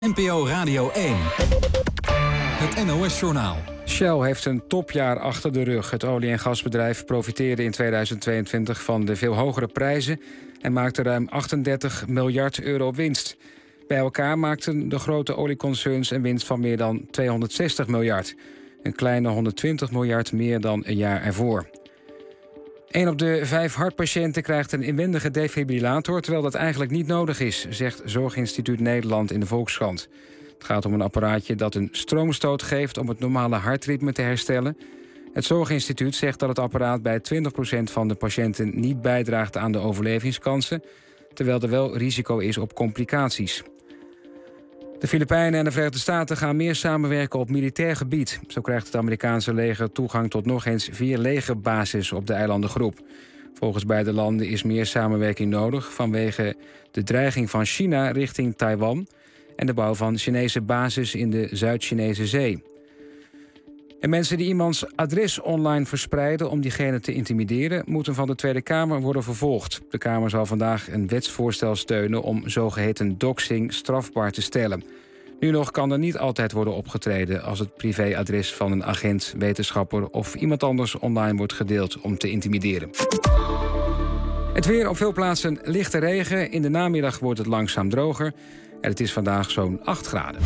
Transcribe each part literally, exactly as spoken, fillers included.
N P O Radio één. Het N O S-journaal. Shell heeft een topjaar achter de rug. Het olie- en gasbedrijf profiteerde in tweeduizend tweeëntwintig van de veel hogere prijzen en maakte ruim achtendertig miljard euro winst. Bij elkaar maakten de grote olieconcerns een winst van meer dan tweehonderdzestig miljard. Een kleine honderdtwintig miljard meer dan een jaar ervoor. Een op de vijf hartpatiënten krijgt een inwendige defibrillator, terwijl dat eigenlijk niet nodig is, zegt Zorginstituut Nederland in de Volkskrant. Het gaat om een apparaatje dat een stroomstoot geeft om het normale hartritme te herstellen. Het Zorginstituut zegt dat het apparaat bij twintig procent van de patiënten niet bijdraagt aan de overlevingskansen, terwijl er wel risico is op complicaties. De Filipijnen en de Verenigde Staten gaan meer samenwerken op militair gebied. Zo krijgt het Amerikaanse leger toegang tot nog eens vier legerbases op de eilandengroep. Volgens beide landen is meer samenwerking nodig vanwege de dreiging van China richting Taiwan en de bouw van Chinese bases in de Zuid-Chinese Zee. En mensen die iemands adres online verspreiden om diegene te intimideren, moeten van de Tweede Kamer worden vervolgd. De Kamer zal vandaag een wetsvoorstel steunen om zogeheten doxing strafbaar te stellen. Nu nog kan er niet altijd worden opgetreden als het privéadres van een agent, wetenschapper of iemand anders online wordt gedeeld om te intimideren. Het weer: op veel plaatsen lichte regen. In de namiddag wordt het langzaam droger. En het is vandaag zo'n acht graden.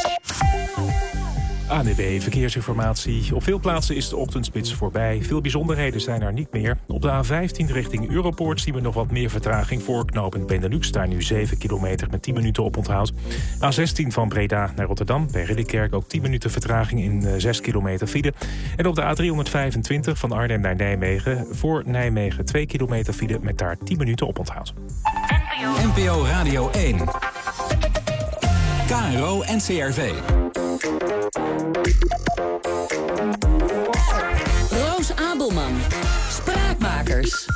A N W B Verkeersinformatie. Op veel plaatsen is de ochtendspits voorbij. Veel bijzonderheden zijn er niet meer. Op de A vijftien richting Europoort zien we nog wat meer vertraging. Voor knooppunt Benelux daar nu zeven kilometer met tien minuten op onthoud. A zestien van Breda naar Rotterdam. Bij Ridderkerk ook tien minuten vertraging in zes kilometer file. En op de A driehonderdvijfentwintig van Arnhem naar Nijmegen. Voor Nijmegen twee kilometer file met daar tien minuten op onthoud. N P O Radio één. K R O N C R V. Roos Abelman. Spraakmakers.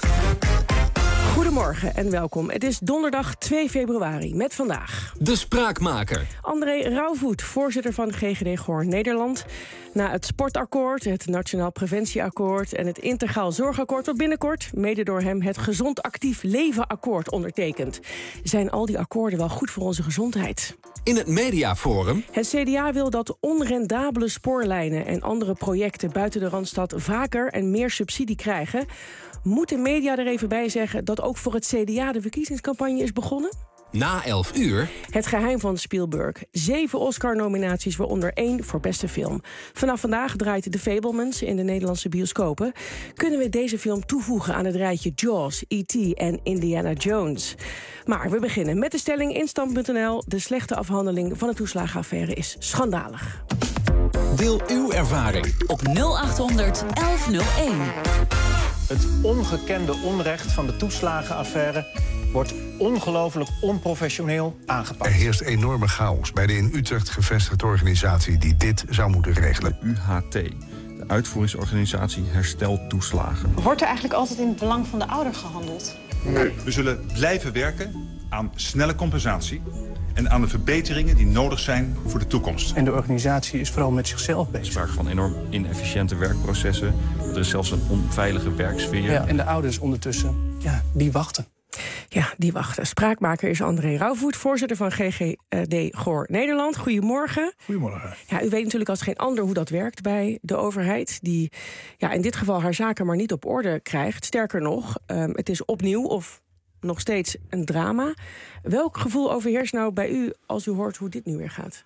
Goedemorgen en welkom. Het is donderdag twee februari met vandaag De Spraakmaker. André Rauwvoet, voorzitter van G G D Goor Nederland. Na het Sportakkoord, het Nationaal Preventieakkoord en het Integraal Zorgakkoord wordt binnenkort, mede door hem, het Gezond Actief Leven Akkoord ondertekend. Zijn al die akkoorden wel goed voor onze gezondheid? In het Mediaforum. Het C D A wil dat onrendabele spoorlijnen en andere projecten buiten de Randstad vaker en meer subsidie krijgen. Moet de media er even bij zeggen dat ook voor het C D A de verkiezingscampagne is begonnen? Na elf uur. Het geheim van Spielberg. Zeven Oscar-nominaties, waaronder één voor beste film. Vanaf vandaag draait The Fabelmans in de Nederlandse bioscopen. Kunnen we deze film toevoegen aan het rijtje Jaws, E T en Indiana Jones? Maar we beginnen met de stelling in stand punt n l. De slechte afhandeling van de toeslagenaffaire is schandalig. Deel uw ervaring Op nul achthonderd elfhonderd één. Het ongekende onrecht van de toeslagenaffaire wordt ongelooflijk onprofessioneel aangepakt. Er heerst enorme chaos bij de in Utrecht gevestigde organisatie die dit zou moeten regelen. U H T, de uitvoeringsorganisatie Hersteltoeslagen. Wordt er eigenlijk altijd in het belang van de ouder gehandeld? Nee. We zullen blijven werken aan snelle compensatie en aan de verbeteringen die nodig zijn voor de toekomst. En de organisatie is vooral met zichzelf bezig. Er is sprake van enorm inefficiënte werkprocessen. Er is zelfs een onveilige werksfeer. Ja, en de ouders ondertussen, ja, die wachten. Ja, die wachten. Spraakmaker is André Rauwvoet, voorzitter van G G D Goor Nederland. Goedemorgen. Goedemorgen. Ja, u weet natuurlijk als geen ander hoe dat werkt bij de overheid, die ja, in dit geval haar zaken maar niet op orde krijgt. Sterker nog, um, het is opnieuw of nog steeds een drama. Welk gevoel overheerst nou bij u als u hoort hoe dit nu weer gaat?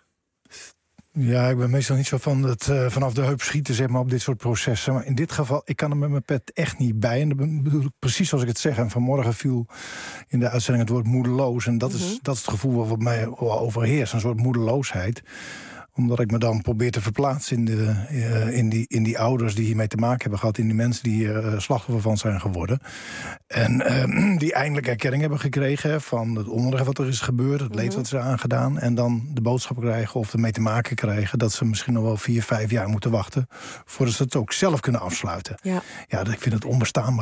Ja, ik ben meestal niet zo van het uh, vanaf de heup schieten, zeg maar, op dit soort processen. Maar in dit geval, ik kan er met mijn pet echt niet bij. En dat bedoel ik precies zoals ik het zeg. En vanmorgen viel in de uitzending het woord moedeloos. En dat, mm-hmm. is, dat is het gevoel wat mij overheerst. Een soort moedeloosheid. Omdat ik me dan probeer te verplaatsen in, de, uh, in, die, in die ouders die hiermee te maken hebben gehad. In die mensen die hier uh, slachtoffer van zijn geworden. En uh, die eindelijk erkenning hebben gekregen van het onrecht wat er is gebeurd. Het leed wat ze aangedaan. En dan de boodschap krijgen of ermee te maken krijgen dat ze misschien nog wel vier, vijf jaar moeten wachten voordat ze het ook zelf kunnen afsluiten. Ja, ja, ik vind het onbestaanbaar.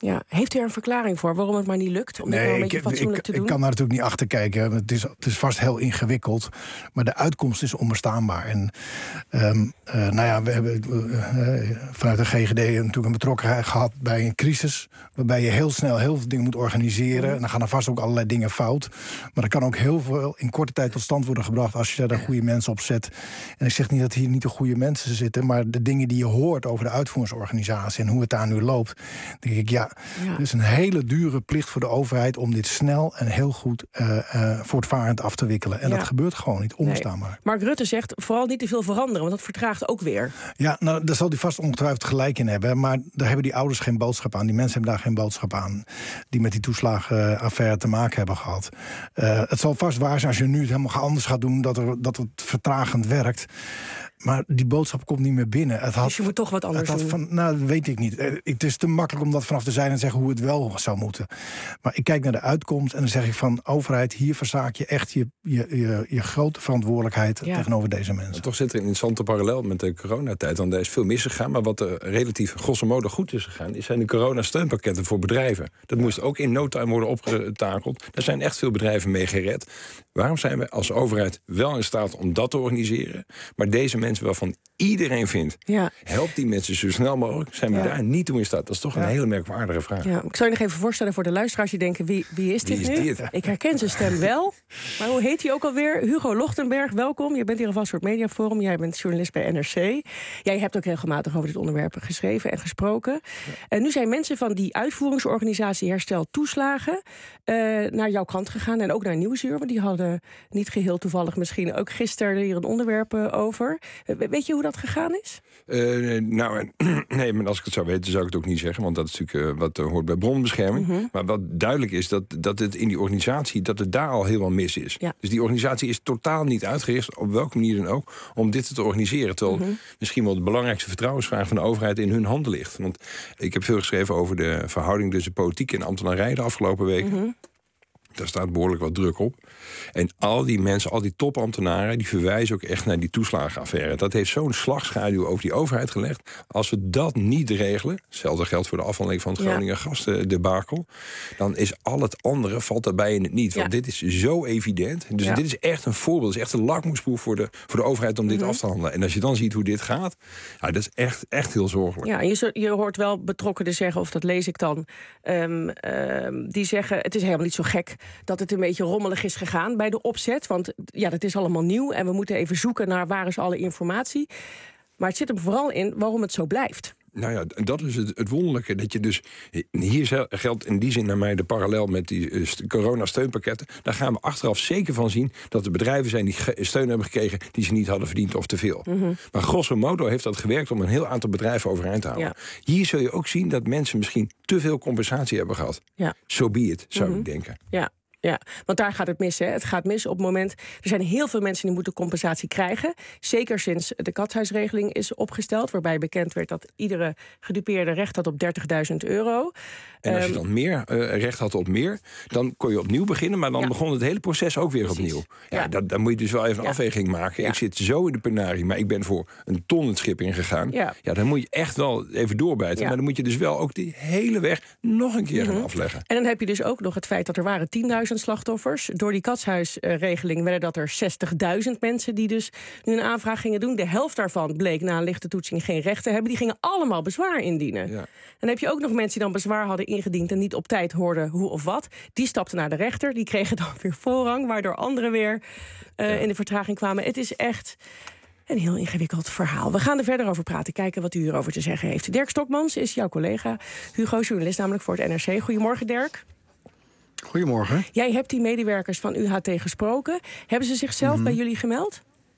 Ja. Heeft u er een verklaring voor waarom het maar niet lukt? Om dit nou een beetje fatsoenlijk ik, te doen? Ik kan daar natuurlijk niet achter kijken. Het is, het is vast heel ingewikkeld. Maar de uitkomst is onbestaanbaar. En um, uh, nou ja, we hebben uh, vanuit de G G D natuurlijk een betrokkenheid gehad bij een crisis. Waarbij je heel snel heel veel dingen moet organiseren. En dan gaan er vast ook allerlei dingen fout. Maar er kan ook heel veel in korte tijd tot stand worden gebracht als je daar de goede mensen op zet. En ik zeg niet dat hier niet de goede mensen zitten. Maar de dingen die je hoort over de uitvoeringsorganisatie en hoe het daar nu loopt, denk ik, ja, ja. er is een hele dure plicht voor de overheid om dit snel en heel goed uh, uh, voortvarend af te wikkelen. En ja. dat gebeurt gewoon niet, onbestaanbaar. Nee. Mark Rutte zegt vooral niet te veel veranderen, want dat vertraagt ook weer. Ja, nou, daar zal hij vast ongetwijfeld gelijk in hebben. Maar daar hebben die ouders geen boodschap aan. Die mensen hebben daar geen boodschap aan. Die met die toeslagenaffaire te maken hebben gehad. Uh, het zal vast waar zijn als je nu het helemaal anders gaat doen, dat, er, dat het vertragend werkt. Maar die boodschap komt niet meer binnen. Het had, dus je moet toch wat anders doen? Van, nou, dat weet ik niet. Het is te makkelijk om dat vanaf de zijde te zeggen hoe het wel zou moeten. Maar ik kijk naar de uitkomst en dan zeg ik van, overheid, hier verzaak je echt je, je, je, je grote verantwoordelijkheid ja. tegenover deze mensen. Maar toch zit er een interessante parallel met de coronatijd. Want er is veel misgegaan. Maar wat er relatief grosso modo goed is gegaan, zijn de coronasteunpakketten voor bedrijven. Dat moest ook in no time worden opgetakeld. Daar zijn echt veel bedrijven mee gered. Waarom zijn we als overheid wel in staat om dat te organiseren? Maar deze mensen waarvan iedereen vindt, ja. help die mensen zo snel mogelijk, zijn we ja. daar niet toe in staat. Dat is toch ja. een hele merkwaardige vraag. Ja, ik zou je nog even voorstellen voor de luisteraars die denken, wie, wie is dit wie is nu? Dit? Ik herken zijn stem wel. Maar hoe heet hij ook alweer? Hugo Lochtenberg, welkom. Je bent hier alvast voor het Mediaforum. Jij bent journalist bij N R C. Jij hebt ook regelmatig over dit onderwerp geschreven en gesproken. Ja. En nu zijn mensen van die uitvoeringsorganisatie Herstel Toeslagen uh, naar jouw krant gegaan en ook naar Nieuwsuur, want die hadden niet geheel toevallig misschien ook gisteren hier een onderwerp uh, over. Weet je hoe dat gegaan is? Uh, nou, nee, maar als ik het zou weten, zou ik het ook niet zeggen. Want dat is natuurlijk uh, wat uh, hoort bij bronbescherming. Mm-hmm. Maar wat duidelijk is, dat, dat het in die organisatie, dat het daar al helemaal mis is. Ja. Dus die organisatie is totaal niet uitgericht, op welke manier dan ook, om dit te organiseren. Terwijl mm-hmm. misschien wel de belangrijkste vertrouwensvraag van de overheid in hun handen ligt. Want ik heb veel geschreven over de verhouding tussen politiek en ambtenarij de afgelopen weken. Mm-hmm. Daar staat behoorlijk wat druk op. En al die mensen, al die topambtenaren, die verwijzen ook echt naar die toeslagenaffaire. Dat heeft zo'n slagschaduw over die overheid gelegd. Als we dat niet regelen, hetzelfde geldt voor de afhandeling van het Groninger ja. gasdebakel, dan is al het andere, valt daarbij in het niet. Want ja. dit is zo evident. Dus ja. dit is echt een voorbeeld. Het is echt een lakmoesproef voor de, voor de overheid om dit mm-hmm. af te handelen. En als je dan ziet hoe dit gaat, ja, dat is echt, echt heel zorgelijk. Ja, en je, je hoort wel betrokkenen zeggen, of dat lees ik dan, um, um, die zeggen, het is helemaal niet zo gek dat het een beetje rommelig is gegaan bij de opzet. Want ja, dat is allemaal nieuw en we moeten even zoeken naar waar is alle informatie. Maar het zit hem vooral in waarom het zo blijft. Nou ja, dat is het, het wonderlijke. Dat je dus, hier geldt in die zin naar mij de parallel met die uh, coronasteunpakketten. Daar gaan we achteraf zeker van zien dat er bedrijven zijn die ge- steun hebben gekregen die ze niet hadden verdiend of te veel. Mm-hmm. Maar grosso modo heeft dat gewerkt om een heel aantal bedrijven overeind te houden. Ja. Hier zul je ook zien dat mensen misschien te veel compensatie hebben gehad. Ja. So be it, zou mm-hmm. ik denken. Ja. Ja, want daar gaat het mis. Hè. Het gaat mis op het moment. Er zijn heel veel mensen die moeten compensatie krijgen. Zeker sinds de katshuisregeling is opgesteld, waarbij bekend werd dat iedere gedupeerde recht had op dertigduizend euro. En als je dan meer uh, recht had op meer, dan kon je opnieuw beginnen, maar dan ja. begon het hele proces ook weer Precies. opnieuw. Ja, ja. Dat, dan moet je dus wel even een ja. afweging maken. Ja. Ik zit zo in de penarie, maar ik ben voor een ton het schip ingegaan. Ja. ja, dan moet je echt wel even doorbijten. Ja. Maar dan moet je dus wel ook die hele weg nog een keer mm-hmm. gaan afleggen. En dan heb je dus ook nog het feit dat er waren tienduizend slachtoffers. Door die katshuisregeling werden dat er zestigduizend mensen die dus nu een aanvraag gingen doen. De helft daarvan bleek na een lichte toetsing geen recht te hebben. Die gingen allemaal bezwaar indienen. Ja. Dan heb je ook nog mensen die dan bezwaar hadden ingediend en niet op tijd hoorden hoe of wat. Die stapten naar de rechter. Die kregen dan weer voorrang, waardoor anderen weer uh, ja. in de vertraging kwamen. Het is echt een heel ingewikkeld verhaal. We gaan er verder over praten. Kijken wat u hierover te zeggen heeft. Dirk Stokmans is jouw collega. Hugo, journalist namelijk voor het N R C. Goedemorgen, Dirk. Goedemorgen. Jij hebt die medewerkers van U H T gesproken. Hebben ze zichzelf mm-hmm. bij jullie gemeld?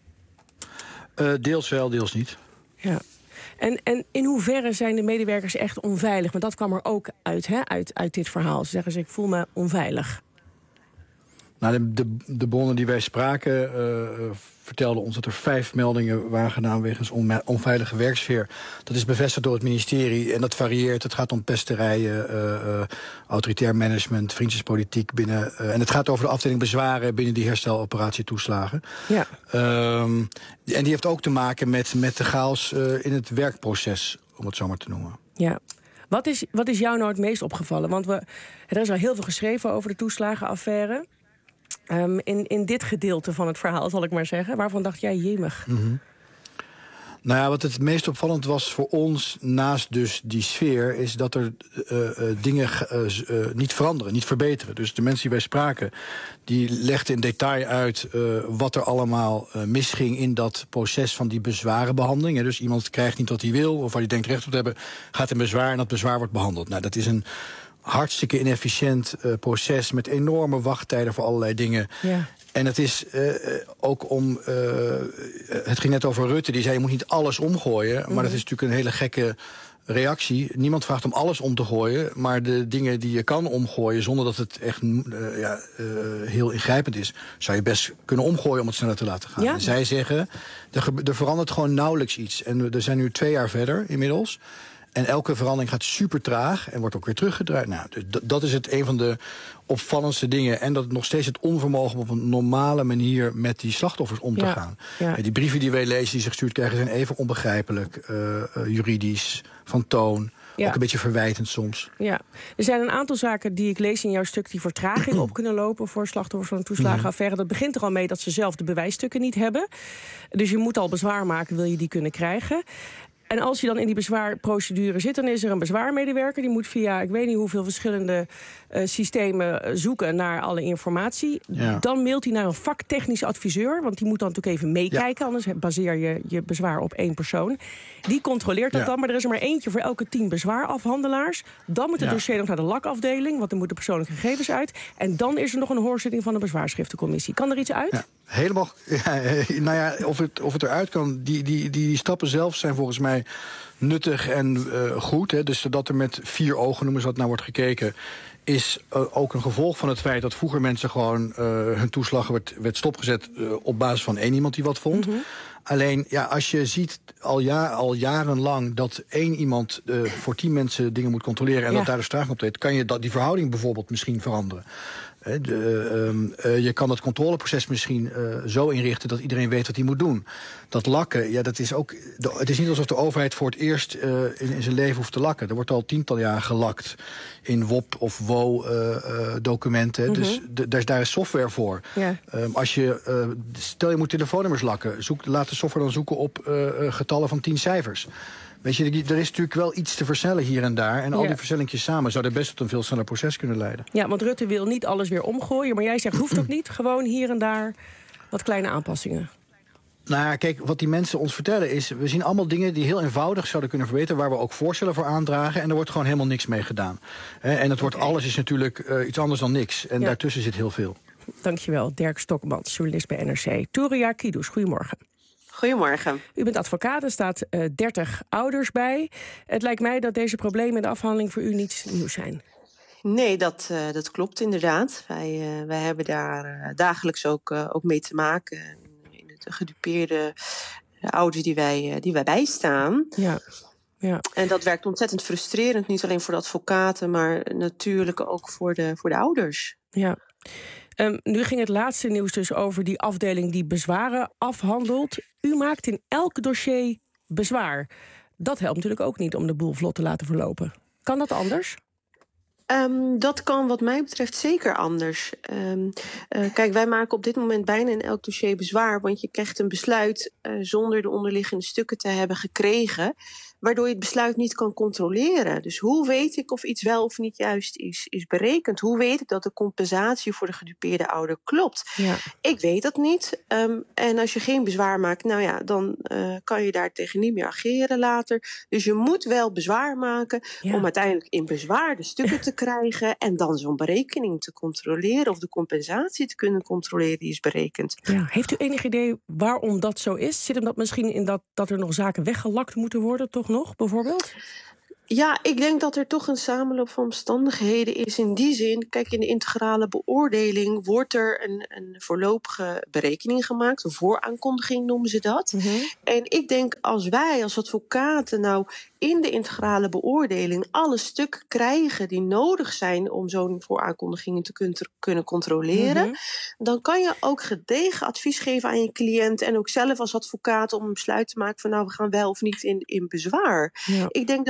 Uh, deels wel, deels niet. Ja. En, en in hoeverre zijn de medewerkers echt onveilig? Want dat kwam er ook uit, hè? uit, uit dit verhaal. Ze zeggen ze, ik voel me onveilig. Nou, de, de, de bronnen die wij spraken uh, vertelden ons dat er vijf meldingen waren gedaan wegens on, onveilige werksfeer. Dat is bevestigd door het ministerie en dat varieert. Het gaat om pesterijen, uh, uh, autoritair management, vriendjespolitiek binnen. Uh, en het gaat over de afdeling bezwaren binnen die hersteloperatie toeslagen. Ja. Um, en die heeft ook te maken met, met de chaos uh, in het werkproces, om het zo maar te noemen. Ja. Wat is, wat is jou nou het meest opgevallen? Want we, er is al heel veel geschreven over de toeslagenaffaire. Um, in, in dit gedeelte van het verhaal, zal ik maar zeggen. Waarvan dacht jij, jemig? Mm-hmm. Nou ja, wat het meest opvallend was voor ons, naast dus die sfeer, is dat er uh, uh, dingen uh, uh, niet veranderen, niet verbeteren. Dus de mensen die wij spraken, die legden in detail uit uh, wat er allemaal uh, misging in dat proces van die bezwarenbehandeling. Dus iemand krijgt niet wat hij wil, of waar hij denkt recht op te hebben, gaat in bezwaar en dat bezwaar wordt behandeld. Nou, dat is een hartstikke inefficiënt uh, proces met enorme wachttijden voor allerlei dingen. Ja. En het is uh, ook om... Uh, het ging net over Rutte, die zei, je moet niet alles omgooien. Maar mm-hmm. dat is natuurlijk een hele gekke reactie. Niemand vraagt om alles om te gooien. Maar de dingen die je kan omgooien, zonder dat het echt uh, ja, uh, heel ingrijpend is, zou je best kunnen omgooien om het sneller te laten gaan. Ja. En zij zeggen, er, er verandert gewoon nauwelijks iets. En we zijn nu twee jaar verder inmiddels. En elke verandering gaat super traag en wordt ook weer teruggedraaid. Nou, dus d- dat is het een van de opvallendste dingen. En dat nog steeds het onvermogen om op een normale manier met die slachtoffers om te ja, gaan. Ja. En die brieven die wij lezen, die zich gestuurd krijgen, zijn even onbegrijpelijk, uh, uh, juridisch, van toon. Ja. Ook een beetje verwijtend soms. Ja. Er zijn een aantal zaken die ik lees in jouw stuk die vertraging op kunnen lopen voor slachtoffers van een toeslagenaffaire. Dat begint er al mee dat ze zelf de bewijsstukken niet hebben. Dus je moet al bezwaar maken, wil je die kunnen krijgen. En als je dan in die bezwaarprocedure zit, dan is er een bezwaarmedewerker. Die moet via, ik weet niet hoeveel verschillende uh, systemen zoeken naar alle informatie. Ja. Dan mailt hij naar een vaktechnisch adviseur. Want die moet dan natuurlijk even meekijken. Ja. Anders baseer je je bezwaar op één persoon. Die controleert dat ja. dan. Maar er is er maar eentje voor elke tien bezwaarafhandelaars. Dan moet het ja. dossier nog naar de lakafdeling. Want er moeten persoonlijke gegevens uit. En dan is er nog een hoorzitting van de bezwaarschriftencommissie. Kan er iets uit? Ja. Helemaal, ja, nou ja, of het, of het eruit kan, die, die, die stappen zelf zijn volgens mij nuttig en uh, goed. Hè. Dus dat er met vier ogen, noemen ze dat, naar wordt gekeken, is uh, ook een gevolg van het feit dat vroeger mensen gewoon uh, hun toeslag werd, werd stopgezet uh, op basis van één iemand die wat vond. Mm-hmm. Alleen, ja, als je ziet al, ja, al jarenlang dat één iemand uh, voor tien mensen dingen moet controleren en ja. dat daar de strafing op treedt, kan je dat, die verhouding bijvoorbeeld misschien veranderen. De, um, uh, je kan het controleproces misschien uh, zo inrichten dat iedereen weet wat hij moet doen. Dat lakken, ja, dat is ook. De, het is niet alsof de overheid voor het eerst uh, in, in zijn leven hoeft te lakken. Er wordt al tientallen jaren gelakt in W O P of W O-documenten. Uh, uh, mm-hmm. Dus de, daar is software voor. Ja. Um, als je, uh, stel je moet telefoonnummers lakken, zoek, laat de software dan zoeken op uh, getallen van tien cijfers. Weet je, er is natuurlijk wel iets te versnellen hier en daar. En al ja. die versnellingjes samen zouden best tot een veel sneller proces kunnen leiden. Ja, want Rutte wil niet alles weer omgooien. Maar jij zegt, hoeft ook niet. Gewoon hier en daar wat kleine aanpassingen. Nou ja, kijk, wat die mensen ons vertellen is, we zien allemaal dingen die heel eenvoudig zouden kunnen verbeteren, waar we ook voorstellen voor aandragen. En er wordt gewoon helemaal niks mee gedaan. En het wordt, alles is natuurlijk uh, iets anders dan niks. En ja. daartussen zit heel veel. Dankjewel, Dirk Stokmans, journalist bij N R C. Touria Kidous, goedemorgen. Goedemorgen. U bent advocaat, er staat uh, dertig ouders bij. Het lijkt mij dat deze problemen in de afhandeling voor u niets nieuws zijn. Nee, dat, uh, dat klopt inderdaad. Wij, uh, wij hebben daar uh, dagelijks ook, uh, ook mee te maken. In de gedupeerde uh, ouders die wij, uh, die wij bijstaan. Ja. Ja. En dat werkt ontzettend frustrerend. Niet alleen voor de advocaten, maar natuurlijk ook voor de, voor de ouders. Ja. Um, nu ging het laatste nieuws dus over die afdeling die bezwaren afhandelt. U maakt in elk dossier bezwaar. Dat helpt natuurlijk ook niet om de boel vlot te laten verlopen. Kan dat anders? Um, dat kan wat mij betreft zeker anders. Um, uh, kijk, wij maken op dit moment bijna in elk dossier bezwaar, want je krijgt een besluit uh, zonder de onderliggende stukken te hebben gekregen, waardoor je het besluit niet kan controleren. Dus hoe weet ik of iets wel of niet juist is, is berekend? Hoe weet ik dat de compensatie voor de gedupeerde ouder klopt? Ja. Ik weet dat niet. Um, en als je geen bezwaar maakt, nou ja, dan uh, kan je daar tegen niet meer ageren later. Dus je moet wel bezwaar maken ja. om uiteindelijk in bezwaar de stukken te krijgen en dan zo'n berekening te controleren of de compensatie te kunnen controleren die is berekend. Ja. Heeft u enig idee waarom dat zo is? Zit hem dat misschien in dat, dat er nog zaken weggelakt moeten worden, toch nog, bijvoorbeeld? Ja, ik denk dat er toch een samenloop van omstandigheden is in die zin. Kijk, in de integrale beoordeling wordt er een, een voorlopige berekening gemaakt. Een vooraankondiging noemen ze dat. Mm-hmm. En ik denk als wij als advocaten nou in de integrale beoordeling alle stukken krijgen die nodig zijn om zo'n vooraankondiging te kun- kunnen controleren, mm-hmm. dan kan je ook gedegen advies geven aan je cliënt en ook zelf als advocaat om een besluit te maken van nou, we gaan wel of niet in, in bezwaar. Ja. Ik denk dat in dat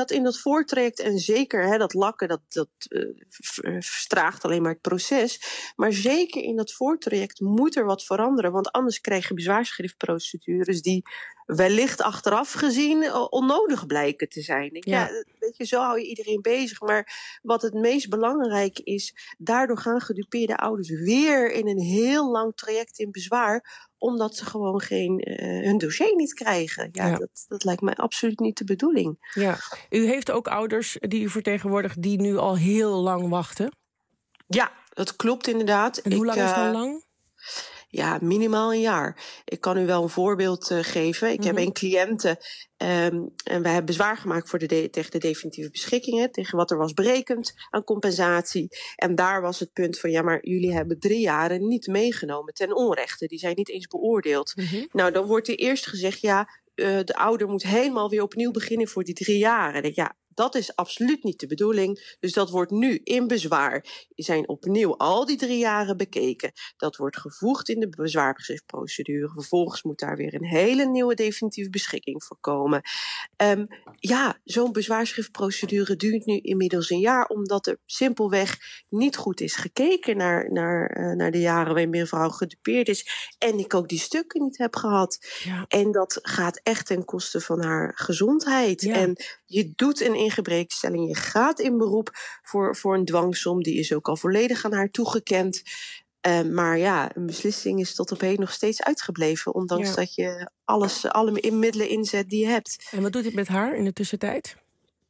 voortraject en zeker hè, dat lakken, dat, dat uh, verstraagt alleen maar het proces. Maar zeker in dat voortraject moet er wat veranderen. Want anders krijg je bezwaarschriftprocedures die wellicht achteraf gezien onnodig blijken te zijn. Ja. Ja, weet je, zo hou je iedereen bezig. Maar wat het meest belangrijk is, daardoor gaan gedupeerde ouders weer in een heel lang traject in bezwaar, omdat ze gewoon geen uh, hun dossier niet krijgen. Ja, ja. Dat, dat lijkt mij absoluut niet de bedoeling. Ja. U heeft ook ouders die u vertegenwoordigt die nu al heel lang wachten? Ja, dat klopt inderdaad. En hoe lang Ik, is dat uh, lang? Ja, minimaal een jaar. Ik kan u wel een voorbeeld uh, geven. Ik mm-hmm. heb een cliënte um, en wij hebben bezwaar gemaakt voor de de- tegen de definitieve beschikkingen, tegen wat er was berekend aan compensatie. En daar was het punt van, ja, maar jullie hebben drie jaren niet meegenomen ten onrechte. Die zijn niet eens beoordeeld. Mm-hmm. Nou, dan wordt er eerst gezegd, ja, uh, de ouder moet helemaal weer opnieuw beginnen voor die drie jaren. En ik, ja, dat is absoluut niet de bedoeling. Dus dat wordt nu in bezwaar. Er zijn opnieuw al die drie jaren bekeken. Dat wordt gevoegd in de bezwaarschriftprocedure. Vervolgens moet daar weer een hele nieuwe definitieve beschikking voor komen. Um, ja, zo'n bezwaarschriftprocedure duurt nu inmiddels een jaar, omdat er simpelweg niet goed is gekeken naar, naar, uh, naar de jaren waarin mevrouw gedupeerd is. En ik ook die stukken niet heb gehad. Ja. En dat gaat echt ten koste van haar gezondheid. Ja. En je doet een ingebrekenstelling, je gaat in beroep voor, voor een dwangsom, die is ook al volledig aan haar toegekend. Uh, maar ja, een beslissing is tot op heden nog steeds uitgebleven, ondanks ja. dat je alles, alle middelen inzet die je hebt. En wat doet dit met haar in de tussentijd?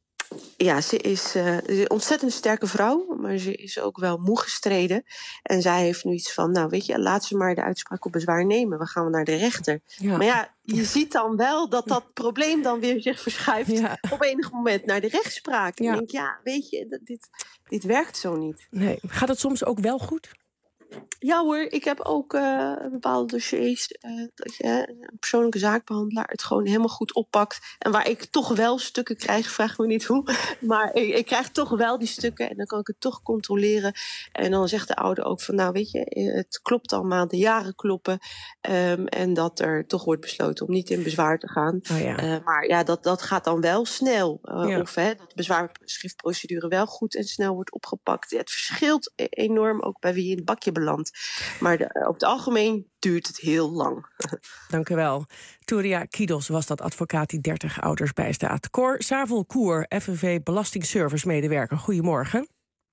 Ja, ze is uh, een ontzettend sterke vrouw, maar ze is ook wel moe gestreden. En zij heeft nu iets van, nou weet je, laat ze maar de uitspraak op bezwaar nemen. We gaan naar de rechter. Ja. Maar ja, je ziet dan wel dat dat probleem dan weer zich verschuift ja. op enig moment naar de rechtspraak. En ja. denk ja, weet je, dit, dit werkt zo niet. Nee. Gaat het soms ook wel goed? Ja hoor, ik heb ook uh, bepaalde dossiers uh, dat je uh, een persoonlijke zaakbehandelaar het gewoon helemaal goed oppakt. En waar ik toch wel stukken krijg, vraag me niet hoe. Maar ik, ik krijg toch wel die stukken en dan kan ik het toch controleren. En dan zegt de ouder ook van, nou weet je, het klopt allemaal, de jaren kloppen. Um, en dat er toch wordt besloten om niet in bezwaar te gaan. Oh ja. Uh, maar ja, dat, dat gaat dan wel snel. Uh, ja. Of hè, dat de bezwaarschriftprocedure wel goed en snel wordt opgepakt. Ja, het verschilt enorm ook bij wie in het bakje belandt. Maar de, over het algemeen duurt het heel lang. Dank u wel. Touria Kidos was dat advocaat die dertig ouders bijstaat. Cor Savelkoer, F N V Belastingservice-medewerker. Goedemorgen.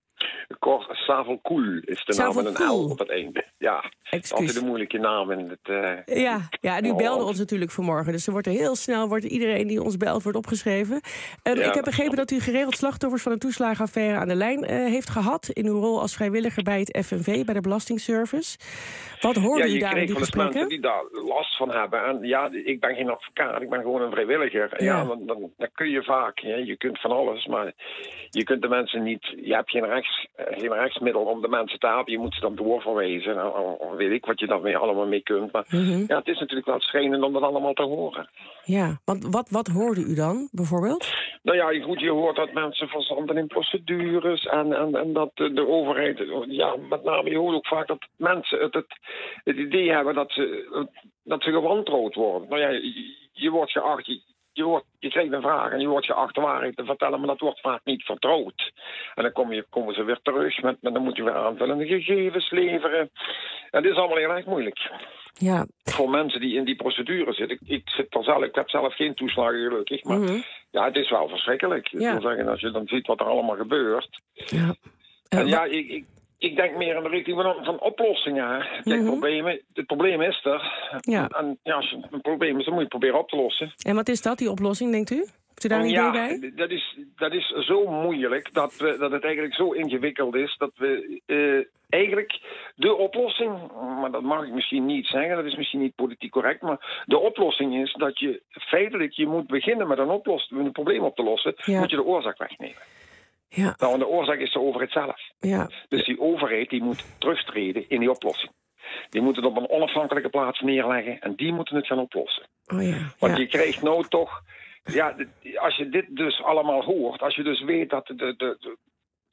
Cor Savelkoel is de naam met een L op het einde. Ja, excuus. Altijd een moeilijke naam. In het, uh... ja, ja, en u belde oh. ons natuurlijk vanmorgen. Dus er wordt er heel snel, wordt iedereen die ons belt, wordt opgeschreven. Um, ja, ik heb begrepen dat u geregeld slachtoffers van een toeslagenaffaire aan de lijn uh, heeft gehad. In uw rol als vrijwilliger bij het F N V, bij de Belastingservice. Wat hoorde ja, u daar in die gesprekken? Mensen die daar last van hebben. En ja, ik ben geen advocaat, ik ben gewoon een vrijwilliger. Ja, ja dan, dan, dan kun je vaak. Ja, je kunt van alles, maar je kunt de mensen niet. Je hebt geen rechts. geen rechtsmiddel om de mensen te helpen. Je moet ze dan doorverwijzen. Nou, weet ik wat je daarmee allemaal mee kunt. Maar mm-hmm. ja, het is natuurlijk wel schrijnend om dat allemaal te horen. Ja, want wat, wat hoorde u dan, bijvoorbeeld? Nou ja, goed, je hoort dat mensen verzanden in procedures en, en, en dat de, de overheid, ja, met name je hoort ook vaak dat mensen het, het, het idee hebben dat ze, dat ze gewantrouwd worden. Nou ja, je, je wordt geacht, je, Je, wordt, je krijgt een vraag en je wordt geacht de waarheid te vertellen, maar dat wordt vaak niet vertrouwd. En dan kom je, komen ze weer terug, met, met, dan moet je weer aanvullende gegevens leveren. En dit is allemaal heel erg moeilijk. Ja. Voor mensen die in die procedure zitten. Ik, ik, zit er zelf, ik heb zelf geen toeslagen gelukkig, maar mm-hmm. ja, het is wel verschrikkelijk. Ja. Ik wil zeggen, als je dan ziet wat er allemaal gebeurt. Ja. Uh, en ja, ik... ik Ik denk meer in de richting van, van oplossingen. Kijk, mm-hmm. problemen, het probleem is er. Ja. En ja, als er een probleem is, dan moet je het proberen op te lossen. En wat is dat, die oplossing, denkt u? Hebt u daar een ja, idee bij? Dat is, dat is zo moeilijk dat, we, dat het eigenlijk zo ingewikkeld is dat we uh, eigenlijk de oplossing, maar dat mag ik misschien niet zeggen, dat is misschien niet politiek correct, maar de oplossing is dat je feitelijk je moet beginnen met een, oplossing, een probleem op te lossen, ja. moet je de oorzaak wegnemen. Ja. Nou, en de oorzaak is de overheid zelf. Ja. Dus die overheid die moet terugtreden in die oplossing. Die moeten het op een onafhankelijke plaats neerleggen en die moeten het gaan oplossen. Oh ja. Want ja. je krijgt nou toch... Ja, als je dit dus allemaal hoort, als je dus weet dat de, de, de,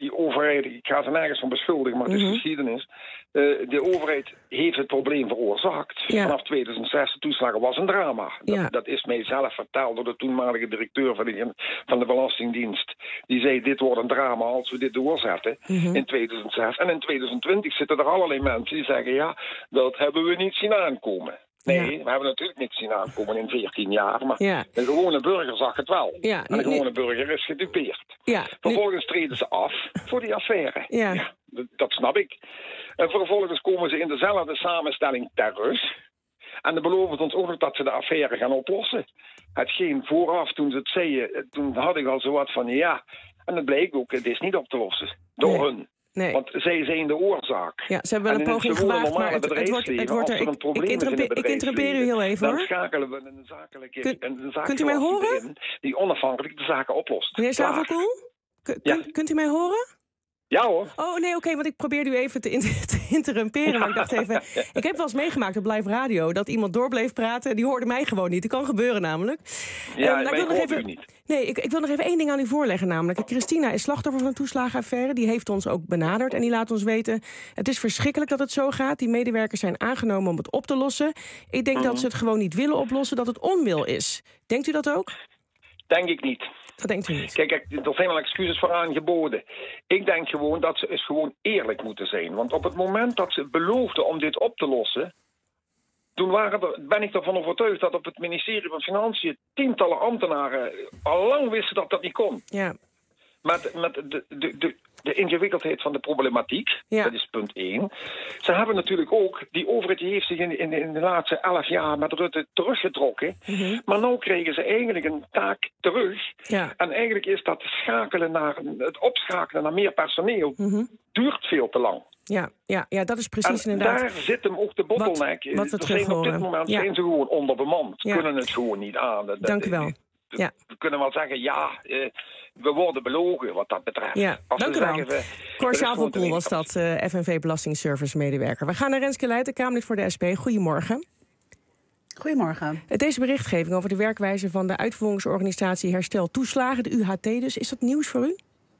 die overheid, ik ga ze nergens van beschuldigen, maar het is Mhm. geschiedenis. Uh, de overheid heeft het probleem veroorzaakt. Ja. Vanaf tweeduizend zes, de toeslagen was een drama. Dat, Ja. dat is mij zelf verteld door de toenmalige directeur van de, van de Belastingdienst. Die zei, dit wordt een drama als we dit doorzetten Mhm. in tweeduizend zes. En in tweeduizend twintig zitten er allerlei mensen die zeggen, ja, dat hebben we niet zien aankomen. Nee, Ja. we hebben natuurlijk niks zien aankomen in veertien jaar. Maar Ja. de gewone burger zag het wel. Ja, en de nu- gewone burger is gedupeerd. Ja, nu- Vervolgens treden ze af voor die affaire. Ja. dat, dat snap ik. En vervolgens komen ze in dezelfde samenstelling terug. En dan beloven ze ons ook nog dat ze de affaire gaan oplossen. Hetgeen vooraf, toen ze het zeiden, toen had ik al zo wat van ja. En het bleek ook, het is niet op te lossen. Door Nee. hun. Nee. Want zij zijn de oorzaak. Ja, ze hebben wel En een in poging gewone gewaagd, maar normale het, het wordt, het bedrijfsleven, wordt er... als er een Ik, probleem ik, is in het interrumpeer, ik interrumpeer u heel even, dan hoor. schakelen we een zakelijke Kun- een zaak kunt u mij horen? in die onafhankelijk de zaken oplost. Meneer Klaar. Zavelkoel? K- Ja. kunt, kunt u mij horen? Ja hoor. Oh, nee, oké, want ik probeerde u even te, in- te interrumperen. Maar ik dacht even... Ik heb wel eens meegemaakt op Live Radio dat iemand door bleef praten. Die hoorde mij gewoon niet. Dat kan gebeuren namelijk. Ja, Ehm, nou, mij ik wil nog hoort even, u niet. Nee, ik, ik wil nog even één ding aan u voorleggen namelijk. Christina is slachtoffer van een toeslagenaffaire. Die heeft ons ook benaderd en die laat ons weten... het is verschrikkelijk dat het zo gaat. Die medewerkers zijn aangenomen om het op te lossen. Ik denk dat ze het gewoon niet willen oplossen, dat het onwil is. Denkt u dat ook? Denk ik niet. Dat denkt u niet. Kijk, kijk, er zijn wel excuses voor aangeboden. Ik denk gewoon dat ze eens gewoon eerlijk moeten zijn. Want op het moment dat ze beloofden om dit op te lossen... toen waren er, ben ik ervan overtuigd dat op het ministerie van Financiën... tientallen ambtenaren al lang wisten dat dat niet kon. Ja. Met, met de, de, de, de ingewikkeldheid van de problematiek, Ja. dat is punt één. Ze hebben natuurlijk ook, die overheid die heeft zich in, in, in de laatste elf jaar met Rutte teruggetrokken. Mhm. Maar nu kregen ze eigenlijk een taak terug. Ja. En eigenlijk is dat schakelen naar, het opschakelen naar meer personeel, Mhm. duurt veel te lang. Ja, ja, ja, dat is precies En inderdaad... daar zit hem ook de bottleneck. Wat- wat we Er zijn op dit terughoren. moment Ja. zijn ze gewoon onderbemand. Ja. Kunnen het gewoon niet aan. Dat- Dank u dat- wel. Ja. We kunnen wel zeggen, ja, eh, we worden belogen wat dat betreft. Ja, Als dank we u wel. zeggen, we- Cor er is gewoon Zavelkoel te was dat, eh, F N V Belastingservice medewerker. We gaan naar Renske Leijten, Kamerlid voor de S P. Goedemorgen. Goedemorgen. Deze berichtgeving over de werkwijze van de uitvoeringsorganisatie Herstel Toeslagen, de U H T dus, is dat nieuws voor u?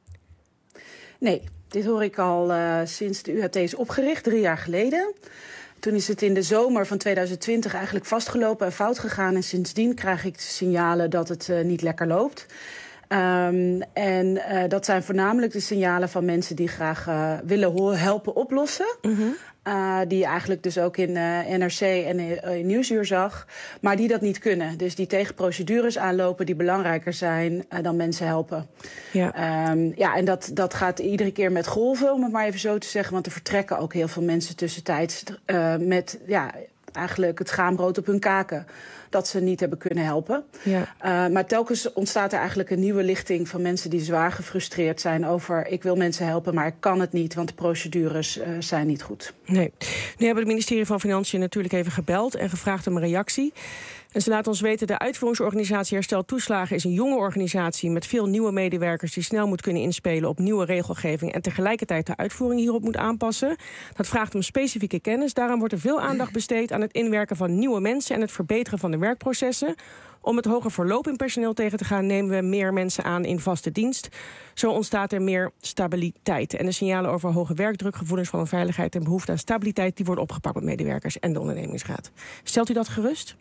Nee, dit hoor ik al uh, sinds de U H T is opgericht, drie jaar geleden. Toen is het in de zomer van tweeduizend twintig eigenlijk vastgelopen en fout gegaan. En sindsdien krijg ik signalen dat het uh, niet lekker loopt. Um, en uh, dat zijn voornamelijk de signalen van mensen die graag uh, willen helpen oplossen. Mm-hmm. Uh, die je eigenlijk dus ook in uh, N R C en in, uh, in Nieuwsuur zag. Maar die dat niet kunnen. Dus die tegen procedures aanlopen die belangrijker zijn uh, dan mensen helpen. Ja, um, ja en dat, dat gaat iedere keer met golven, om het maar even zo te zeggen. Want er vertrekken ook heel veel mensen tussentijds uh, met ja, eigenlijk het schaamrood op hun kaken. Dat ze niet hebben kunnen helpen. Ja. Uh, maar telkens ontstaat er eigenlijk een nieuwe lichting van mensen die zwaar gefrustreerd zijn over ik wil mensen helpen, maar ik kan het niet, want de procedures uh, zijn niet goed. Nee. Nu hebben het ministerie van Financiën natuurlijk even gebeld en gevraagd om een reactie. En ze laten ons weten, de uitvoeringsorganisatie Herstel Toeslagen is een jonge organisatie met veel nieuwe medewerkers die snel moet kunnen inspelen op nieuwe regelgeving en tegelijkertijd de uitvoering hierop moet aanpassen. Dat vraagt om specifieke kennis. Daarom wordt er veel aandacht besteed aan het inwerken van nieuwe mensen en het verbeteren van de werkprocessen. Om het hoger verloop in personeel tegen te gaan, nemen we meer mensen aan in vaste dienst. Zo ontstaat er meer stabiliteit. En de signalen over hoge werkdruk, gevoelens van onveiligheid en behoefte aan stabiliteit, die worden opgepakt met medewerkers en de ondernemingsraad. Stelt u dat gerust?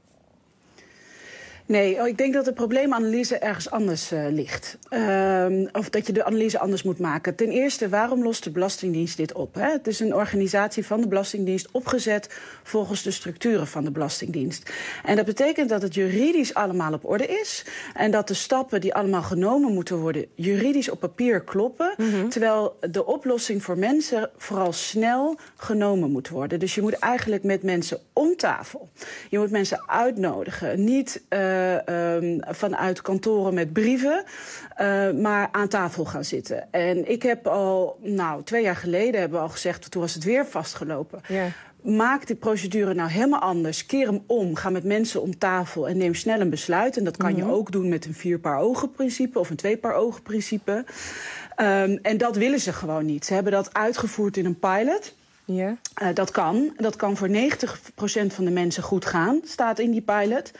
Nee, ik denk dat de probleemanalyse ergens anders uh, ligt. Uh, of dat je de analyse anders moet maken. Ten eerste, waarom lost de Belastingdienst dit op? Hè? Het is een organisatie van de Belastingdienst opgezet volgens de structuren van de Belastingdienst. En dat betekent dat het juridisch allemaal op orde is. En dat de stappen die allemaal genomen moeten worden juridisch op papier kloppen. Mm-hmm. Terwijl de oplossing voor mensen vooral snel genomen moet worden. Dus je moet eigenlijk met mensen om tafel. Je moet mensen uitnodigen. Niet Uh, Uh, um, vanuit kantoren met brieven, uh, maar aan tafel gaan zitten. En ik heb al, nou, twee jaar geleden hebben we al gezegd, toen was het weer vastgelopen. Ja. Maak die procedure nou helemaal anders. Keer hem om. Ga met mensen om tafel en neem snel een besluit. En dat kan mm-hmm. je ook doen met een vier paar ogen principe of een twee paar ogen principe. Um, en dat willen ze gewoon niet. Ze hebben dat uitgevoerd in een pilot. Yeah. Uh, dat kan. Dat kan voor negentig procent van de mensen goed gaan, staat in die pilot.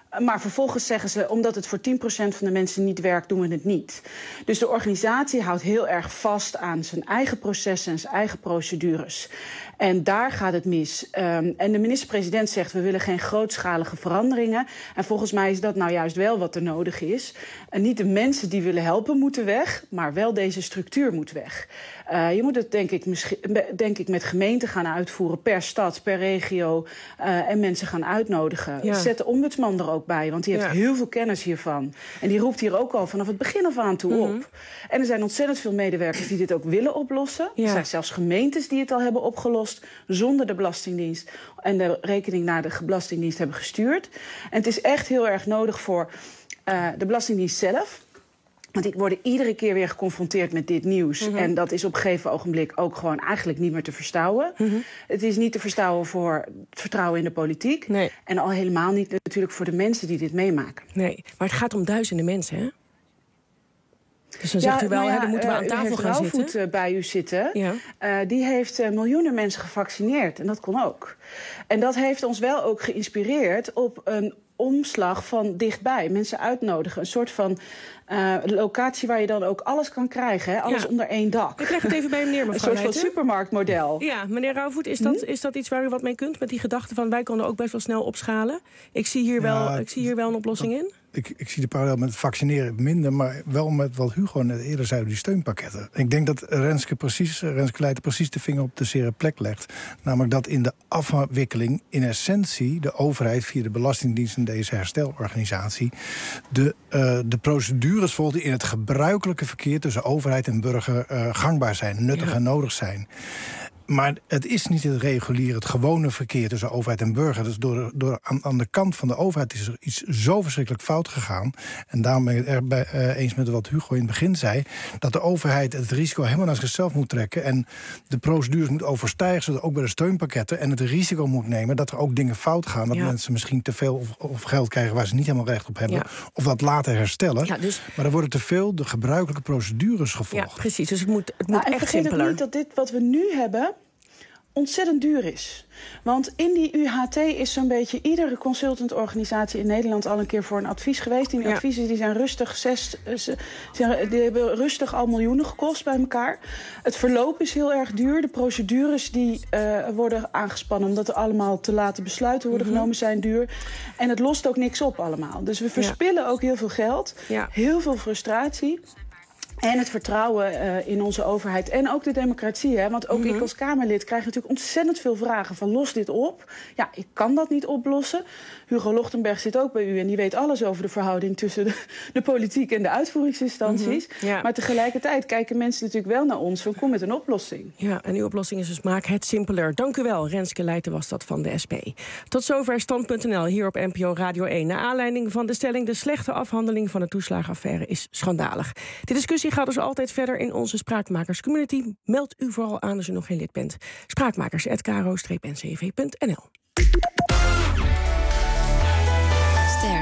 Maar vervolgens zeggen ze, omdat het voor tien procent van de mensen niet werkt, doen we het niet. Dus de organisatie houdt heel erg vast aan zijn eigen processen en zijn eigen procedures. En daar gaat het mis. Um, en de minister-president zegt, we willen geen grootschalige veranderingen. En volgens mij is dat nou juist wel wat er nodig is. En niet de mensen die willen helpen moeten weg, maar wel deze structuur moet weg. Uh, je moet het denk ik, misschien, denk ik met gemeenten gaan uitvoeren, per stad, per regio. Uh, en mensen gaan uitnodigen. Ja. Zet de ombudsman er ook bij, want die heeft ja. heel veel kennis hiervan. En die roept hier ook al vanaf het begin af aan toe mm-hmm. op. En er zijn ontzettend veel medewerkers die dit ook willen oplossen. Ja. Er zijn zelfs gemeentes die het al hebben opgelost zonder de Belastingdienst en de rekening naar de Belastingdienst hebben gestuurd. En het is echt heel erg nodig voor uh, de Belastingdienst zelf. Want die worden iedere keer weer geconfronteerd met dit nieuws. Mm-hmm. En dat is op een gegeven ogenblik ook gewoon eigenlijk niet meer te verstouwen. Mm-hmm. Het is niet te verstouwen voor het vertrouwen in de politiek. Nee. En al helemaal niet natuurlijk voor de mensen die dit meemaken. Nee, maar het gaat om duizenden mensen, hè? Dus dan zegt ja, u wel, nou ja, hè, dan moeten we aan tafel gaan zitten. Rauwvoet uh, bij u zitten. Ja. Uh, die heeft uh, miljoenen mensen gevaccineerd. En dat kon ook. En dat heeft ons wel ook geïnspireerd op een omslag van dichtbij. Mensen uitnodigen. Een soort van uh, locatie waar je dan ook alles kan krijgen. Hè? Alles ja. onder één dak. Ik leg het even bij meneer, mevrouw. Een soort van supermarktmodel. Ja, meneer Rauwvoet, is dat, hm? is dat iets waar u wat mee kunt? Met die gedachte van, wij konden ook best wel snel opschalen. Ik zie hier, ja, wel, ik zie hier wel een oplossing in. Ik, ik zie de parallel met vaccineren minder, maar wel met wat Hugo net eerder zei, die steunpakketten. Ik denk dat Renske precies, Renske Leijten precies de vinger op de zere plek legt. Namelijk dat in de afwikkeling in essentie de overheid via de Belastingdienst en deze herstelorganisatie de, uh, de procedures volgt die in het gebruikelijke verkeer tussen overheid en burger uh, gangbaar zijn, nuttig ja. en nodig zijn. Maar het is niet het reguliere, het gewone verkeer tussen overheid en burger. Dus door, door, aan, aan de kant van de overheid is er iets zo verschrikkelijk fout gegaan. En daarom ben ik het erg bij, uh, eens met wat Hugo in het begin zei, dat de overheid het risico helemaal naar zichzelf moet trekken en de procedures moet overstijgen, zodat ook bij de steunpakketten, en het risico moet nemen dat er ook dingen fout gaan. Dat ja. mensen misschien te veel of, of geld krijgen waar ze niet helemaal recht op hebben. Ja. Of dat later herstellen. Ja, dus maar er worden te veel de gebruikelijke procedures gevolgd. Ja, precies. Dus het moet, het moet nou, echt simpeler. Het niet dat dit wat we nu hebben ontzettend duur is. Want in die U H T is zo'n beetje iedere consultantorganisatie in Nederland al een keer voor een advies geweest. Die ja. adviezen die zijn rustig, zes, ze, die hebben rustig al miljoenen gekost bij elkaar. Het verloop is heel erg duur. De procedures die uh, worden aangespannen omdat er allemaal te late besluiten worden mm-hmm. genomen zijn duur. En het lost ook niks op allemaal. Dus we verspillen ja. ook heel veel geld, ja. heel veel frustratie. En het vertrouwen uh, in onze overheid en ook de democratie. Hè? Want ook mm-hmm. ik als Kamerlid krijg natuurlijk ontzettend veel vragen van los dit op. Ja, ik kan dat niet oplossen. Hugo Lochtenberg zit ook bij u en die weet alles over de verhouding tussen de, de politiek en de uitvoeringsinstanties. Mm-hmm. Ja. Maar tegelijkertijd kijken mensen natuurlijk wel naar ons van kom met een oplossing. Ja, en uw oplossing is dus maak het simpeler. Dank u wel, Renske Leijten was dat van de S P. Tot zover stand punt n l hier op N P O Radio één. Naar aanleiding van de stelling de slechte afhandeling van de toeslagenaffaire is schandalig. De discussie gaat dus altijd verder in onze Spraakmakers-community. Meld u vooral aan als u nog geen lid bent. spraakmakers punt k r o n c v punt n l. Ster.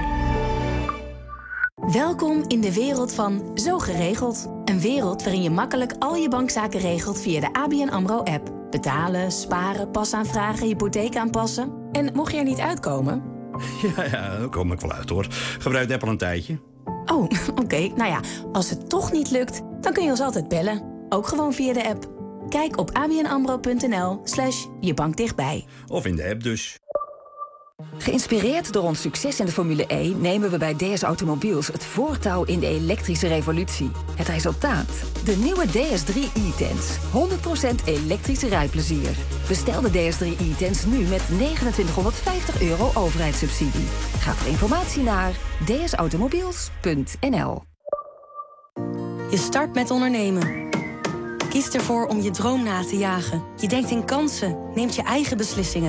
Welkom in de wereld van Zo Geregeld. Een wereld waarin je makkelijk al je bankzaken regelt via de A B N AMRO-app. Betalen, sparen, pasaanvragen, hypotheek aanpassen. En mocht je er niet uitkomen? Ja, ja, daar kom ik wel uit, hoor. Gebruik de app al een tijdje. Oh, oké. Okay. Nou ja, als het toch niet lukt, dan kun je ons altijd bellen. Ook gewoon via de app. Kijk op abnamro.nl slash je bank dichtbij. Of in de app dus. Geïnspireerd door ons succes in de Formule E... nemen we bij D S Automobiels het voortouw in de elektrische revolutie. Het resultaat? De nieuwe D S drie e-Tens. honderd procent elektrische rijplezier. Bestel de D S drie e-Tens nu met negenentwintighonderdvijftig euro overheidssubsidie. Ga voor informatie naar d s automobiels punt n l. Je start met ondernemen. Kies ervoor om je droom na te jagen. Je denkt in kansen, neemt je eigen beslissingen.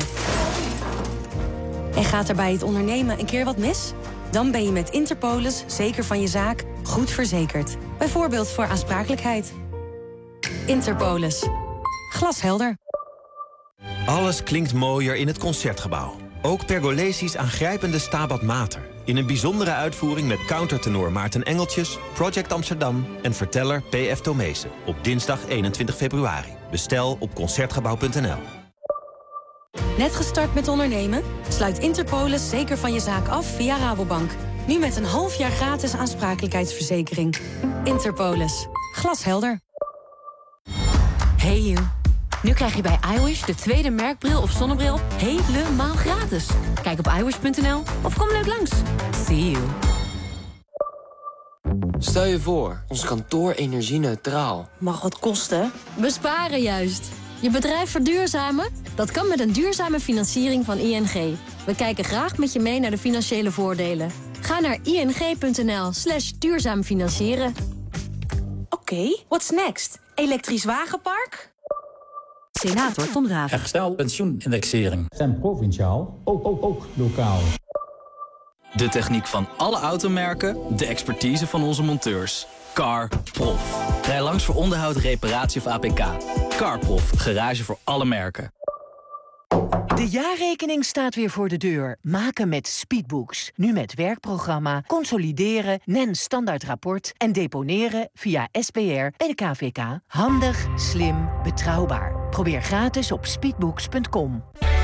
En gaat er bij het ondernemen een keer wat mis? Dan ben je met Interpolis, zeker van je zaak, goed verzekerd. Bijvoorbeeld voor aansprakelijkheid. Interpolis. Glashelder. Alles klinkt mooier in het Concertgebouw. Ook Pergolesi's aangrijpende Stabat Mater. In een bijzondere uitvoering met countertenor Maarten Engeltjes, Project Amsterdam en verteller P F Tomezen. Op dinsdag eenentwintig februari. Bestel op concertgebouw punt n l. Net gestart met ondernemen? Sluit Interpolis zeker van je zaak af via Rabobank. Nu met een half jaar gratis aansprakelijkheidsverzekering. Interpolis. Glashelder. Hey you. Nu krijg je bij iWish de tweede merkbril of zonnebril helemaal gratis. Kijk op iWish punt n l of kom leuk langs. See you. Stel je voor, ons kantoor energie-neutraal. Mag wat kosten? Besparen juist. Je bedrijf verduurzamen? Dat kan met een duurzame financiering van I N G. We kijken graag met je mee naar de financiële voordelen. Ga naar ing punt n l slash duurzaam financieren. Oké, okay, what's next? Elektrisch wagenpark? Senator Tom Raven. Herstel pensioenindexering. En provinciaal, ook, ook, ook lokaal. De techniek van alle automerken, de expertise van onze monteurs. CarProf. Rij langs voor onderhoud, reparatie of A P K. CarProf, garage voor alle merken. De jaarrekening staat weer voor de deur. Maken met Speedbooks. Nu met werkprogramma, consolideren, N E N standaardrapport en deponeren via S P R bij de K V K. Handig, slim, betrouwbaar. Probeer gratis op speedbooks punt com.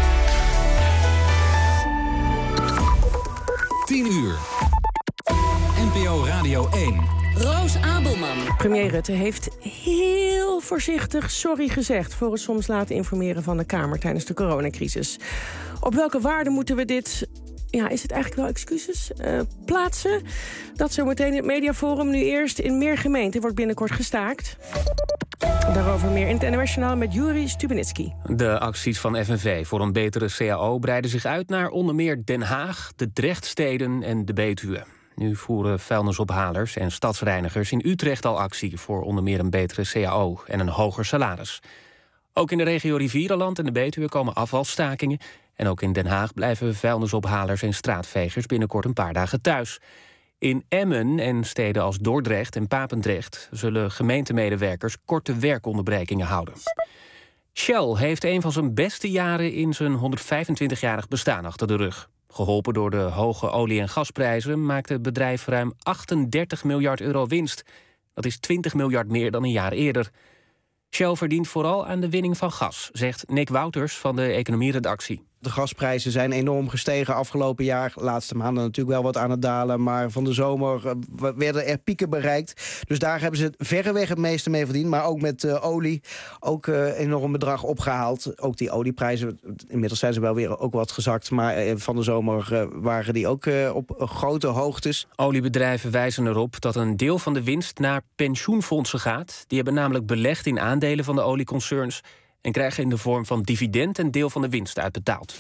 tien uur. N P O Radio één. Roos Abelman. Premier Rutte heeft heel voorzichtig sorry gezegd voor het soms laten informeren van de Kamer tijdens de coronacrisis. Op welke waarde moeten we dit, ja, is het eigenlijk wel excuses, uh, plaatsen? Dat zometeen in het Mediaforum. Nu eerst in meer gemeenten wordt binnenkort gestaakt. Daarover meer in het N O S-journaal met Juri Stubenitski. De acties van F N V voor een betere C A O breiden zich uit naar onder meer Den Haag, de Drechtsteden en de Betuwe. Nu voeren vuilnisophalers en stadsreinigers in Utrecht al actie voor onder meer een betere C A O en een hoger salaris. Ook in de regio Rivierenland en de Betuwe komen afvalstakingen. En ook in Den Haag blijven vuilnisophalers en straatvegers binnenkort een paar dagen thuis. In Emmen en steden als Dordrecht en Papendrecht zullen gemeentemedewerkers korte werkonderbrekingen houden. Shell heeft een van zijn beste jaren in zijn honderdvijfentwintigjarig bestaan achter de rug. Geholpen door de hoge olie- en gasprijzen maakte het bedrijf ruim achtendertig miljard euro winst. Dat is twintig miljard meer dan een jaar eerder. Shell verdient vooral aan de winning van gas, zegt Nick Wouters van de economieredactie. De gasprijzen zijn enorm gestegen afgelopen jaar. Laatste maanden natuurlijk wel wat aan het dalen. Maar van de zomer werden er pieken bereikt. Dus daar hebben ze verreweg het meeste mee verdiend. Maar ook met uh, olie ook een uh, enorm bedrag opgehaald. Ook die olieprijzen, inmiddels zijn ze wel weer ook wat gezakt. Maar uh, van de zomer uh, waren die ook uh, op uh, grote hoogtes. Oliebedrijven wijzen erop dat een deel van de winst naar pensioenfondsen gaat. Die hebben namelijk belegd in aandelen van de olieconcerns en krijgen in de vorm van dividend een deel van de winst uitbetaald.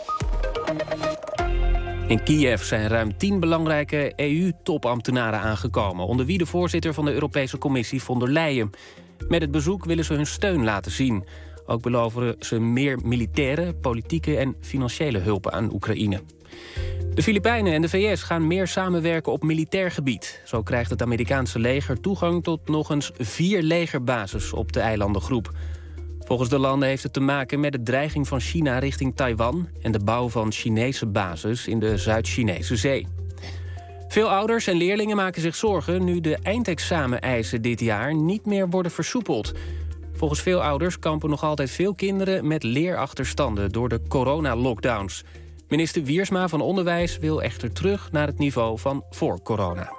In Kiev zijn ruim tien belangrijke E U-topambtenaren aangekomen, onder wie de voorzitter van de Europese Commissie von der Leyen. Met het bezoek willen ze hun steun laten zien. Ook beloven ze meer militaire, politieke en financiële hulp aan Oekraïne. De Filipijnen en de V S gaan meer samenwerken op militair gebied. Zo krijgt het Amerikaanse leger toegang tot nog eens vier legerbases op de eilandengroep. Volgens de landen heeft het te maken met de dreiging van China richting Taiwan en de bouw van Chinese bases in de Zuid-Chinese Zee. Veel ouders en leerlingen maken zich zorgen nu de eindexameneisen dit jaar niet meer worden versoepeld. Volgens veel ouders kampen nog altijd veel kinderen met leerachterstanden door de coronalockdowns. Minister Wiersma van Onderwijs wil echter terug naar het niveau van voor corona.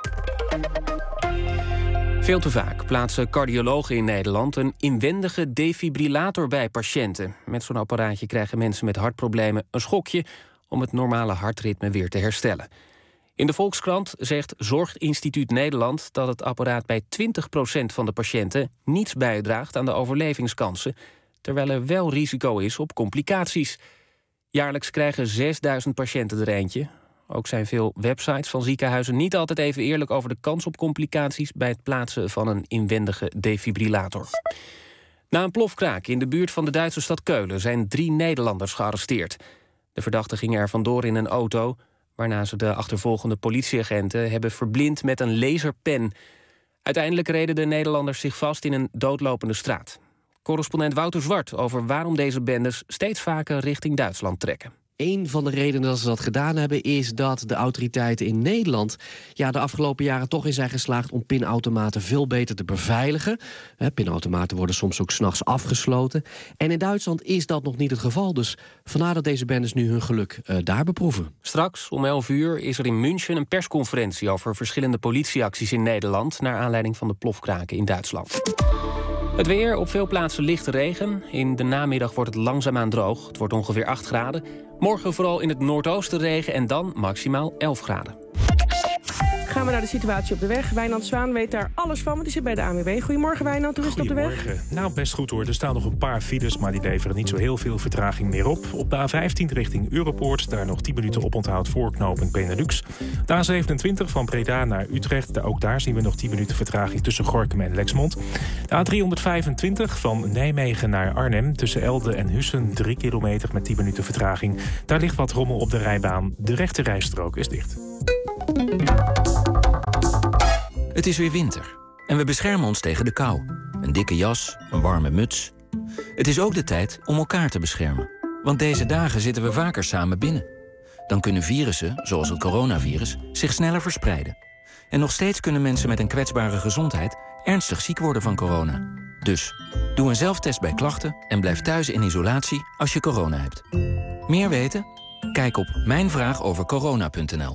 Veel te vaak plaatsen cardiologen in Nederland een inwendige defibrillator bij patiënten. Met zo'n apparaatje krijgen mensen met hartproblemen een schokje om het normale hartritme weer te herstellen. In de Volkskrant zegt Zorginstituut Nederland dat het apparaat bij twintig procent van de patiënten niets bijdraagt aan de overlevingskansen, terwijl er wel risico is op complicaties. Jaarlijks krijgen zesduizend patiënten er eentje. Ook zijn veel websites van ziekenhuizen niet altijd even eerlijk over de kans op complicaties bij het plaatsen van een inwendige defibrillator. Na een plofkraak in de buurt van de Duitse stad Keulen zijn drie Nederlanders gearresteerd. De verdachten gingen er vandoor in een auto, waarna ze de achtervolgende politieagenten hebben verblind met een laserpen. Uiteindelijk reden de Nederlanders zich vast in een doodlopende straat. Correspondent Wouter Zwart over waarom deze bendes steeds vaker richting Duitsland trekken. Een van de redenen dat ze dat gedaan hebben is dat de autoriteiten in Nederland ja, de afgelopen jaren toch in zijn geslaagd om pinautomaten veel beter te beveiligen. He, pinautomaten worden soms ook 's nachts afgesloten. En in Duitsland is dat nog niet het geval. Dus vandaar dat deze bendes nu hun geluk uh, daar beproeven. Straks om elf uur is er in München een persconferentie over verschillende politieacties in Nederland naar aanleiding van de plofkraken in Duitsland. Het weer, op veel plaatsen lichte regen. In de namiddag wordt het langzaamaan droog. Het wordt ongeveer acht graden. Morgen vooral in het noordoosten regen en dan maximaal elf graden. Gaan we naar de situatie op de weg. Wijnand Zwaan weet daar alles van, want die zit bij de A N W B. Goedemorgen Wijnand, hoe is het op de weg? Goedemorgen. Nou, best goed hoor. Er staan nog een paar files, maar die leveren niet zo heel veel vertraging meer op. Op de A vijftien richting Europoort, daar nog tien minuten oponthoud voor knooppunt Benelux. De A zevenentwintig van Breda naar Utrecht, ook daar zien we nog tien minuten vertraging tussen Gorinchem en Lexmond. De A driehonderdvijfentwintig van Nijmegen naar Arnhem, tussen Elde en Hussen, drie kilometer met tien minuten vertraging. Daar ligt wat rommel op de rijbaan. De rechte rijstrook is dicht. Het is weer winter en we beschermen ons tegen de kou. Een dikke jas, een warme muts. Het is ook de tijd om elkaar te beschermen. Want deze dagen zitten we vaker samen binnen. Dan kunnen virussen, zoals het coronavirus, zich sneller verspreiden. En nog steeds kunnen mensen met een kwetsbare gezondheid ernstig ziek worden van corona. Dus, doe een zelftest bij klachten en blijf thuis in isolatie als je corona hebt. Meer weten? Kijk op mijnvraagovercorona punt n l.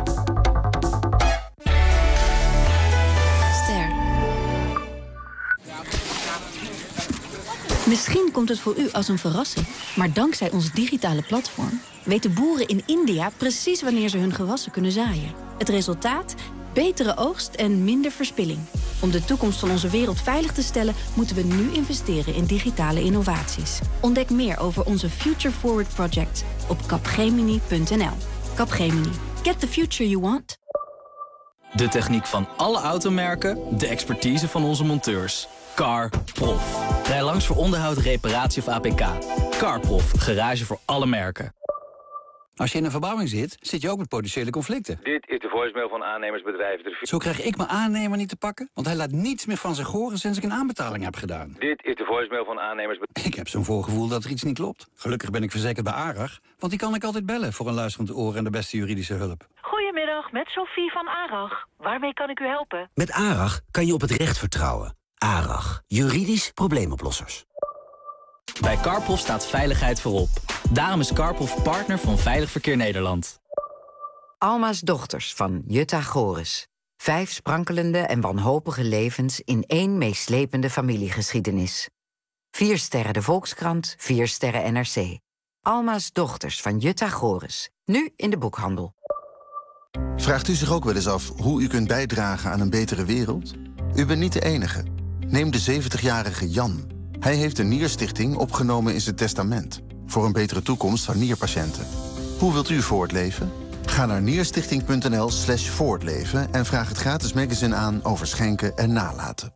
Misschien komt het voor u als een verrassing, maar dankzij ons digitale platform weten boeren in India precies wanneer ze hun gewassen kunnen zaaien. Het resultaat? Betere oogst en minder verspilling. Om de toekomst van onze wereld veilig te stellen, moeten we nu investeren in digitale innovaties. Ontdek meer over onze Future Forward Project op capgemini punt n l. Capgemini. Get the future you want. De techniek van alle automerken, de expertise van onze monteurs. CarProf. Rij langs voor onderhoud, reparatie of A P K. CarProf, garage voor alle merken. Als je in een verbouwing zit, zit je ook met potentiële conflicten. Dit is de voicemail van aannemersbedrijf De Rivie. Zo krijg ik mijn aannemer niet te pakken, want hij laat niets meer van zich horen sinds ik een aanbetaling heb gedaan. Dit is de voicemail van aannemersbedrijf. Ik heb zo'n voorgevoel dat er iets niet klopt. Gelukkig ben ik verzekerd bij ARAG, want die kan ik altijd bellen voor een luisterend oor en de beste juridische hulp. Goedemiddag, met Sophie van ARAG. Waarmee kan ik u helpen? Met ARAG kan je op het recht vertrouwen. ARAG, juridisch probleemoplossers. Bij CarProf staat veiligheid voorop. Daarom is CarProf partner van Veilig Verkeer Nederland. Alma's dochters van Jutta Goris. Vijf sprankelende en wanhopige levens in één meeslepende familiegeschiedenis. Vier sterren de Volkskrant, vier sterren N R C. Alma's dochters van Jutta Goris. Nu in de boekhandel. Vraagt u zich ook wel eens af hoe u kunt bijdragen aan een betere wereld? U bent niet de enige. Neem de zeventigjarige Jan. Hij heeft een nierstichting opgenomen in zijn testament. Voor een betere toekomst van nierpatiënten. Hoe wilt u voortleven? Ga naar nierstichting punt n l slash voortleven en vraag het gratis magazine aan over schenken en nalaten.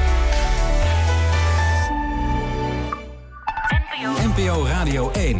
N P O Radio één.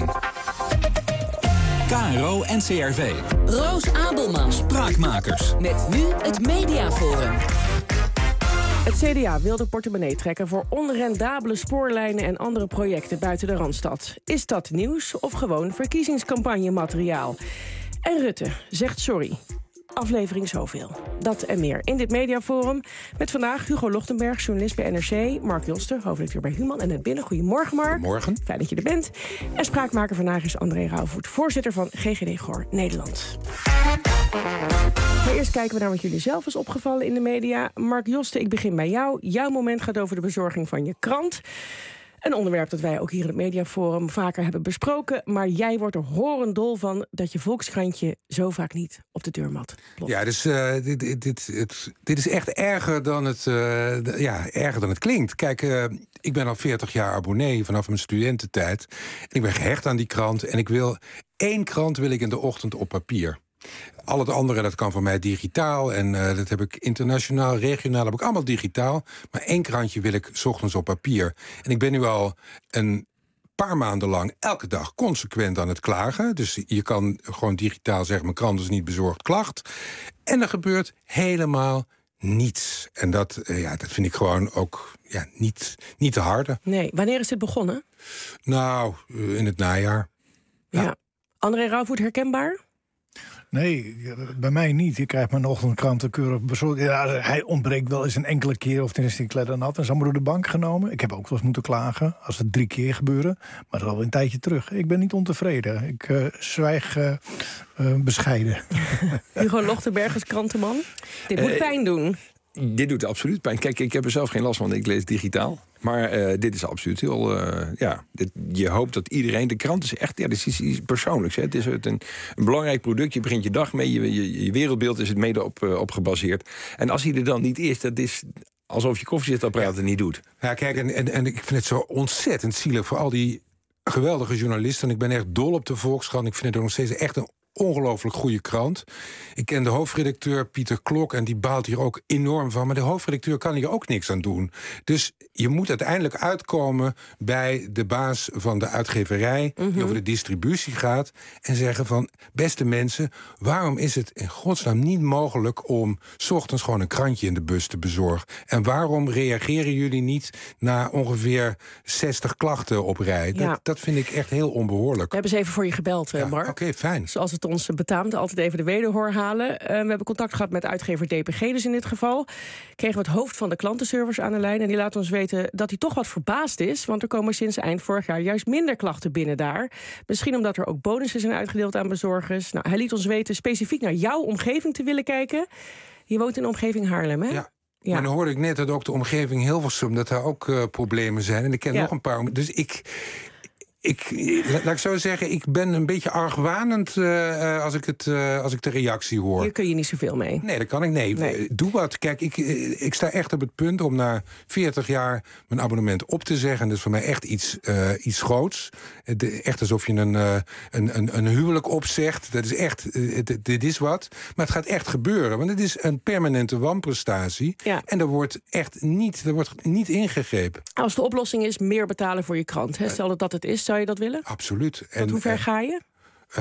K R O en C R V. Roos Abelman. Spraakmakers. Met nu het Mediaforum. Het C D A wil de portemonnee trekken voor onrendabele spoorlijnen en andere projecten buiten de Randstad. Is dat nieuws of gewoon verkiezingscampagnemateriaal? En Rutte zegt sorry. Aflevering zoveel. Dat en meer in dit Mediaforum. Met vandaag Hugo Lochtenberg, journalist bij N R C. Mark Joster, hoofdredacteur bij Human en Net Binnen. Goedemorgen, Mark. Goedemorgen. Fijn dat je er bent. En spraakmaker vandaag is André Rauwvoet, voorzitter van G G D Goor Nederland. Maar eerst kijken we naar wat jullie zelf is opgevallen in de media. Mark Joster, ik begin bij jou. Jouw moment gaat over de bezorging van je krant. Een onderwerp dat wij ook hier in het Mediaforum vaker hebben besproken. Maar jij wordt er horendol van dat je Volkskrantje zo vaak niet op de deurmat ploft. Ja, dus uh, dit, dit, dit, het, dit is echt erger dan het, uh, de, ja, erger dan het klinkt. Kijk, uh, ik ben al veertig jaar abonnee vanaf mijn studententijd. Ik ben gehecht aan die krant en ik wil één krant wil ik in de ochtend op papier. Al het andere, dat kan voor mij digitaal. En uh, dat heb ik internationaal, regionaal, heb ik allemaal digitaal. Maar één krantje wil ik 's ochtends op papier. En ik ben nu al een paar maanden lang elke dag consequent aan het klagen. Dus je kan gewoon digitaal zeggen, mijn krant is niet bezorgd, klacht. En er gebeurt helemaal niets. En dat, uh, ja, dat vind ik gewoon ook ja, niet, niet te harde. Nee, wanneer is dit begonnen? Nou, uh, in het najaar. Ja. ja. André Rauwvoet, herkenbaar? Nee, bij mij niet. Ik krijg mijn ochtendkranten keurig bezorgd. Ja, hij ontbreekt wel eens een enkele keer of tenminste een kleddernat. En is allemaal door de bank genomen. Ik heb ook wel eens moeten klagen als het drie keer gebeurde. Maar dat is al een tijdje terug. Ik ben niet ontevreden. Ik uh, zwijg uh, uh, bescheiden. Hugo Lochtenberg als krantenman. Dit moet uh, pijn doen. Dit doet absoluut pijn. Kijk, ik heb er zelf geen last van. Ik lees digitaal. Maar uh, dit is absoluut heel... Uh, ja, dit, je hoopt dat iedereen... De krant is echt... Ja, dit is iets persoonlijks. Hè. Het is een, een belangrijk product. Je begint je dag mee. Je, je, je wereldbeeld is het mede op, uh, op gebaseerd. En als hij er dan niet is... Dat is alsof je koffiezetapparaat ja. er niet doet. Ja, kijk, en, en, en ik vind het zo ontzettend zielig... voor al die geweldige journalisten. En ik ben echt dol op de Volkskrant. Ik vind het nog steeds echt een ongelooflijk goede krant. Ik ken de hoofdredacteur Pieter Klok en die baalt hier ook enorm van. Maar de hoofdredacteur kan hier ook niks aan doen. Dus je moet uiteindelijk uitkomen bij de baas van de uitgeverij... Mm-hmm. die over de distributie gaat en zeggen van... beste mensen, waarom is het in godsnaam niet mogelijk... om 's ochtends gewoon een krantje in de bus te bezorgen? En waarom reageren jullie niet na ongeveer zestig klachten op rij? Ja. Dat, dat vind ik echt heel onbehoorlijk. We hebben ze even voor je gebeld, ja, Mark. Oké, okay, fijn. Zoals het ons betaamt, altijd even de wederhoor halen. Uh, we hebben contact gehad met uitgever D P G dus in dit geval. Kregen we het hoofd van de klantenservice aan de lijn... en die laat ons weten dat hij toch wat verbaasd is... want er komen sinds eind vorig jaar juist minder klachten binnen daar. Misschien omdat er ook bonussen zijn uitgedeeld aan bezorgers. Nou, hij liet ons weten specifiek naar jouw omgeving te willen kijken. Je woont in de omgeving Haarlem, hè? Ja. Ja. Maar dan hoorde ik net dat ook de omgeving Hilversum... dat daar ook uh, problemen zijn. En ik ken ja. nog een paar... Dus ik... Ik, laat ik zo zeggen, ik ben een beetje argwanend uh, als, ik het, uh, als ik de reactie hoor. Hier kun je niet zoveel mee. Nee, dat kan ik nee. nee. Doe wat. Kijk, ik, ik sta echt op het punt om na veertig jaar mijn abonnement op te zeggen. Dat is voor mij echt iets, uh, iets groots. De, echt alsof je een, uh, een, een, een huwelijk opzegt. Dat is echt, uh, dit is wat. Maar het gaat echt gebeuren. Want het is een permanente wanprestatie. Ja. En er wordt echt niet, er wordt niet ingegrepen. Als de oplossing is meer betalen voor je krant. Hè? Stel dat dat het is, zou je dat willen? Absoluut. En hoe ver uh, ga je? Uh,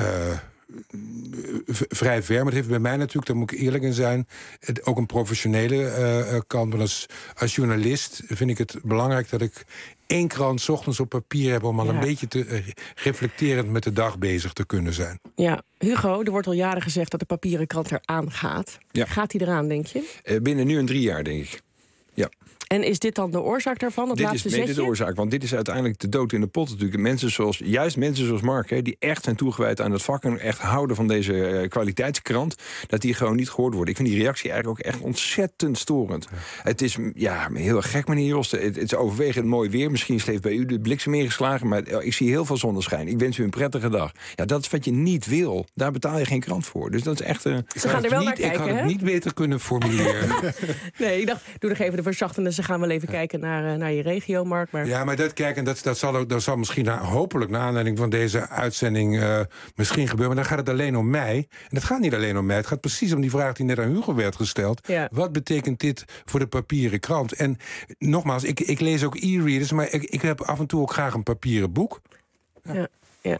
v- vrij ver, maar het heeft bij mij natuurlijk, daar moet ik eerlijk in zijn... Het, ook een professionele uh, kant. Maar als, als journalist vind ik het belangrijk dat ik één krant 's ochtends op papier heb... om al ja. een beetje te uh, reflecterend met de dag bezig te kunnen zijn. Ja, Hugo, er wordt al jaren gezegd dat de papieren krant eraan gaat. Ja. Gaat hij eraan, denk je? Uh, binnen nu en drie jaar, denk ik. Ja. En is dit dan de oorzaak daarvan, dat dit laatste is zetje? Dit is de oorzaak, want dit is uiteindelijk de dood in de pot natuurlijk. Mensen zoals, juist mensen zoals Mark, hè, die echt zijn toegewijd aan het vak... en echt houden van deze uh, kwaliteitskrant, dat die gewoon niet gehoord worden. Ik vind die reactie eigenlijk ook echt ontzettend storend. Ja. Het is ja, heel erg gek, meneer Jost. Het, het is overwegend mooi weer. Misschien heeft bij u de bliksem ingeslagen, maar uh, ik zie heel veel zonneschijn. Ik wens u een prettige dag. Ja, dat is wat je niet wil. Daar betaal je geen krant voor. Dus dat is echt... Uh, ze gaan er wel niet, naar kijken, Ik had hè? het niet beter kunnen formuleren. Nee, ik dacht, doe nog even de verzachtende. Ze gaan wel even kijken naar, naar je regio, Mark. Maar... Ja, maar dat, kijk, en dat, dat, zal, ook, dat zal misschien na, hopelijk naar aanleiding van deze uitzending uh, misschien gebeuren. Maar dan gaat het alleen om mij. En het gaat niet alleen om mij. Het gaat precies om die vraag die net aan Hugo werd gesteld. Ja. Wat betekent dit voor de papieren krant? En nogmaals, ik, ik lees ook e-readers, maar ik, ik heb af en toe ook graag een papieren boek. Ja, ja. ja.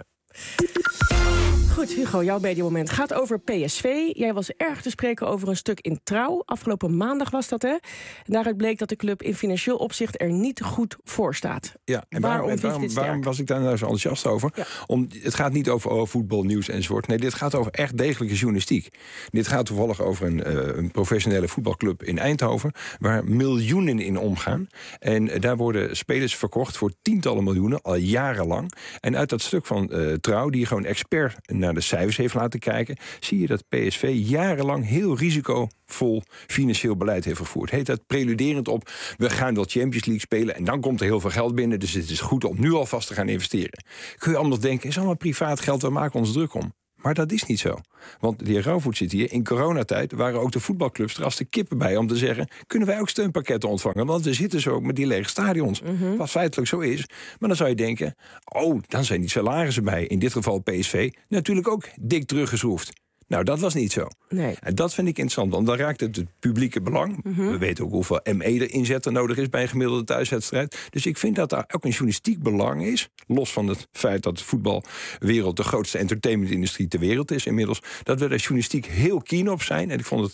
Goed, Hugo, jouw mediamoment gaat over P S V. Jij was erg te spreken over een stuk in Trouw. Afgelopen maandag was dat, hè? En daaruit bleek dat de club in financieel opzicht er niet goed voor staat. Ja, en waarom, waarom, en waarom, waarom was ik daar nou zo enthousiast over? Ja. Om, het gaat niet over oh, voetbal, nieuws enzovoort. Nee, dit gaat over echt degelijke journalistiek. Dit gaat toevallig over een, uh, een professionele voetbalclub in Eindhoven... waar miljoenen in omgaan. En uh, daar worden spelers verkocht voor tientallen miljoenen, al jarenlang. En uit dat stuk van uh, Trouw, die gewoon expert naar de cijfers heeft laten kijken, zie je dat P S V jarenlang heel risicovol financieel beleid heeft gevoerd. Heet dat preluderend op, we gaan wel Champions League spelen en dan komt er heel veel geld binnen, dus het is goed om nu alvast te gaan investeren. Kun je allemaal denken, is allemaal privaat geld, we maken ons druk om. Maar dat is niet zo. Want de heer Rauwvoet zit hier. In coronatijd waren ook de voetbalclubs er als de kippen bij om te zeggen, kunnen wij ook steunpakketten ontvangen? Want we zitten zo met die lege stadions. Mm-hmm. Wat feitelijk zo is. Maar dan zou je denken, oh, dan zijn die salarissen bij, in dit geval P S V, natuurlijk ook dik teruggeschroefd. Nou, dat was niet zo. Nee. En dat vind ik interessant, want dan raakt het het publieke belang. Mm-hmm. We weten ook hoeveel M E er inzetten nodig is bij een gemiddelde thuiswedstrijd. Dus ik vind dat daar ook een journalistiek belang is, los van het feit dat de voetbalwereld de grootste entertainmentindustrie ter wereld is inmiddels, dat we daar journalistiek heel keen op zijn. En ik vond het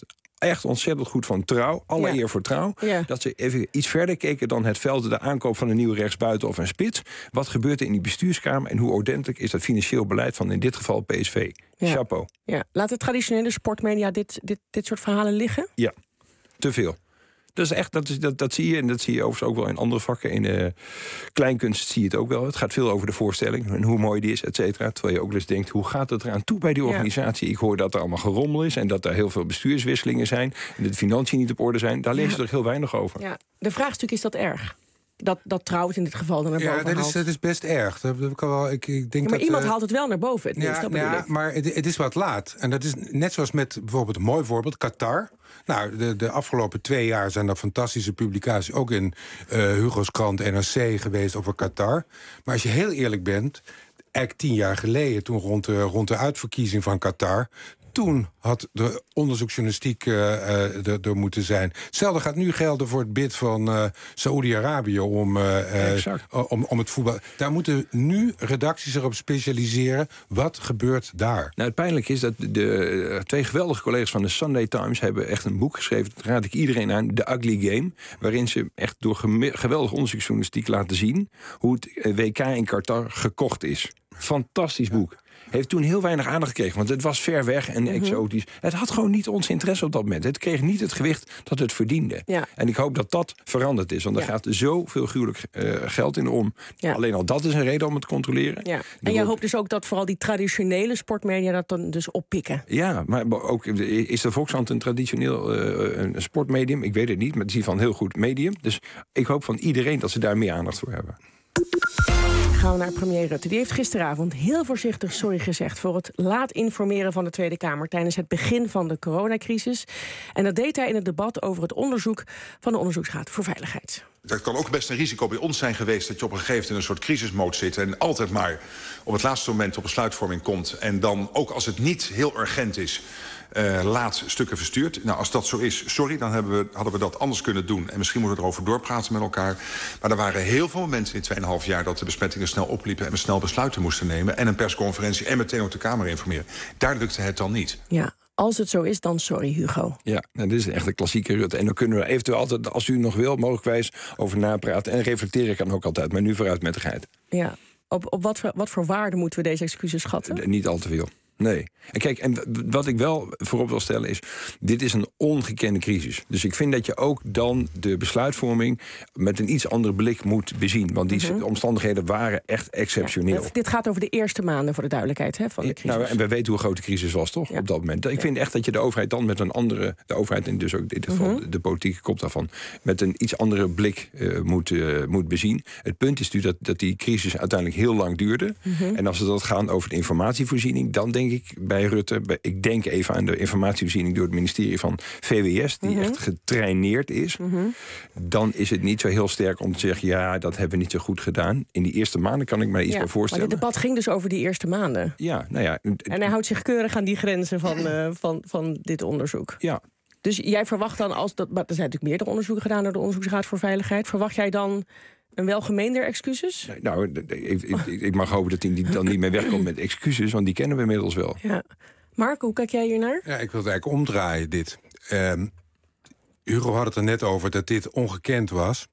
echt ontzettend goed van Trouw. Alle Ja. eer voor Trouw. Ja. Dat ze even iets verder keken dan het veld, de aankoop van een nieuwe rechtsbuiten of een spits. Wat gebeurt er in die bestuurskamer en hoe ordentelijk is dat financieel beleid van in dit geval P S V? Ja. Chapeau. Ja. Laten traditionele sportmedia dit, dit, dit soort verhalen liggen? Ja, te veel. Dat, is echt, dat, is, dat, dat zie je en dat zie je overigens ook wel in andere vakken. In de kleinkunst zie je het ook wel. Het gaat veel over de voorstelling en hoe mooi die is, et cetera. Terwijl je ook eens denkt, hoe gaat het eraan toe bij die organisatie? Ja. Ik hoor dat er allemaal gerommel is en dat er heel veel bestuurswisselingen zijn en de financiën niet op orde zijn. Daar lees je Ja. er heel weinig over. Ja. De vraag is natuurlijk, is dat erg? Dat, dat Trouw het in dit geval dan naar boven Ja, dat is, haalt. dat is best erg. Dat, dat kan wel, ik, ik denk Ja, maar dat, iemand uh, haalt het wel naar boven, het nieuws, Ja, dat bedoel ja ik. maar het, het is wat laat. En dat is net zoals met bijvoorbeeld een mooi voorbeeld, Qatar. Nou, de, de afgelopen twee jaar zijn er fantastische publicaties, ook in uh, Hugo's krant N R C geweest over Qatar. Maar als je heel eerlijk bent, eigenlijk tien jaar geleden, toen rond de, rond de uitverkiezing van Qatar, toen had de onderzoeksjournalistiek uh, uh, er, er moeten zijn. Hetzelfde gaat nu gelden voor het bid van uh, Saoedi-Arabië om, uh, uh, om, om het voetbal. Daar moeten nu redacties erop specialiseren. Wat gebeurt daar? Nou, het pijnlijke is dat de uh, twee geweldige collega's van de Sunday Times hebben echt een boek geschreven. Dat raad ik iedereen aan, The Ugly Game. Waarin ze echt door geweldige onderzoeksjournalistiek laten zien hoe het W K in Qatar gekocht is. Fantastisch boek. Heeft toen heel weinig aandacht gekregen, want het was ver weg en Mm-hmm. exotisch. Het had gewoon niet ons interesse op dat moment. Het kreeg niet het gewicht dat het verdiende. Ja. En ik hoop dat dat veranderd is, want er Ja. gaat zoveel gruwelijk uh, geld in om. Ja. Alleen al dat is een reden om het te controleren. Ja. En jij hoopt dus ook dat vooral die traditionele sportmedia dat dan dus oppikken? Ja, maar ook is de Volkskrant een traditioneel uh, een sportmedium? Ik weet het niet, maar het is in ieder geval een heel goed medium. Dus ik hoop van iedereen dat ze daar meer aandacht voor hebben. Gaan we naar premier Rutte. Die heeft gisteravond heel voorzichtig sorry gezegd voor het laat informeren van de Tweede Kamer tijdens het begin van de coronacrisis. En dat deed hij in het debat over het onderzoek van de Onderzoeksraad voor Veiligheid. Dat kan ook best een risico bij ons zijn geweest dat je op een gegeven moment in een soort crisismode zit en altijd maar op het laatste moment tot besluitvorming komt. En dan, ook als het niet heel urgent is, Uh, laat stukken verstuurd. Nou, als dat zo is, sorry, dan hebben we, hadden we dat anders kunnen doen. En misschien moeten we erover doorpraten met elkaar. Maar er waren heel veel momenten in tweeënhalf jaar dat de besmettingen snel opliepen en we snel besluiten moesten nemen. En een persconferentie en meteen ook de Kamer informeren. Daar lukte het dan niet. Ja. Als het zo is, dan sorry, Hugo. Ja, nou, dit is echt een klassieke Rutte. En dan kunnen we eventueel altijd, als u nog wil, mogelijkwijs over napraten. En reflecteren kan ook altijd, maar nu vooruit met de geit. Ja. Op, op wat, voor, wat voor waarde moeten we deze excuses schatten? Uh, niet al te veel. Nee. En kijk, en wat ik wel voorop wil stellen is, dit is een ongekende crisis. Dus ik vind dat je ook dan de besluitvorming met een iets andere blik moet bezien. Want die mm-hmm. omstandigheden waren echt exceptioneel. Ja, dit gaat over de eerste maanden, voor de duidelijkheid, hè, van de crisis. Nou, en we weten hoe groot de crisis was, toch? Ja. Op dat moment. Ik ja. vind echt dat je de overheid dan met een andere, de overheid en dus ook in dit geval mm-hmm. de, de politieke kop daarvan, met een iets andere blik uh, moet, uh, moet bezien. Het punt is natuurlijk dat, dat die crisis uiteindelijk heel lang duurde. Mm-hmm. En als we dat gaan over de informatievoorziening, dan denk ik bij Rutte, bij, ik denk even aan de informatievoorziening door het ministerie van V W S, die mm-hmm. echt getraineerd is. Mm-hmm. Dan is het niet zo heel sterk om te zeggen, ja, dat hebben we niet zo goed gedaan. In die eerste maanden kan ik me iets ja, bij voorstellen. Maar dit debat ging dus over die eerste maanden. Ja, nou ja. En hij houdt zich keurig aan die grenzen van, uh, van, van dit onderzoek. Ja. Dus jij verwacht dan, als dat, maar er zijn natuurlijk meerdere onderzoeken gedaan door de Onderzoeksraad voor Veiligheid. Verwacht jij dan een welgemeender excuses? Nou, ik, ik, ik mag hopen dat hij dan niet meer wegkomt met excuses, want die kennen we inmiddels wel. Ja. Mark, hoe kijk jij hier naar? Ja, ik wil het eigenlijk omdraaien, dit. Um, Hugo had het er net over dat dit ongekend was.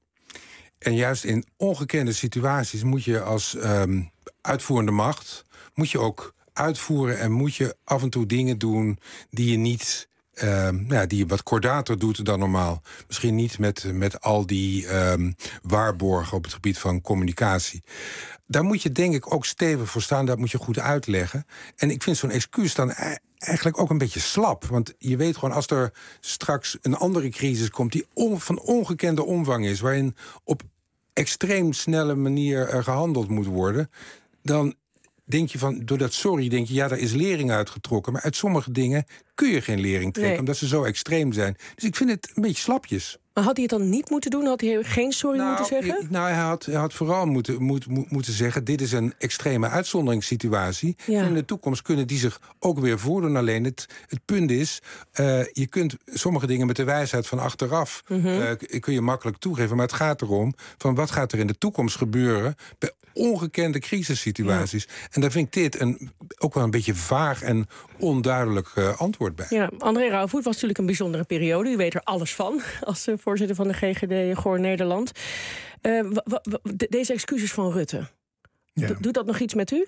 En juist in ongekende situaties moet je als um, uitvoerende macht, moet je ook uitvoeren en moet je af en toe dingen doen die je niet, Um, ja, die je wat kordater doet dan normaal. Misschien niet met, met al die um, waarborgen op het gebied van communicatie. Daar moet je denk ik ook stevig voor staan. Dat moet je goed uitleggen. En ik vind zo'n excuus dan eigenlijk ook een beetje slap. Want je weet gewoon, als er straks een andere crisis komt die on, van ongekende omvang is, waarin op extreem snelle manier uh, gehandeld moet worden, dan denk je van, door dat sorry, denk je, ja, daar is lering uitgetrokken. Maar uit sommige dingen kun je geen lering trekken, nee. omdat ze zo extreem zijn. Dus ik vind het een beetje slapjes. Maar had hij het dan niet moeten doen? Had hij geen sorry nou, moeten zeggen? Nou, hij had, hij had vooral moeten, moet, moet, moeten zeggen... dit is een extreme uitzonderingssituatie. Ja. En in de toekomst kunnen die zich ook weer voordoen. Alleen het, het punt is, uh, je kunt sommige dingen met de wijsheid van achteraf... Mm-hmm. uh, kun je makkelijk toegeven. Maar het gaat erom, van wat gaat er in de toekomst gebeuren... bij ongekende crisissituaties. Ja. En daar vind ik dit een, ook wel een beetje vaag en onduidelijk uh, antwoord bij. Ja, André Rauwvoet was natuurlijk een bijzondere periode. U weet er alles van, als uh, voorzitter van de G G D Goor Nederland. Uh, w- w- w- deze excuses van Rutte, ja. Do- doet dat nog iets met u?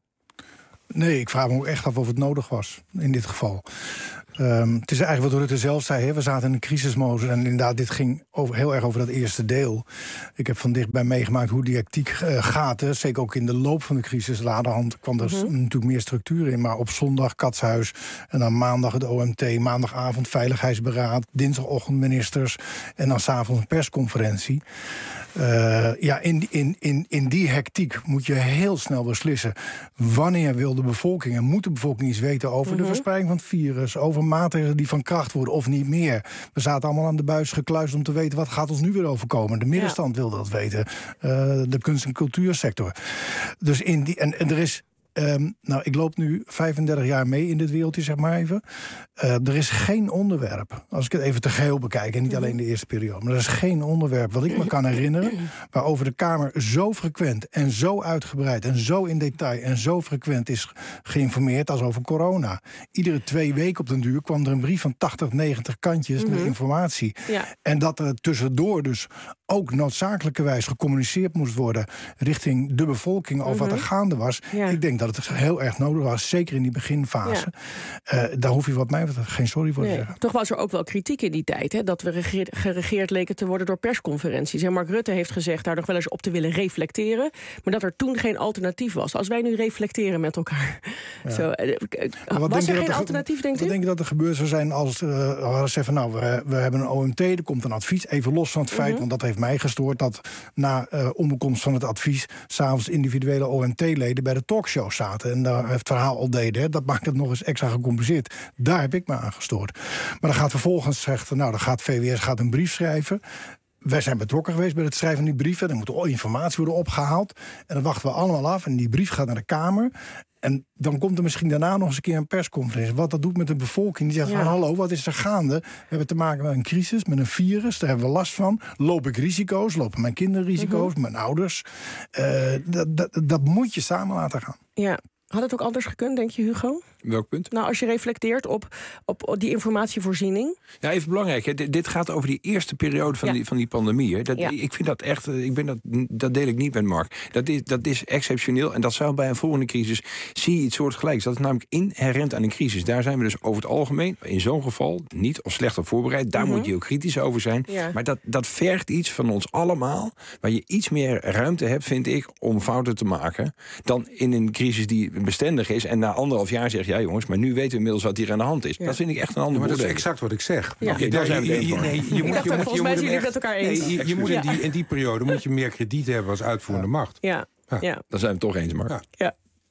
Nee, ik vraag me ook echt af of het nodig was, in dit geval. Um, het is eigenlijk wat Rutte zelf zei, hè? We zaten in een crisismodus en inderdaad, dit ging over, heel erg over dat eerste deel. Ik heb van dichtbij meegemaakt hoe die hectiek uh, gaat, hè? Zeker ook in de loop van de crisis. Laterhand kwam er mm-hmm. natuurlijk meer structuur in, maar op zondag Katshuis en dan maandag het O M T, maandagavond Veiligheidsberaad, dinsdagochtend ministers en dan 's avonds een persconferentie. Uh, ja, in, in, in, in die hectiek moet je heel snel beslissen wanneer wil de bevolking en moet de bevolking iets weten over mm-hmm. de verspreiding van het virus, over maatregelen die van kracht worden of niet meer. We zaten allemaal aan de buis gekluisterd om te weten wat gaat ons nu weer overkomen. De middenstand ja. wil dat weten. Uh, de kunst- en cultuursector. Dus in die, en, en er is Um, nou, ik loop nu vijfendertig jaar mee in dit wereldje, zeg maar even. Uh, er is geen onderwerp, als ik het even te geheel bekijk... en niet alleen de eerste periode... maar er is geen onderwerp wat ik me kan herinneren... waarover de Kamer zo frequent en zo uitgebreid... en zo in detail en zo frequent is geïnformeerd als over corona. Iedere twee weken op den duur kwam er een brief van tachtig, negentig kantjes... Mm-hmm. met informatie. Ja. En dat er tussendoor dus ook noodzakelijkerwijs gecommuniceerd moest worden... richting de bevolking over mm-hmm. wat er gaande was. Ja. Ik denk dat het heel erg nodig was, zeker in die beginfase. Ja. Uh, daar hoef je wat mij betreft geen sorry voor nee. te zeggen. Toch was er ook wel kritiek in die tijd, hè, dat we regeer, geregeerd leken te worden door persconferenties. En Mark Rutte heeft gezegd daar nog wel eens op te willen reflecteren, maar dat er toen geen alternatief was. Als wij nu reflecteren met elkaar. Ja. Zo, uh, was er geen alternatief, denkt u? Wat denk je dat er gebeurd zou zijn als uh, we zeggen, nou, we, we hebben een O M T, er komt een advies, even los van het feit, mm-hmm. want dat heeft mij gestoord, dat na uh, onbekomst van het advies 's avonds individuele O M T-leden bij de talkshow zaten en daar het verhaal al deden. Hè. Dat maakt het nog eens extra gecompliceerd. Daar heb ik me aan gestoord. Maar dan gaat vervolgens zeggen, nou, dan gaat V W S gaat een brief schrijven. Wij zijn betrokken geweest bij het schrijven van die brieven. Er moet al informatie worden opgehaald. En dan wachten we allemaal af. En die brief gaat naar de Kamer. En dan komt er misschien daarna nog eens een keer een persconferentie. Wat dat doet met de bevolking. Die zegt ja. van hallo, wat is er gaande? We hebben te maken met een crisis, met een virus. Daar hebben we last van. Loop ik risico's? Lopen mijn kinderen risico's? Mm-hmm. Mijn ouders? Uh, dat, dat, dat moet je samen laten gaan. Ja. Had het ook anders gekund, denk je, Hugo? Welk punt? Nou, als je reflecteert op, op die informatievoorziening. Ja, even belangrijk. Hè. D- dit gaat over die eerste periode van, ja. die, van die pandemie. Hè. Dat, ja. Ik vind dat echt, ik ben dat, dat deel ik niet met Mark. Dat is, dat is exceptioneel en dat zou bij een volgende crisis zie je iets soortgelijks. Dat is namelijk inherent aan een crisis. Daar zijn we dus over het algemeen, in zo'n geval, niet of slecht op voorbereid. Daar mm-hmm. moet je ook kritisch over zijn. Ja. Maar dat, dat vergt iets van ons allemaal, waar je iets meer ruimte hebt, vind ik, om fouten te maken, dan in een crisis die bestendig is en na anderhalf jaar zeg je, ja jongens, maar nu weten we inmiddels wat hier aan de hand is. Ja. Dat vind ik echt een ander ja, maar dat is oordeel. exact wat ik zeg. Ja. Okay, daar zijn we het nee, je, je, je moet, je moet, volgens mij zijn jullie het met elkaar eens. Nee, je, je moet in, die, in die periode moet je meer krediet hebben als uitvoerende ja. macht. Ja. Ja. Ja. Dan zijn we het toch eens, Mark. Ja. Ja.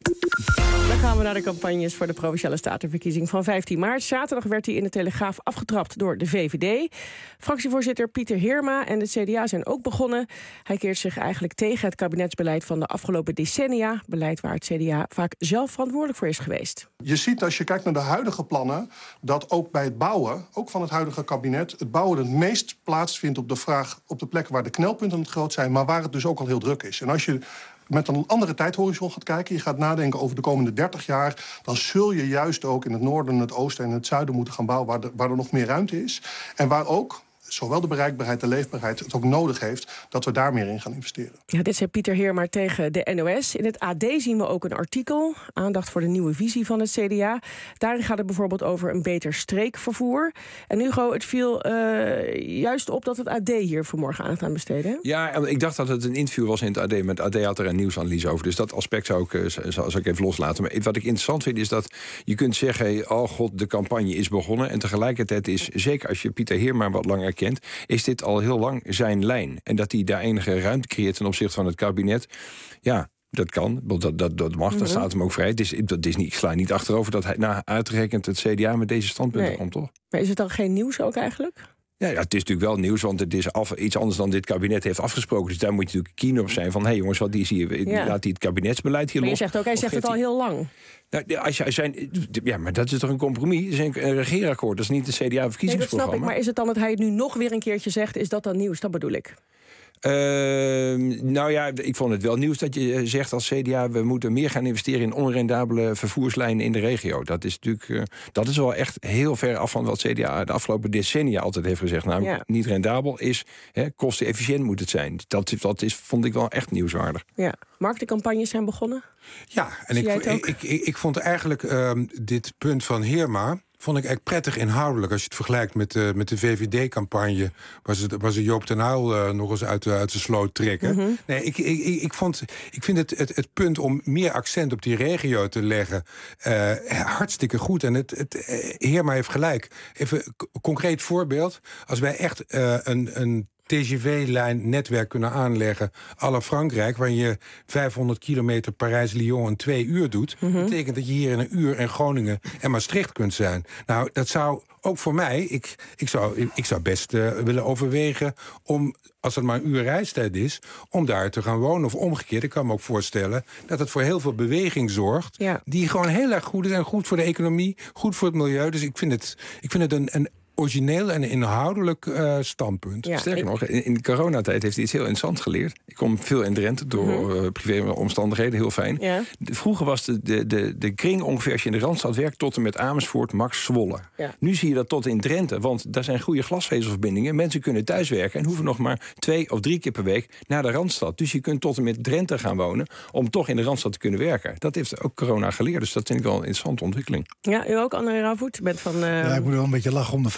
Dan gaan we naar de campagnes voor de Provinciale Statenverkiezing van vijftien maart. Zaterdag werd hij in de Telegraaf afgetrapt door de V V D. Fractievoorzitter Pieter Heerma en de C D A zijn ook begonnen. Hij keert zich eigenlijk tegen het kabinetsbeleid van de afgelopen decennia. Beleid waar het C D A vaak zelf verantwoordelijk voor is geweest. Je ziet als je kijkt naar de huidige plannen, dat ook bij het bouwen, ook van het huidige kabinet, het bouwen het meest plaatsvindt op de vraag, op de plekken waar de knelpunten het groot zijn, maar waar het dus ook al heel druk is. En als je met een andere tijdhorizon gaat kijken, je gaat nadenken over de komende dertig jaar, dan zul je juist ook in het noorden, het oosten en het zuiden moeten gaan bouwen waar, de, waar er nog meer ruimte is. En waar ook zowel de bereikbaarheid, de leefbaarheid het ook nodig heeft dat we daar meer in gaan investeren. Ja, dit zei Pieter Heerma tegen de N O S. In het A D zien we ook een artikel, aandacht voor de nieuwe visie van het C D A. Daarin gaat het bijvoorbeeld over een beter streekvervoer. En Hugo, het viel uh, juist op dat het A D hier vanmorgen aandacht aan besteedde. Hè? Ja, ik dacht dat het een interview was in het A D, maar het A D had er een nieuwsanalyse over. Dus dat aspect zou ik, zou, zou ik even loslaten. Maar wat ik interessant vind is dat je kunt zeggen, oh god, de campagne is begonnen. En tegelijkertijd is, zeker als je Pieter Heerma wat langer kent, is dit al heel lang zijn lijn. En dat hij daar enige ruimte creëert ten opzichte van het kabinet. Ja, dat kan. Dat, dat, dat mag. Mm-hmm. Dat staat hem ook vrij. Het is, dat is niet, ik sla niet achterover dat hij na uitgerekend het C D A met deze standpunten nee. komt, toch? Maar is het dan geen nieuws ook eigenlijk? Ja, ja, het is natuurlijk wel nieuws, want het is af, iets anders dan dit kabinet heeft afgesproken. Dus daar moet je natuurlijk keen op zijn van... hé hey jongens, wat is hier? Ja. Laat hij het kabinetsbeleid hier maar los? je zegt ook, hij zegt het al heel lang. Nou, als je, zijn, ja, maar dat is toch een compromis? Dat is een, een regeerakkoord, dat is niet een C D A-verkiezingsprogramma. Nee, dat snap ik, maar is het dan dat hij het nu nog weer een keertje zegt... is dat dan nieuws? Dat bedoel ik. Uh, nou ja, ik vond het wel nieuws dat je zegt als C D A... we moeten meer gaan investeren in onrendabele vervoerslijnen in de regio. Dat is natuurlijk uh, dat is wel echt heel ver af van wat C D A de afgelopen decennia altijd heeft gezegd. Namelijk, ja. niet rendabel is, hè, kostenefficiënt moet het zijn. Dat, dat is, vond ik wel echt nieuwswaardig. Ja. Marketingcampagnes zijn begonnen? Ja, en ik, ik, ik, ik, ik vond eigenlijk uh, dit punt van Heerma... vond ik echt prettig inhoudelijk als je het vergelijkt met, uh, met de V V D-campagne... waar ze, waar ze Joop ten Uyl uh, nog eens uit, uh, uit zijn sloot trekken. Mm-hmm. Nee, ik, ik, ik, ik, vond, ik vind het, het, het punt om meer accent op die regio te leggen... Uh, hartstikke goed. En het, het, uh, Heerma heeft gelijk. Even een concreet voorbeeld. Als wij echt uh, een... een T G V-lijn-netwerk kunnen aanleggen à la Frankrijk... waar je vijfhonderd kilometer Parijs-Lyon in twee uur doet... Mm-hmm. betekent dat je hier in een uur in Groningen en Maastricht kunt zijn. Nou, dat zou ook voor mij... Ik, ik, zou, ik, ik zou best uh, willen overwegen om, als het maar een uur reistijd is... om daar te gaan wonen of omgekeerd. Ik kan me ook voorstellen dat het voor heel veel beweging zorgt... Ja. die gewoon heel erg goed is en goed voor de economie, goed voor het milieu. Dus ik vind het, ik vind het een... een origineel en inhoudelijk uh, standpunt. Ja, Sterker ik... nog, in, in de coronatijd heeft hij iets heel interessants geleerd. Ik kom veel in Drenthe door mm-hmm. uh, privé-omstandigheden, heel fijn. Ja. De, vroeger was de, de, de, de kring ongeveer, als je in de Randstad werkt... tot en met Amersfoort, Max, Zwolle. Ja. Nu zie je dat tot in Drenthe, want daar zijn goede glasvezelverbindingen. Mensen kunnen thuiswerken en hoeven nog maar twee of drie keer per week naar de Randstad. Dus je kunt tot en met Drenthe gaan wonen... om toch in de Randstad te kunnen werken. Dat heeft ook corona geleerd, dus dat vind ik wel een interessante ontwikkeling. Ja, u ook, André Rauwvoet? Bent van... Uh... Ja, ik moet wel een beetje lachen om de vraag.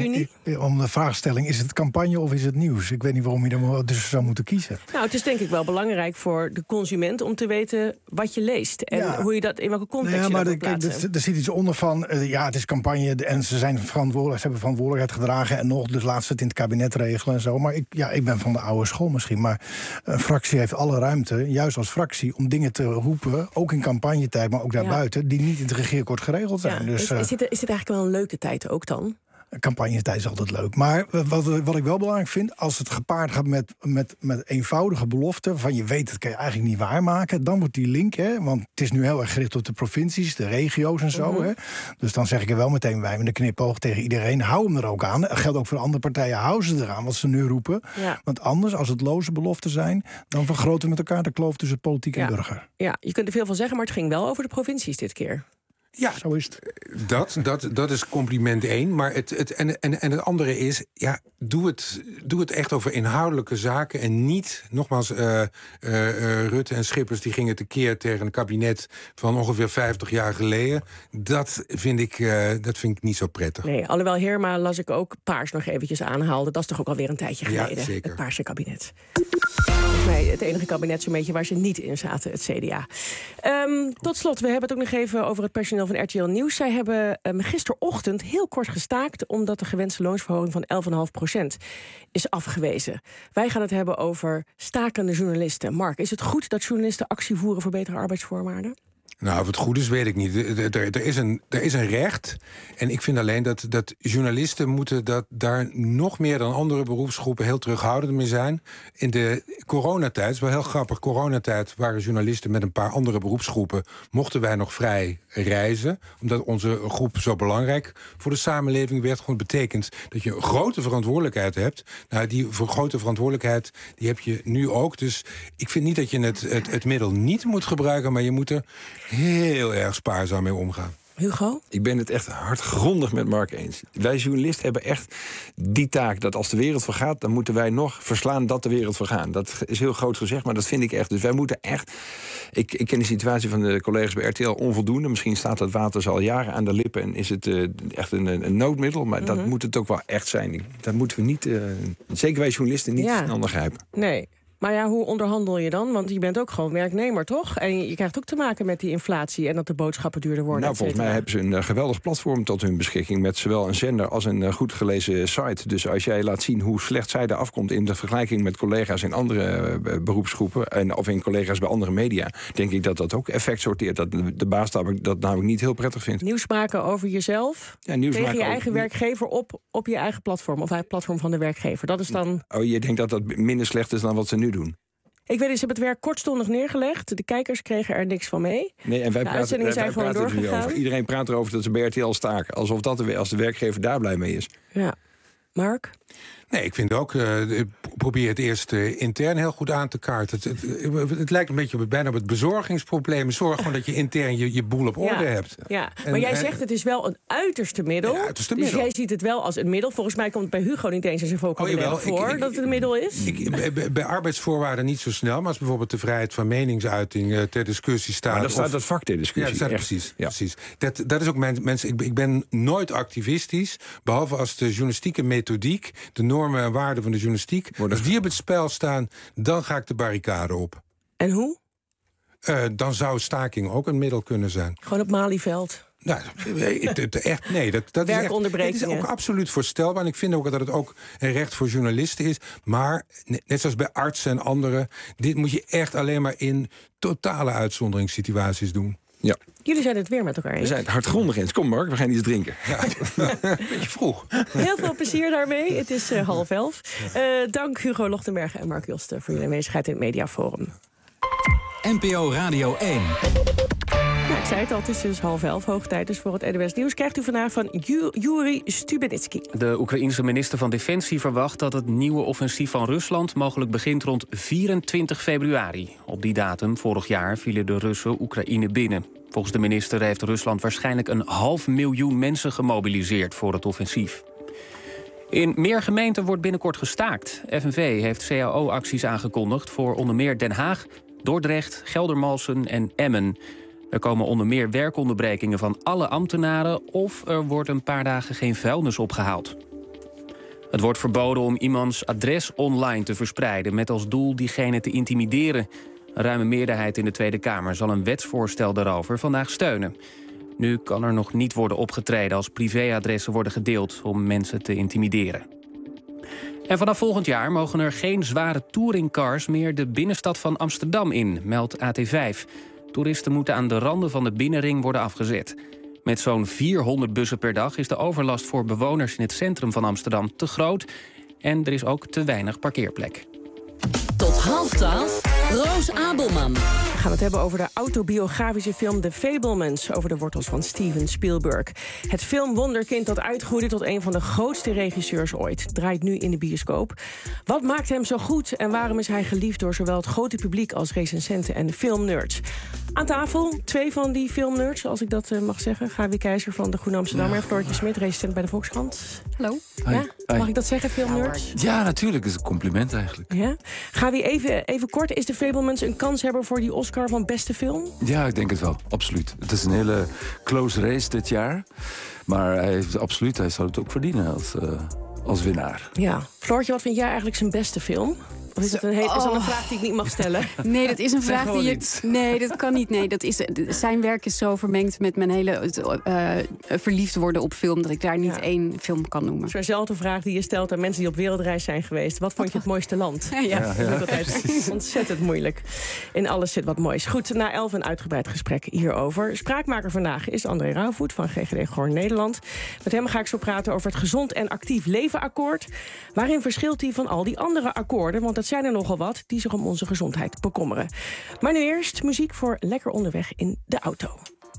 Om de vraagstelling, is het campagne of is het nieuws? Ik weet niet waarom je er dus zou moeten kiezen. Nou, het is denk ik wel belangrijk voor de consument... om te weten wat je leest en ja. hoe je dat, in welke context nou ja, je dat maar de, kijk, er zit iets onder van... Uh, ja, het is campagne en ze, zijn verantwoordelijk, ze hebben verantwoordelijkheid gedragen... en nog, dus laat ze het in het kabinet regelen en zo. Maar ik, ja, ik ben van de oude school misschien. Maar een fractie heeft alle ruimte, juist als fractie... om dingen te roepen, ook in campagnetijd, maar ook daarbuiten... Ja. die niet in het regeerakkoord geregeld zijn. Ja. Dus, is, is, dit, is dit eigenlijk wel een leuke tijd ook dan? Campagnetijd is altijd leuk. Maar wat, wat ik wel belangrijk vind... als het gepaard gaat met, met, met eenvoudige beloften... van je weet, dat kan je eigenlijk niet waarmaken... dan wordt die link, hè, want het is nu heel erg gericht op de provincies... de regio's en zo. Mm-hmm. Hè. Dus dan zeg ik er wel meteen bij met een knipoog tegen iedereen... hou hem er ook aan. Dat geldt ook voor andere partijen. Hou ze eraan, wat ze nu roepen. Ja. Want anders, als het loze beloften zijn... dan vergroten we met elkaar de kloof tussen politiek en ja. burger. Ja, je kunt er veel van zeggen, maar het ging wel over de provincies dit keer. Ja, zo is het. Dat, dat, dat is compliment één. Maar het, het, en, en, en het andere is, ja, doe het, doe het echt over inhoudelijke zaken... en niet, nogmaals, uh, uh, uh, Rutte en Schippers... die gingen tekeer tegen een kabinet van ongeveer vijftig jaar geleden. Dat vind ik, uh, dat vind ik niet zo prettig. Nee, alhoewel Heerma las ik ook Paars nog eventjes aanhaalde. Dat is toch ook alweer een tijdje geleden, ja, zeker. Het Paarse kabinet. Volgens mij het enige kabinet zo'n beetje waar ze niet in zaten, het C D A. Um, tot slot, we hebben het ook nog even over het personeel van R T L Nieuws. Zij hebben um, gisterochtend heel kort gestaakt... omdat de gewenste loonsverhoging van elf komma vijf procent is afgewezen. Wij gaan het hebben over stakende journalisten. Mark, is het goed dat journalisten actie voeren voor betere arbeidsvoorwaarden? Nou, of het goed is, weet ik niet. Er, er, is, een, er is een recht. En ik vind alleen dat, dat journalisten moeten dat daar nog meer dan andere beroepsgroepen heel terughoudend mee zijn. In de coronatijd, het is wel heel grappig, coronatijd waren journalisten met een paar andere beroepsgroepen, mochten wij nog vrij reizen. Omdat onze groep zo belangrijk voor de samenleving werd. Gewoon betekent dat je een grote verantwoordelijkheid hebt. Nou, die grote verantwoordelijkheid, die heb je nu ook. Dus ik vind niet dat je het, het, het middel niet moet gebruiken, maar je moet er heel erg spaarzaam mee omgaan. Hugo? Ik ben het echt hardgrondig met Mark eens. Wij journalisten hebben echt die taak dat als de wereld vergaat, dan moeten wij nog verslaan dat de wereld vergaat. Dat is heel groot gezegd, maar dat vind ik echt. Dus wij moeten echt... Ik, ik ken de situatie van de collega's bij R T L onvoldoende. Misschien staat dat water ze al jaren aan de lippen en is het uh, echt een, een noodmiddel. Maar mm-hmm. dat moet het ook wel echt zijn. Dat moeten we niet, uh, zeker wij journalisten, niet ja. snel begrijpen. Nee. Maar ja, hoe onderhandel je dan? Want je bent ook gewoon werknemer, toch? En je krijgt ook te maken met die inflatie en dat de boodschappen duurder worden. Nou, volgens mij hebben ze een uh, geweldig platform tot hun beschikking met zowel een zender als een uh, goed gelezen site. Dus als jij laat zien hoe slecht zij er afkomt in de vergelijking met collega's in andere uh, beroepsgroepen en of in collega's bij andere media, denk ik dat dat ook effect sorteert. Dat de baas dat, dat namelijk niet heel prettig vindt. Nieuws maken over jezelf ja, nieuws tegen maken je eigen over... werkgever op, op je eigen platform of het platform van de werkgever. Dat is dan. Oh, je denkt dat dat minder slecht is dan wat ze nu doen? Ik weet eens, ze hebben het werk kortstondig neergelegd. De kijkers kregen er niks van mee. Nee, en wij de praten, wij, zijn wij gewoon praten er nu doorgegaan. over. Iedereen praat erover dat ze bij R T L staken. Alsof dat de, als de werkgever daar blij mee is. Ja. Mark? Nee, ik vind ook, uh, probeer het eerst uh, intern heel goed aan te kaarten. Het, het, het lijkt een beetje op, bijna op het bezorgingsprobleem. Zorg gewoon dat je intern je, je boel op orde ja, hebt. Ja, maar en, jij en, zegt het is wel een uiterste middel. Ja, uiterste dus middel. jij ziet het wel als een middel. Volgens mij komt het bij Hugo niet eens in zijn vocabulaire oh, voor ik, ik, dat het een middel is. Ik, ik, bij, bij arbeidsvoorwaarden niet zo snel. Maar als bijvoorbeeld de vrijheid van meningsuiting uh, ter discussie staat. Maar dan staat of, dat vak ter discussie. Ja, dat staat, precies. Ja. precies. Dat, dat is ook mijn mensen. Ik, ik ben nooit activistisch. Behalve als de journalistieke methodiek, de normen en waarden van de journalistiek, als die op het spel staan, dan ga ik de barricade op. En hoe? Uh, dan zou staking ook een middel kunnen zijn. Gewoon op Malieveld? Nou, echt, nee, dat, dat is echt, het is ook absoluut voorstelbaar. En ik vind ook dat het ook een recht voor journalisten is. Maar, net zoals bij artsen en anderen, dit moet je echt alleen maar in totale uitzonderingssituaties doen. Ja. Jullie zijn het weer met elkaar eens. We zijn het hardgrondig eens. Kom Mark, we gaan iets drinken. Ja. Beetje vroeg. Heel veel plezier daarmee. Het is uh, half elf. Uh, dank Hugo Lochtenbergen en Mark Josten voor jullie aanwezigheid in het Mediaforum. N P O Radio één. Nou, ik zei het al, het is dus half elf. Hoog tijd dus voor het N O S Nieuws. Krijgt u vandaag van Ju- Juri Stubenitski. De Oekraïense minister van Defensie verwacht dat het nieuwe offensief van Rusland mogelijk begint rond vierentwintig februari. Op die datum, vorig jaar, vielen de Russen Oekraïne binnen. Volgens de minister heeft Rusland waarschijnlijk een half miljoen mensen gemobiliseerd voor het offensief. In meer gemeenten wordt binnenkort gestaakt. F N V heeft C A O-acties aangekondigd voor onder meer Den Haag, Dordrecht, Geldermalsen en Emmen. Er komen onder meer werkonderbrekingen van alle ambtenaren, of er wordt een paar dagen geen vuilnis opgehaald. Het wordt verboden om iemands adres online te verspreiden met als doel diegene te intimideren. Een ruime meerderheid in de Tweede Kamer zal een wetsvoorstel daarover vandaag steunen. Nu kan er nog niet worden opgetreden als privéadressen worden gedeeld om mensen te intimideren. En vanaf volgend jaar mogen er geen zware touringcars meer de binnenstad van Amsterdam in, meldt A T vijf. Toeristen moeten aan de randen van de binnenring worden afgezet. Met zo'n vierhonderd bussen per dag is de overlast voor bewoners in het centrum van Amsterdam te groot. En er is ook te weinig parkeerplek. Tot half twaalf, Roos Abelman. We gaan het hebben over de autobiografische film The Fabelmans, over de wortels van Steven Spielberg. Het filmwonderkind dat uitgroeide tot een van de grootste regisseurs ooit, draait nu in de bioscoop. Wat maakt hem zo goed en waarom is hij geliefd door zowel het grote publiek als recensenten en filmnerds? Aan tafel twee van die filmnerds, als ik dat uh, mag zeggen. Gabi Keizer van de Groene Amsterdammer en Floortje Smit, recensent bij de Volkskrant. Hallo. Ja? Hi. Mag ik dat zeggen, filmnerds? Ja, natuurlijk. Dat is een compliment eigenlijk. Ja? Gabi, even, even kort. Is The Fabelmans een kanshebber voor die Oscar van beste film? Ja, ik denk het wel. Absoluut. Het is een hele close race dit jaar. Maar hij heeft, absoluut, hij zou het ook verdienen als, uh, als winnaar. Ja. Floortje, wat vind jij eigenlijk zijn beste film? Of is dat een, is dat een vraag die ik niet mag stellen? Nee, dat is een vraag die je... Nee, dat kan niet. Nee, dat is, zijn werk is zo vermengd met mijn hele uh, verliefd worden op film, dat ik daar niet ja. één film kan noemen. Het is dezelfde vraag die je stelt aan mensen die op wereldreis zijn geweest. Wat vond je het mooiste land? Ja, ja. Dat is ook altijd ontzettend moeilijk. In alles zit wat moois. Goed, na elf een uitgebreid gesprek hierover. Spraakmaker vandaag is André Rauwvoet van G G D Goorn Nederland. Met hem ga ik zo praten over het Gezond en Actief Leven Akkoord. Waarin verschilt die van al die andere akkoorden? Want dat zijn er nogal wat die zich om onze gezondheid bekommeren. Maar nu eerst muziek voor lekker onderweg in de auto.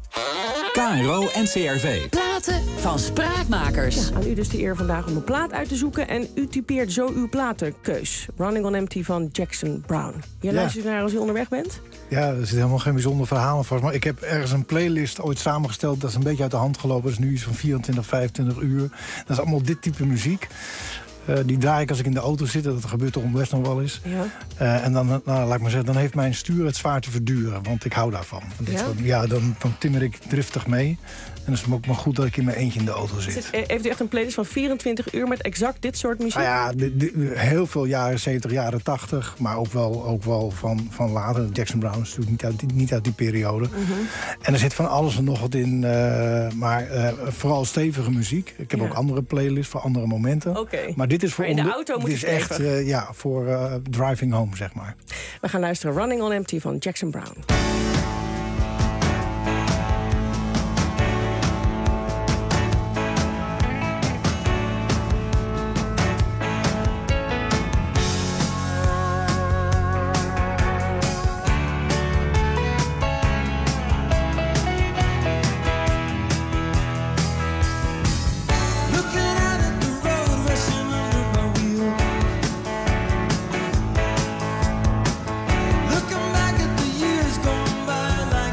K R O en C R V. Platen van Spraakmakers. Ja, aan u dus de eer vandaag om een plaat uit te zoeken. En u typeert zo uw platenkeus. Running on Empty van Jackson Brown. Jij ja. luistert naar als u onderweg bent? Ja, er zit helemaal geen bijzonder verhaal aan vast. Maar ik heb ergens een playlist ooit samengesteld. Dat is een beetje uit de hand gelopen. Dat is nu iets van vierentwintig, vijfentwintig uur. Dat is allemaal dit type muziek. Uh, die draai ik als ik in de auto zit. Dat gebeurt toch best nog wel eens. Ja. Uh, en dan, nou, laat ik maar zeggen, dan heeft mijn stuur het zwaar te verduren. Want ik hou daarvan. Dit Ja? soort, ja, dan, dan timmer ik driftig mee. En het is ook maar goed dat ik in mijn eentje in de auto zit. Zit- Heeft u echt een playlist van vierentwintig uur met exact dit soort muziek? Nou ja, de, de, heel veel jaren zeventig, jaren tachtig. Maar ook wel, ook wel van, van later. Jackson Browne is natuurlijk niet uit die, niet uit die periode. Mhm. En er zit van alles en nog wat in. Uh, maar uh, vooral stevige muziek. Ik heb Ja. ook andere playlists voor andere momenten. Oké. Maar dit is voor Maar in de onder- auto moet dit is hij echt stevig. uh, ja, voor uh, driving home, zeg maar. We gaan luisteren Running on Empty van Jackson Browne. Looking back at the years gone by like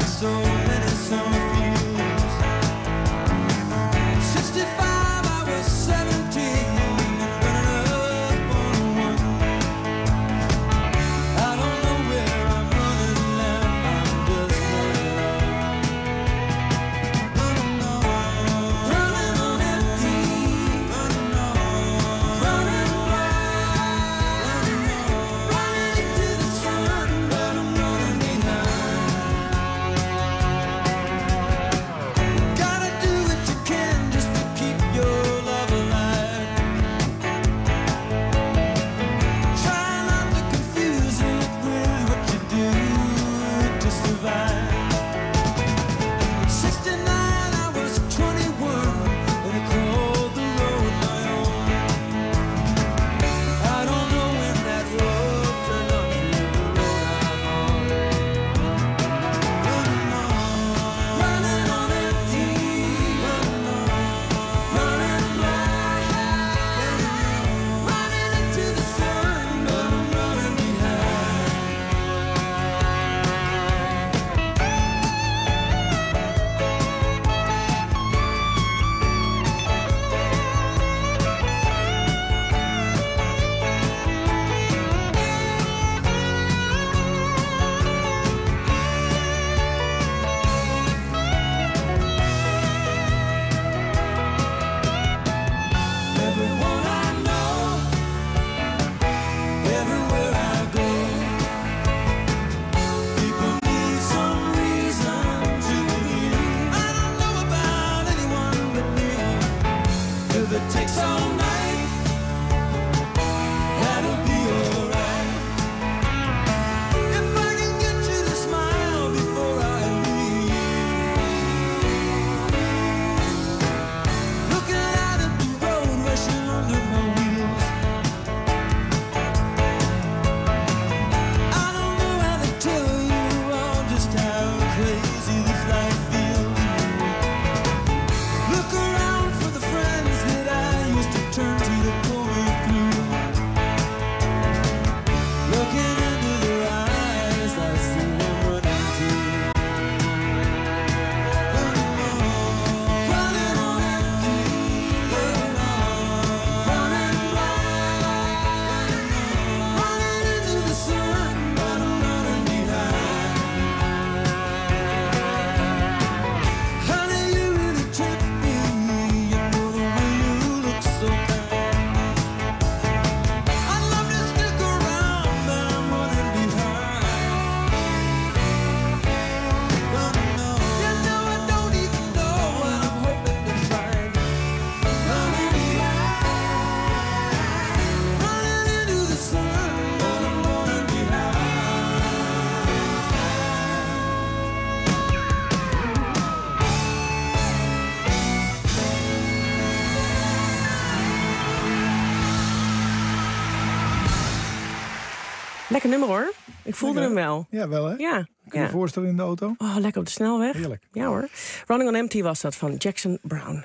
Lekker nummer hoor. Ik voelde Lekker, hem wel. Ja, wel hè? Ja. Kun je ja. je voorstellen in de auto? Oh, lekker op de snelweg. Heerlijk. Ja hoor. Running on Empty was dat van Jackson Browne.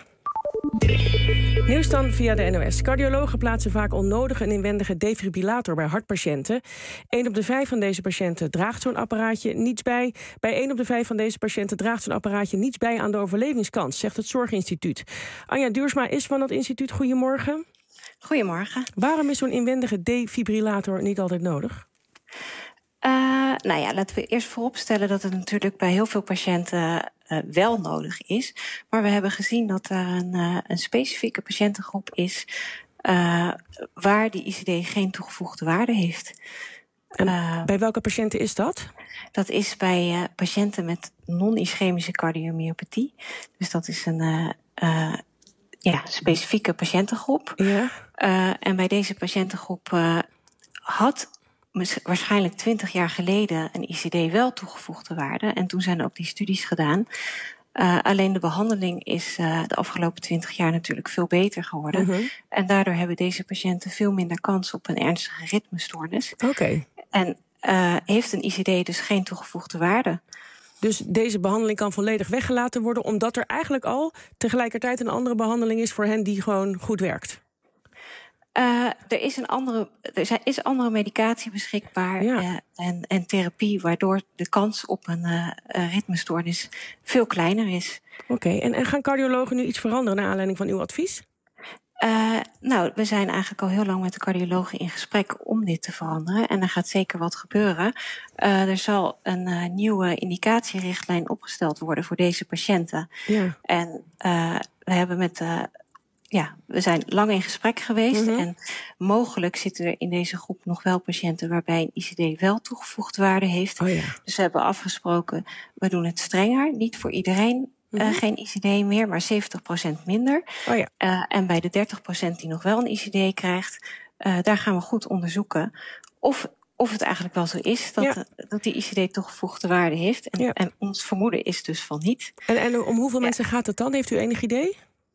Nieuws dan via de N O S. Cardiologen plaatsen vaak onnodig een inwendige defibrillator bij hartpatiënten. Eén op de vijf van deze patiënten draagt zo'n apparaatje niets bij. Bij één op de vijf van deze patiënten draagt zo'n apparaatje niets bij aan de overlevingskans, zegt het Zorginstituut. Anja Duursma is van dat instituut. Goedemorgen. Goedemorgen. Waarom is zo'n inwendige defibrillator niet altijd nodig? Uh, nou ja, laten we eerst vooropstellen dat het natuurlijk bij heel veel patiënten uh, wel nodig is. Maar we hebben gezien dat er een, uh, een specifieke patiëntengroep is uh, waar die I C D geen toegevoegde waarde heeft. En uh, bij welke patiënten is dat? Dat is bij uh, patiënten met non-ischemische cardiomyopathie. Dus dat is een uh, uh, ja, specifieke patiëntengroep. Ja. Uh, en bij deze patiëntengroep uh, had waarschijnlijk twintig jaar geleden een I C D wel toegevoegde waarde. En toen zijn ook die studies gedaan. Uh, alleen de behandeling is uh, de afgelopen twintig jaar natuurlijk veel beter geworden. Mm-hmm. En daardoor hebben deze patiënten veel minder kans op een ernstige ritmestoornis. Oké. Okay. En uh, heeft een I C D dus geen toegevoegde waarde. Dus deze behandeling kan volledig weggelaten worden, omdat er eigenlijk al tegelijkertijd een andere behandeling is voor hen die gewoon goed werkt? Uh, er is een andere, er is andere medicatie beschikbaar ja. uh, en, en therapie, waardoor de kans op een uh, ritmestoornis veel kleiner is. Oké, okay. en, en gaan cardiologen nu iets veranderen naar aanleiding van uw advies? Uh, nou, we zijn eigenlijk al heel lang met de cardiologen in gesprek om dit te veranderen. En er gaat zeker wat gebeuren. Uh, er zal een uh, nieuwe indicatierichtlijn opgesteld worden voor deze patiënten. Ja. En uh, we hebben met... Uh, Ja, we zijn lang in gesprek geweest. Mm-hmm. En mogelijk zitten er in deze groep nog wel patiënten waarbij een I C D wel toegevoegde waarde heeft. Oh ja. Dus we hebben afgesproken, we doen het strenger. Niet voor iedereen mm-hmm. uh, geen I C D meer, maar zeventig procent minder. Oh ja. uh, en bij de dertig procent die nog wel een I C D krijgt, uh, daar gaan we goed onderzoeken of, of het eigenlijk wel zo is dat, ja. dat die I C D toegevoegde waarde heeft. En, ja. en ons vermoeden is dus van niet. En, en om hoeveel ja. mensen gaat het dan? Heeft u enig idee?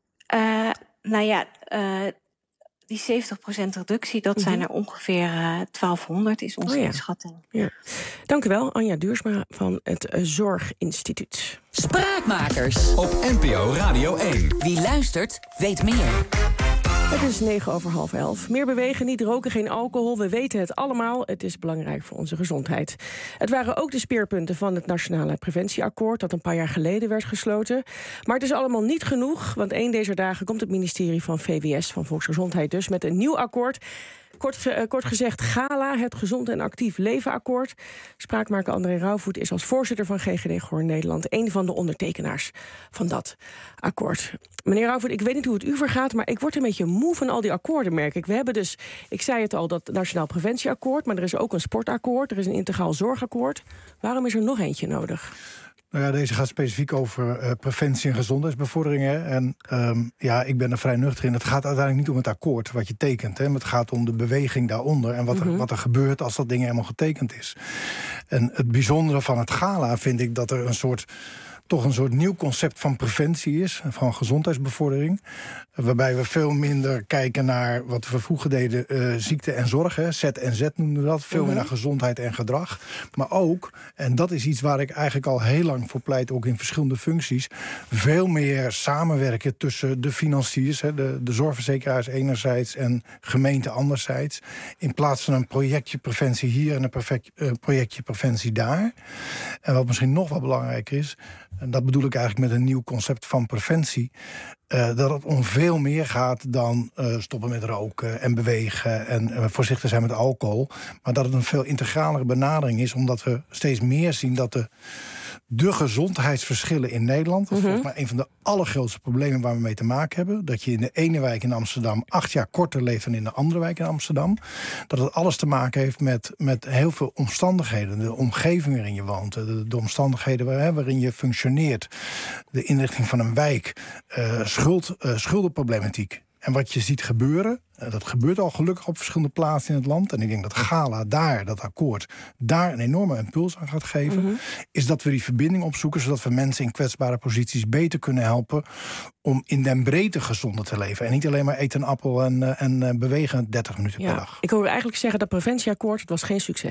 Uh, Nou ja, uh, die zeventig procent reductie, dat mm-hmm. zijn er ongeveer uh, twaalfhonderd, is onze oh ja. inschatting. Ja. Dank u wel, Anja Duursma van het uh, Zorginstituut. Spraakmakers op N P O Radio één. Wie luistert, weet meer. Het is negen over half elf. Meer bewegen, niet roken, geen alcohol. We weten het allemaal. Het is belangrijk voor onze gezondheid. Het waren ook de speerpunten van het Nationale Preventieakkoord dat een paar jaar geleden werd gesloten. Maar het is allemaal niet genoeg, want één deze dagen komt het ministerie van V W S, van Volksgezondheid dus, met een nieuw akkoord. Kort, uh, kort gezegd GALA, het Gezond en Actief Leven Akkoord. Spraakmaker André Rauwvoet is als voorzitter van G G D Gehoor Nederland een van de ondertekenaars van dat akkoord. Meneer Rauwvoet, ik weet niet hoe het u vergaat, maar ik word een beetje moe van al die akkoorden, merk ik. We hebben dus, ik zei het al, dat Nationaal Preventieakkoord, maar er is ook een sportakkoord, er is een integraal zorgakkoord. Waarom is er nog eentje nodig? Nou ja, deze gaat specifiek over uh, preventie en gezondheidsbevordering. Hè. En um, ja, ik ben er vrij nuchter in. Het gaat uiteindelijk niet om het akkoord wat je tekent. Hè. Maar het gaat om de beweging daaronder en wat er, mm-hmm. wat er gebeurt als dat ding helemaal getekend is. En het bijzondere van het GALA vind ik dat er een soort... toch een soort nieuw concept van preventie is, van gezondheidsbevordering. Waarbij we veel minder kijken naar wat we vroeger deden, uh, ziekte en zorg. Hè. Z en Z noemden we dat. Veel mm-hmm. meer naar gezondheid en gedrag. Maar ook, en dat is iets waar ik eigenlijk al heel lang voor pleit, ook in verschillende functies, veel meer samenwerken tussen de financiers, hè, de, de zorgverzekeraars enerzijds en gemeente anderzijds. In plaats van een projectje preventie hier en een perfect, uh, projectje preventie daar. En wat misschien nog wel belangrijker is, en dat bedoel ik eigenlijk met een nieuw concept van preventie, Uh, dat het om veel meer gaat dan uh, stoppen met roken en bewegen en uh, voorzichtig zijn met alcohol. Maar dat het een veel integralere benadering is, omdat we steeds meer zien dat de, de gezondheidsverschillen in Nederland, mm-hmm. volgens mij een van de allergrootste problemen waar we mee te maken hebben, dat je in de ene wijk in Amsterdam acht jaar korter leeft dan in de andere wijk in Amsterdam. Dat het alles te maken heeft met, met heel veel omstandigheden. De omgeving waarin je woont, de, de omstandigheden waar, hè, waarin je functioneert, de inrichting van een wijk, uh, schuld, uh, schuldenproblematiek. En wat je ziet gebeuren, uh, dat gebeurt al gelukkig op verschillende plaatsen in het land. En ik denk dat GALA daar, dat akkoord, daar een enorme impuls aan gaat geven. Mm-hmm. Is dat we die verbinding opzoeken, zodat we mensen in kwetsbare posities beter kunnen helpen om in den breedte gezonder te leven. En niet alleen maar eten een appel en, uh, en uh, bewegen dertig minuten ja, per dag. Ik hoor eigenlijk zeggen dat preventieakkoord, het was geen succes.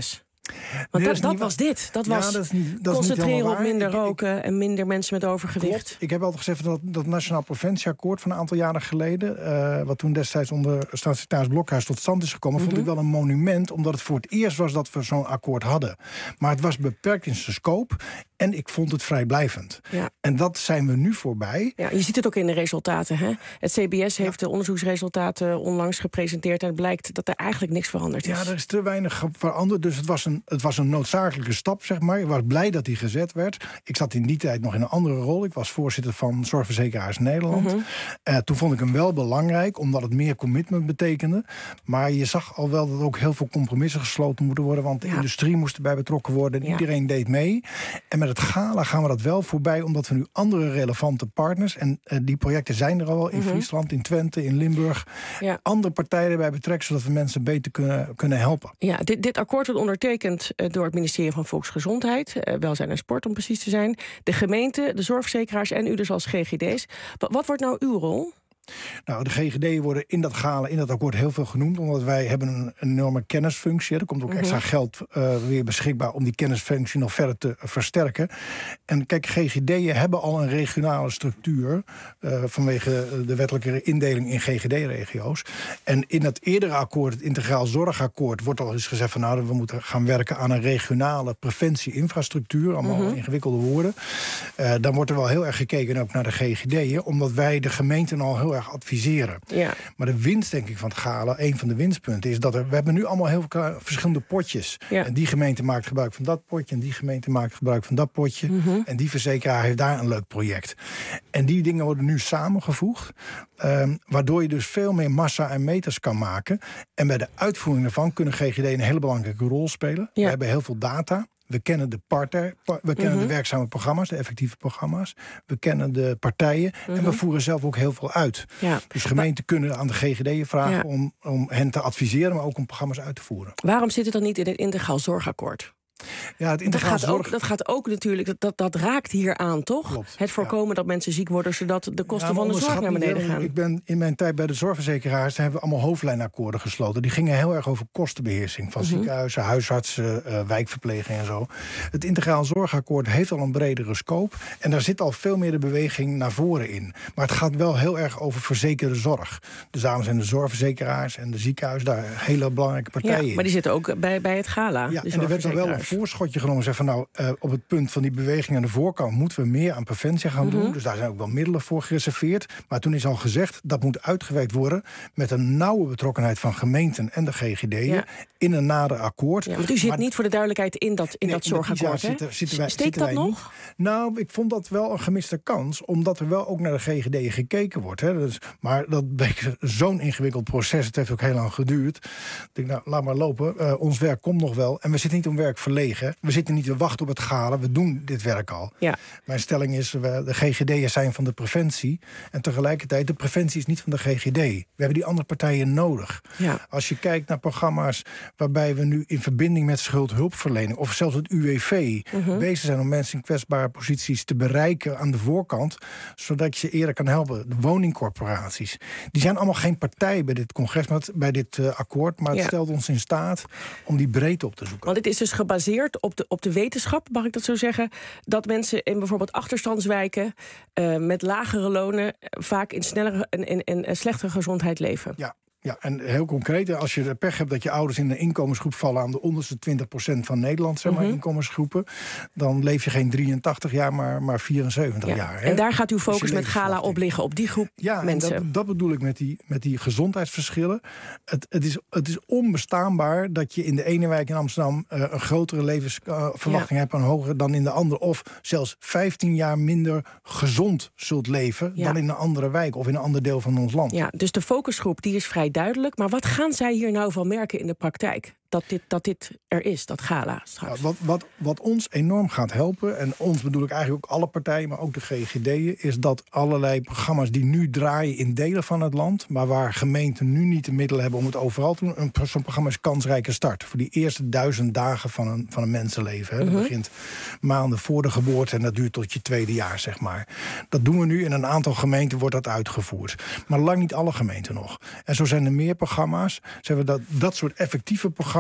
Want Nee, dat, is dat niet was waar. dit. Dat Ja, was dat is niet- dat is niet concentreren helemaal op waar. minder Ik- ik- roken en minder mensen met overgewicht. Klopt. Ik heb altijd gezegd dat dat Nationaal Preventieakkoord van een aantal jaren geleden, uh, wat toen destijds onder staatssecretaris Blokhuis tot stand is gekomen, Mm-hmm. vond ik wel een monument, omdat het voor het eerst was dat we zo'n akkoord hadden. Maar het was beperkt in zijn scope en ik vond het vrijblijvend. Ja. En dat zijn we nu voorbij. Ja, je ziet het ook in de resultaten. Hè? Het C B S heeft de onderzoeksresultaten onlangs gepresenteerd en het blijkt dat er eigenlijk niks veranderd is. Ja, er is te weinig ge- veranderd. Dus het was, een, het was een noodzakelijke stap, zeg maar. Ik was blij dat die gezet werd. Ik zat in die tijd nog in een andere rol. Ik was voorzitter van Zorgverzekeraars Nederland. Mm-hmm. Uh, toen vond ik hem wel belangrijk, omdat het meer commitment betekende. Maar je zag al wel dat er ook heel veel compromissen gesloten moeten worden. Want de Ja. industrie moest erbij betrokken worden. En Ja. iedereen deed mee. En met het gala gaan we dat wel voorbij, omdat we nu andere relevante partners, en uh, die projecten zijn er al wel in Mm-hmm. Friesland, in Twente, in Limburg. Ja. Andere partijen erbij betrekken, zodat we mensen beter kunnen, kunnen helpen. Ja, dit, dit akkoord wordt ondertekend eh, door het ministerie van Volksgezondheid, eh, Welzijn en Sport om precies te zijn, de gemeente, de zorgverzekeraars en u dus als G G D's. Wat, wat wordt nou uw rol? Nou, de G G D'en worden in dat gala, in dat akkoord heel veel genoemd, omdat wij hebben een enorme kennisfunctie. Er komt ook extra geld uh, weer beschikbaar om die kennisfunctie nog verder te versterken. En kijk, G G D'en hebben al een regionale structuur uh, vanwege de wettelijke indeling in G G D-regio's. En in het eerdere akkoord, het Integraal Zorgakkoord, wordt al eens gezegd van nou, we moeten gaan werken aan een regionale preventieinfrastructuur. Allemaal Mm-hmm. ingewikkelde woorden. Uh, dan wordt er wel heel erg gekeken ook naar de G G D'en, omdat wij de gemeenten al heel erg adviseren. Ja. Maar de winst, denk ik, van het gala, een van de winstpunten, is dat er, we hebben nu allemaal heel veel verschillende potjes. Ja. En die gemeente maakt gebruik van dat potje, en die gemeente maakt gebruik van dat potje. Mm-hmm. En die verzekeraar heeft daar een leuk project. En die dingen worden nu samengevoegd, um, waardoor je dus veel meer massa en meters kan maken. En bij de uitvoering daarvan kunnen G G D een hele belangrijke rol spelen. Ja. We hebben heel veel data. We kennen de partner, pa- we kennen Mhm. de werkzame programma's, de effectieve programma's. We kennen de partijen en we voeren zelf ook heel veel uit. Ja. Dus gemeenten kunnen aan de G G D'en vragen Ja. om, om hen te adviseren, maar ook om programma's uit te voeren. Waarom zit het dan niet in het integraal zorgakkoord? Ja, het Dat integraal gaat, zorg... ook, dat gaat ook natuurlijk, dat, dat, dat raakt hier aan, toch? Klopt, Het voorkomen dat mensen ziek worden, zodat de kosten Ja, maar van de zorg onderschat naar niet, beneden hè. gaan. Ik ben in mijn tijd bij de zorgverzekeraars, daar hebben we allemaal hoofdlijnakkoorden gesloten. Die gingen heel erg over kostenbeheersing van Mhm. ziekenhuizen, huisartsen, uh, wijkverpleging en zo. Het integraal zorgakkoord heeft al een bredere scope en daar zit al veel meer de beweging naar voren in. Maar het gaat wel heel erg over verzekerde zorg. Dus daarom zijn de zorgverzekeraars en de ziekenhuizen daar hele belangrijke partijen Ja, in. maar die zitten ook bij, bij het gala. Ja, de en er werd dan wel een zorgverzekeraars. voorschotje genomen. Zeg van nou, uh, op het punt van die beweging aan de voorkant moeten we meer aan preventie gaan Mhm. doen. Dus daar zijn ook wel middelen voor gereserveerd. Maar toen is al gezegd dat moet uitgewerkt worden met een nauwe betrokkenheid van gemeenten en de G G D'en Ja. in een nader akkoord. Ja, want u zit Maar- niet voor de duidelijkheid in dat, in Nee, dat in dat zorgakkoord, hè? zitten- zitten wij- Steekt zitten dat wij nog? niet. Nou, ik vond dat wel een gemiste kans, omdat er wel ook naar de G G D'en gekeken wordt. Hè. Dus, maar dat bleek zo'n ingewikkeld proces. Het heeft ook heel lang geduurd. Ik denk, nou, laat maar lopen. Uh, ons werk komt nog wel. En we zitten niet om werk verlegen. We zitten niet te wachten op het gala. We doen dit werk al. Ja. Mijn stelling is, we, de G G D'en zijn van de preventie. En tegelijkertijd, de preventie is niet van de G G D. We hebben die andere partijen nodig. Ja. Als je kijkt naar programma's waarbij we nu in verbinding met schuldhulpverlening of zelfs het U W V Mhm. bezig zijn om mensen in kwetsbare posities te bereiken aan de voorkant, zodat je ze eerder kan helpen. De woningcorporaties. Die zijn allemaal geen partij bij dit congres, maar het- bij dit uh, akkoord. Maar het Ja. stelt ons in staat om die breedte op te zoeken. Want het is dus gebaseerd op de, op de wetenschap, mag ik dat zo zeggen, dat mensen in bijvoorbeeld achterstandswijken uh, met lagere lonen vaak in snellere en in, in, in slechtere gezondheid leven. Ja. Ja, en heel concreet, als je de pech hebt dat je ouders in de inkomensgroep vallen aan de onderste twintig procent van Nederland, zeg maar, Mhm. inkomensgroepen, dan leef je geen drieëntachtig jaar, maar, maar vierenzeventig Ja. jaar. Hè? En daar gaat uw Dus je focus met gala levensverwachting. op liggen, op die groep Ja, en mensen. dat, dat bedoel ik met die, met die gezondheidsverschillen. Het, het, is, het is onbestaanbaar dat je in de ene wijk in Amsterdam uh, een grotere levensverwachting uh, hebt, een hogere dan in de andere. Of zelfs vijftien jaar minder gezond zult leven Ja. dan in een andere wijk of in een ander deel van ons land. Ja, dus de focusgroep die is vrij duidelijk. Maar wat gaan zij hier nou van merken in de praktijk? Dat dit, dat dit er is, dat gala straks. Ja, wat, wat, wat ons enorm gaat helpen, en ons bedoel ik eigenlijk ook alle partijen, maar ook de G G D'en, is dat allerlei programma's die nu draaien in delen van het land, maar waar gemeenten nu niet de middelen hebben om het overal te doen. Een, zo'n programma is Kansrijke Start. Voor die eerste duizend dagen van een, van een mensenleven. Hè. Dat Mhm. begint maanden voor de geboorte en dat duurt tot je tweede jaar, zeg maar. Dat doen we nu. In een aantal gemeenten wordt dat uitgevoerd. Maar lang niet alle gemeenten nog. En zo zijn er meer programma's. Ze hebben dat, dat soort effectieve programma's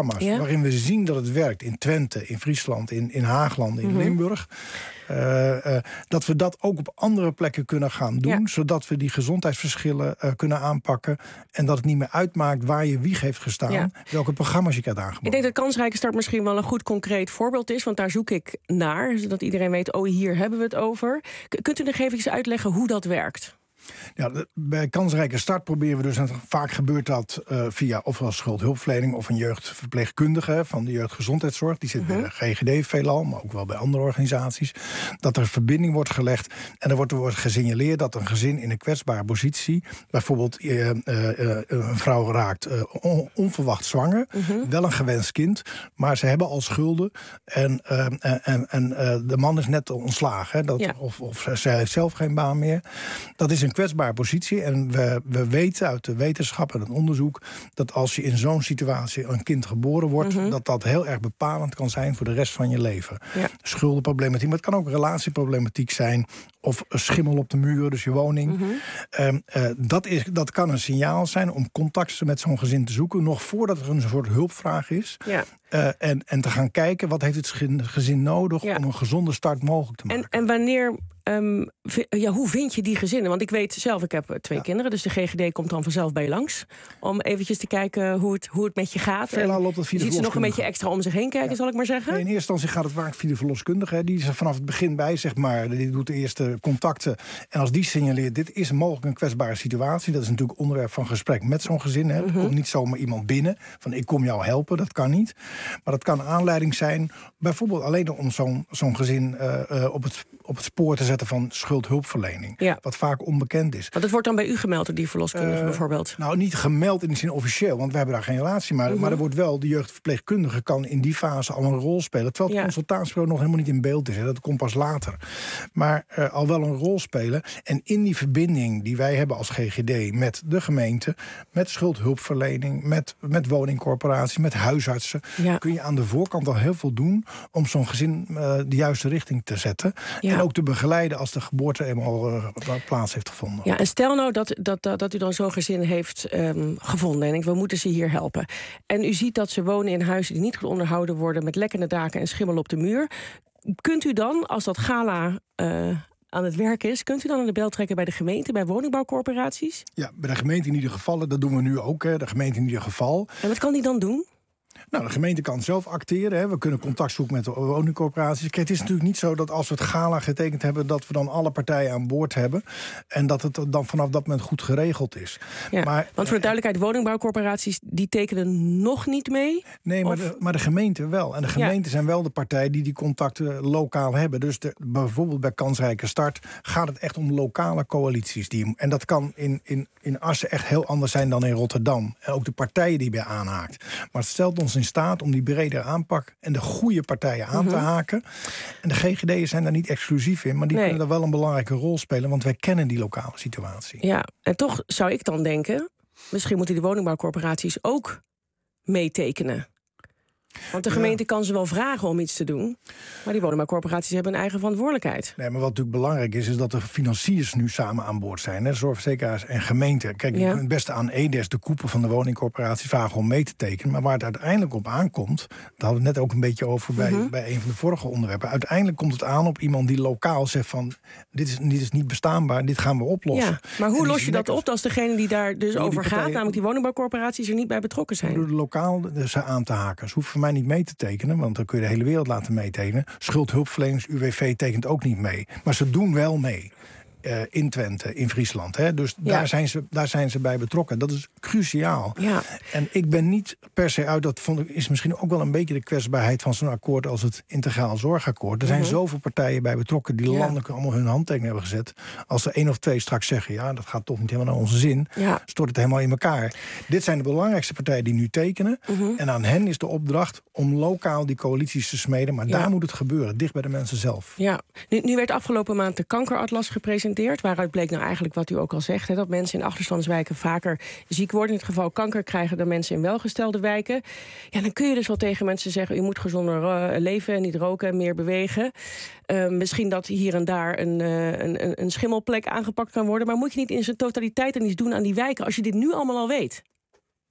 programma's Ja? waarin we zien dat het werkt in Twente, in Friesland, in, in Haagland, in Mhm. Limburg. Uh, uh, dat we dat ook op andere plekken kunnen gaan doen, Ja. zodat we die gezondheidsverschillen uh, kunnen aanpakken en dat het niet meer uitmaakt waar je wieg heeft gestaan, Ja. welke programma's je hebt aangeboden. Ik denk dat Kansrijke Start misschien wel een goed concreet voorbeeld is, want daar zoek ik naar, zodat iedereen weet, oh, hier hebben we het over. K- kunt u nog even uitleggen hoe dat werkt? Ja, de- bij Kansrijke Start proberen we dus, en vaak gebeurt dat uh, via ofwel schuldhulpverlening of een jeugdverpleegkundige van de jeugdgezondheidszorg. Die zit Mhm. bij de G G D veelal, maar ook wel bij andere organisaties. Dat er een verbinding wordt gelegd en er wordt, er wordt gesignaleerd dat een gezin in een kwetsbare positie, bijvoorbeeld uh, uh, uh, een vrouw raakt uh, on- onverwacht zwanger, Mhm. wel een gewenst kind, maar ze hebben al schulden en, uh, en, en uh, de man is net ontslagen. Hè, dat, Ja. Of, of ze heeft zelf geen baan meer. Dat is een kwetsbare positie. En we, we weten uit de wetenschap en het onderzoek dat als je in zo'n situatie een kind geboren wordt, Mhm. dat dat heel erg bepalend kan zijn voor de rest van je leven. Ja. Schuldenproblematiek, maar het kan ook relatieproblematiek zijn. Of een schimmel op de muur, dus je woning. Mhm. Um, uh, dat, is, dat kan een signaal zijn om contact met zo'n gezin te zoeken, nog voordat er een soort hulpvraag is. Ja. Uh, en, en te gaan kijken wat heeft het gezin, gezin nodig Ja. om een gezonde start mogelijk te maken. En, en wanneer, um, vi- ja, hoe vind je die gezinnen? Want ik weet zelf, ik heb uh, twee kinderen, dus de G G D komt dan vanzelf bij je langs. Om eventjes te kijken hoe het, hoe het met je gaat. Veelal En loopt dat via de ziet ze nog een verloskundige. beetje extra om zich heen kijken, zal ik maar zeggen? Nee, in eerste instantie gaat het vaak via de verloskundige. Hè. Die is er vanaf het begin bij, zeg maar. Die doet de eerste contacten. En als die signaleert, dit is mogelijk een kwetsbare situatie. Dat is natuurlijk onderwerp van gesprek met zo'n gezin. Hè. Er Mhm. komt niet zomaar iemand binnen van ik kom jou helpen. Dat kan niet. Maar dat kan een aanleiding zijn, bijvoorbeeld alleen om zo'n zo'n gezin uh, uh, op, het, op het spoor te zetten van schuldhulpverlening. Ja. Wat vaak onbekend is. Want het wordt dan bij u gemeld door die verloskundige Uh, bijvoorbeeld? Nou, niet gemeld in de zin officieel, want we hebben daar geen relatie. Maar, Mhm. maar er wordt wel, de jeugdverpleegkundige kan in die fase al een rol spelen. Terwijl het Ja. consultatiebureau nog helemaal niet in beeld is. Hè. Dat komt pas later. Maar uh, al wel een rol spelen. En in die verbinding die wij hebben als G G D met de gemeente, met schuldhulpverlening, met, met woningcorporaties, met huisartsen, Ja. kun je aan de voorkant al heel veel doen om zo'n gezin uh, de juiste richting te zetten. Ja. En ook te begeleiden als de geboorte eenmaal uh, plaats heeft gevonden. Ja, en stel nou dat, dat, dat, dat u dan zo'n gezin heeft um, gevonden en denkt, we moeten ze hier helpen. En u ziet dat ze wonen in huizen die niet goed onderhouden worden, met lekkende daken en schimmel op de muur. Kunt u dan, als dat gala uh, aan het werk is, kunt u dan aan de bel trekken bij de gemeente, bij woningbouwcorporaties? Ja, bij de gemeente in ieder geval. Dat doen we nu ook, hè. De gemeente in ieder geval. En wat kan die dan doen? Nou, de gemeente kan zelf acteren. Hè. We kunnen contact zoeken met de woningcorporaties. Kijk, het is natuurlijk niet zo dat als we het gala getekend hebben, dat we dan alle partijen aan boord hebben. En dat het dan vanaf dat moment goed geregeld is. Ja, maar, want voor de duidelijkheid, woningbouwcorporaties die tekenen nog niet mee? Nee, maar, Of- de, maar de gemeente wel. En de gemeenten zijn wel de partij die die contacten lokaal hebben. Dus de, bijvoorbeeld bij Kansrijke Start gaat het echt om lokale coalities. Die, en dat kan in, in, in Assen echt heel anders zijn dan in Rotterdam. En ook de partijen die bij aanhaakt. Maar het stelt ons in staat om die bredere aanpak en de goede partijen aan te Mhm. haken. En de G G D'ers zijn daar niet exclusief in, maar die Nee. kunnen daar wel een belangrijke rol spelen, want wij kennen die lokale situatie. Ja, en toch zou ik dan denken, misschien moeten die woningbouwcorporaties ook meetekenen. Want de Ja. gemeente kan ze wel vragen om iets te doen, maar die woningbouwcorporaties hebben een eigen verantwoordelijkheid. Nee, maar wat natuurlijk belangrijk is, is dat de financiers nu samen aan boord zijn. Hè? Zorgverzekeraars en gemeenten. Kijk, Ja. je kunt best aan E D E S, de koepel van de woningcorporatie, vragen om mee te tekenen. Maar waar het uiteindelijk op aankomt, daar hadden we het net ook een beetje over bij, Mhm. bij een van de vorige onderwerpen. Uiteindelijk komt het aan op iemand die lokaal zegt van, dit is, dit is niet bestaanbaar, dit gaan we oplossen. Ja, maar hoe En die los je dat lekker- op als degene die daar dus Door die over gaat, partijen- namelijk die woningbouwcorporaties, er niet bij betrokken zijn? Door de lokaal ze aan te haken. Ze hoeven voor mij niet mee te tekenen, want dan kun je de hele wereld laten meetekenen. Schuldhulpverleners, U W V tekent ook niet mee. Maar ze doen wel mee. Uh, in Twente, in Friesland. Hè? Dus Ja. daar, zijn ze, daar zijn ze bij betrokken. Dat is cruciaal. Ja. En ik ben niet per se uit, dat vond ik, is misschien ook wel een beetje de kwetsbaarheid van zo'n akkoord als het Integraal Zorgakkoord. Er zijn Mhm. zoveel partijen bij betrokken die Ja. landelijk allemaal hun handtekening hebben gezet. Als er één of twee straks zeggen, ja, dat gaat toch niet helemaal naar onze zin, Ja. stort het helemaal in elkaar. Dit zijn de belangrijkste partijen die nu tekenen. Mhm. En aan hen is de opdracht om lokaal die coalities te smeden. Maar Ja. daar moet het gebeuren, dicht bij de mensen zelf. Ja, nu, nu werd afgelopen maand de kankeratlas gepresenteerd, waaruit bleek nou eigenlijk wat u ook al zegt, hè, dat mensen in achterstandswijken vaker ziek worden. In het geval kanker krijgen dan mensen in welgestelde wijken. Ja, dan kun je dus wel tegen mensen zeggen, u moet gezonder uh, leven, niet roken en meer bewegen. Uh, misschien dat hier en daar een, uh, een, een schimmelplek aangepakt kan worden, maar moet je niet in zijn totaliteit dan iets doen aan die wijken als je dit nu allemaal al weet?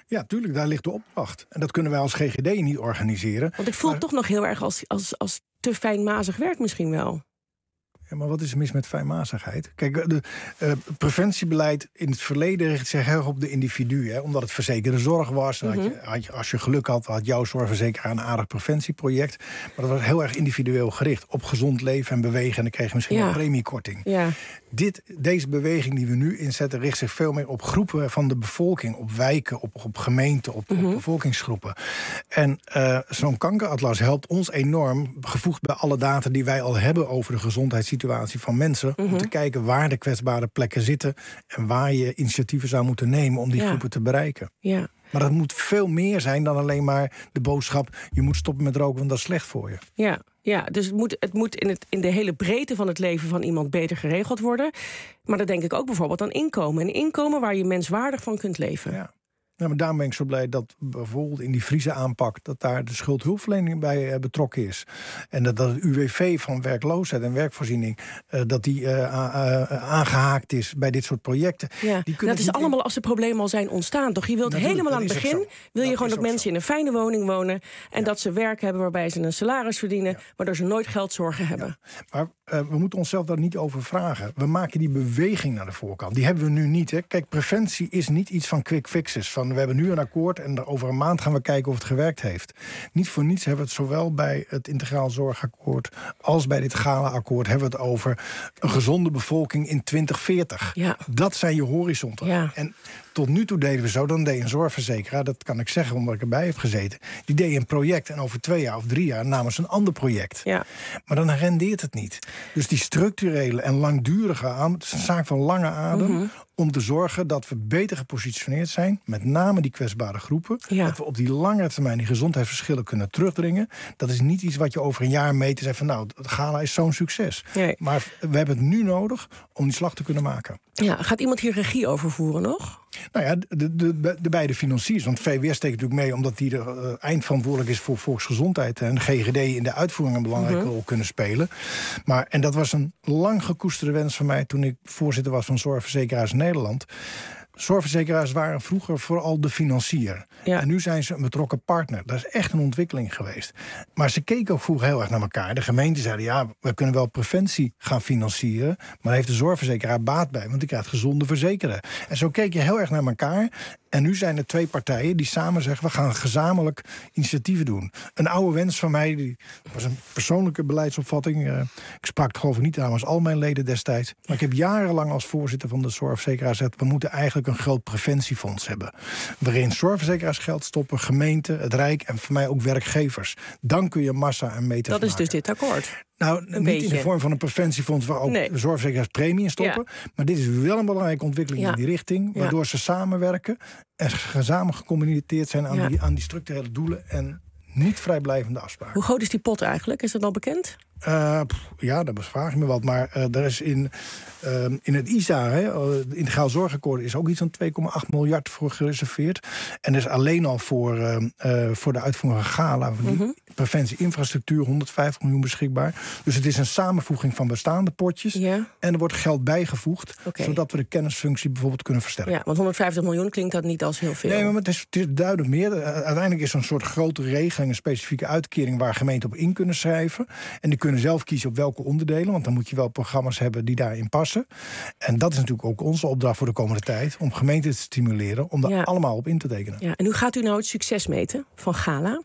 Ja, tuurlijk, daar ligt de opdracht. En dat kunnen wij als G G D niet organiseren. Want ik voel maar... het toch nog heel erg als, als, als te fijnmazig werk misschien wel. Ja, maar wat is er mis met fijnmazigheid? Kijk, de uh, preventiebeleid in het verleden richt zich heel erg op de individu. Hè, omdat het verzekerde zorg was. Mm-hmm. had je, had je, als je geluk had, had jouw zorgverzekeraar een aardig preventieproject. Maar dat was heel erg individueel gericht. Op gezond leven en bewegen. En dan kreeg je misschien ja. een premiekorting. Ja. Dit, deze beweging die we nu inzetten richt zich veel meer op groepen van de bevolking. Op wijken, op, op gemeenten, op, mm-hmm. op bevolkingsgroepen. En uh, zo'n kankeratlas helpt ons enorm, gevoegd bij alle data die wij al hebben over de gezondheidssituatie van mensen, mm-hmm. om te kijken waar de kwetsbare plekken zitten en waar je initiatieven zou moeten nemen om die ja. groepen te bereiken. Ja. Maar dat moet veel meer zijn dan alleen maar de boodschap, je moet stoppen met roken, want dat is slecht voor je. Ja, ja dus het moet, het moet in, het, in de hele breedte van het leven van iemand beter geregeld worden. Maar dat denk ik ook bijvoorbeeld aan inkomen. Een inkomen waar je menswaardig van kunt leven. Ja. Ja, maar daarom ben ik zo blij dat bijvoorbeeld in die Friese aanpak, dat daar de schuldhulpverlening bij uh, betrokken is. En dat, dat het U W V van werkloosheid en werkvoorziening, uh, dat die uh, uh, aangehaakt is bij dit soort projecten. Ja, die dat is in... allemaal als de problemen al zijn ontstaan, toch? Je wilt Natuurlijk, helemaal aan het begin, wil je dat gewoon dat mensen zo. in een fijne woning wonen en ja. dat ze werk hebben waarbij ze een salaris verdienen, ja. waardoor ze nooit geldzorgen hebben. Ja. Maar uh, we moeten onszelf daar niet over vragen. We maken die beweging naar de voorkant. Die hebben we nu niet. Hè. Kijk, preventie is niet iets van quick fixes, van we hebben nu een akkoord en over een maand gaan we kijken of het gewerkt heeft. Niet voor niets hebben we het zowel bij het Integraal Zorgakkoord als bij dit Gala-akkoord hebben we het over een gezonde bevolking in twintig veertig. Ja. Dat zijn je horizonten. Ja. En tot nu toe deden we zo, dan deed een zorgverzekeraar, dat kan ik zeggen omdat ik erbij heb gezeten, die deed een project en over twee jaar of drie jaar namen ze een ander project. Ja. Maar dan rendeert het niet. Dus die structurele en langdurige aan, het is een zaak van lange adem, mm-hmm. om te zorgen dat we beter gepositioneerd zijn, met name die kwetsbare groepen, ja. dat we op die lange termijn die gezondheidsverschillen kunnen terugdringen. Dat is niet iets wat je over een jaar meet en zegt van nou, het Gala is zo'n succes. Nee. Maar we hebben het nu nodig om die slag te kunnen maken. Ja, gaat iemand hier regie over voeren nog? Nou ja, de, de, de beide financiers. Want V W S steekt natuurlijk mee omdat die er uh, eindverantwoordelijk is voor volksgezondheid. En de G G D in de uitvoering een belangrijke mm-hmm. rol kunnen spelen. Maar, en dat was een lang gekoesterde wens van mij toen ik voorzitter was van Zorgverzekeraars Nederland. Zorgverzekeraars waren vroeger vooral de financier. Ja. En nu zijn ze een betrokken partner. Dat is echt een ontwikkeling geweest. Maar ze keken ook vroeger heel erg naar elkaar. De gemeenten zeiden, ja, we kunnen wel preventie gaan financieren, maar daar heeft de zorgverzekeraar baat bij, want die krijgt gezonde verzekeren. En zo keek je heel erg naar elkaar. En nu zijn er twee partijen die samen zeggen, we gaan gezamenlijk initiatieven doen. Een oude wens van mij, die was een persoonlijke beleidsopvatting. Uh, ik sprak het geloof ik niet namens al mijn leden destijds. Maar ik heb jarenlang als voorzitter van de zorgverzekeraar gezegd, we moeten eigenlijk een groot preventiefonds hebben. Waarin zorgverzekeraars geld stoppen, gemeenten, het Rijk en voor mij ook werkgevers. Dan kun je massa en meters Dat is maken. dus dit akkoord. Nou, een niet beetje. in de vorm van een preventiefonds waar ook nee. de zorgverzekeraars premie in stoppen. Ja. Maar dit is wel een belangrijke ontwikkeling ja. in die richting. Waardoor ja. ze samenwerken en samen gecommuniceerd zijn aan, ja. die, aan die structurele doelen en niet vrijblijvende afspraken. Hoe groot is die pot eigenlijk? Is dat al bekend? Uh, pff, ja, daar vraag ik me wat. Maar uh, er is in, uh, in het I S A, hè, het Integraal Zorgakkoord, is ook iets van twee komma acht miljard voor gereserveerd. En er is alleen al voor, uh, uh, voor de uitvoering van Gala, voor die mm-hmm. preventie-infrastructuur, honderdvijftig miljoen beschikbaar. Dus het is een samenvoeging van bestaande potjes. Ja. En er wordt geld bijgevoegd, okay. zodat we de kennisfunctie bijvoorbeeld kunnen versterken. Ja, want honderdvijftig miljoen klinkt dat niet als heel veel. Nee, maar het is, het is duidelijk meer. Uh, uiteindelijk is er een soort grote regeling, een specifieke uitkering waar gemeenten op in kunnen schrijven. En die kunnen zelf kiezen op welke onderdelen, want dan moet je wel programma's hebben die daarin passen. En dat is natuurlijk ook onze opdracht voor de komende tijd, om gemeenten te stimuleren om daar ja. allemaal op in te tekenen. Ja, en hoe gaat u nou het succes meten van Gala?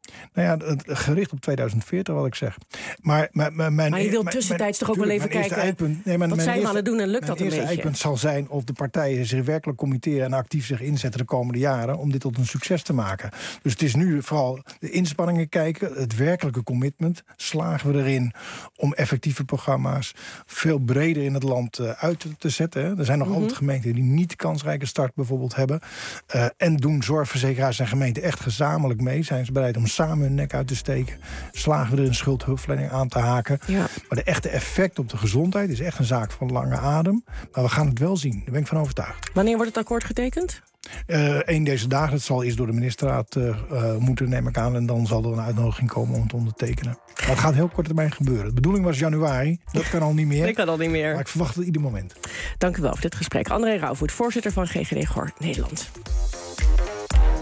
Nou ja, gericht op tweeduizend veertig, wat ik zeg. Maar, maar, maar, mijn, maar je wilt tussentijds toch ook wel even kijken eindpunt, nee, wat zijn we aan het doen en lukt dat een beetje? Het eindpunt zal zijn of de partijen zich werkelijk committeren en actief zich inzetten de komende jaren om dit tot een succes te maken. Dus het is nu vooral de inspanningen kijken, het werkelijke commitment. Slagen we erin om effectieve programma's veel breder in het land uh, uit te zetten. Hè? Er zijn nog mm-hmm. altijd gemeenten die niet kansrijke start bijvoorbeeld hebben. Uh, en doen zorgverzekeraars en gemeenten echt gezamenlijk mee. Zijn ze bereid om samen hun nek uit te steken. Slagen we er een schuldhulpverlening aan te haken. Ja. Maar de echte effect op de gezondheid is echt een zaak van lange adem. Maar we gaan het wel zien. Daar ben ik van overtuigd. Wanneer wordt het akkoord getekend? Uh, een deze dagen. Het zal eerst door de ministerraad uh, uh, moeten, neem ik aan. En dan zal er een uitnodiging komen om het te ondertekenen. Maar het gaat heel kort termijn gebeuren. De bedoeling was januari. Dat kan al niet meer. Dat kan al niet meer. Maar ik verwacht het ieder moment. Dank u wel voor dit gesprek. André Rauwvoet, voorzitter van G G D Gor Nederland.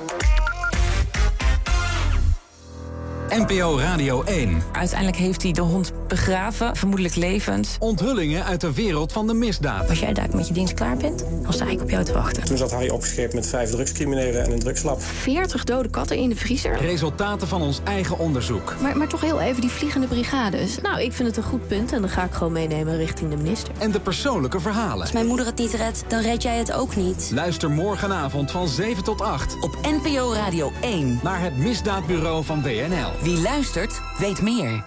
N P O Radio één. Uiteindelijk heeft hij de hond begraven, vermoedelijk levend. Onthullingen uit de wereld van de misdaad. Als jij daar met je dienst klaar bent, dan sta ik op jou te wachten. Toen zat Harry opgescheept met vijf drugscriminelen en een drugslab. veertig dode katten in de vriezer. Resultaten van ons eigen onderzoek. Maar, maar toch heel even die vliegende brigades. Nou, ik vind het een goed punt en dan ga ik gewoon meenemen richting de minister. En de persoonlijke verhalen. Als mijn moeder het niet redt, dan red jij het ook niet. Luister morgenavond van zeven tot acht Op N P O Radio één. naar het Misdaadbureau van W N L. Wie luistert, weet meer.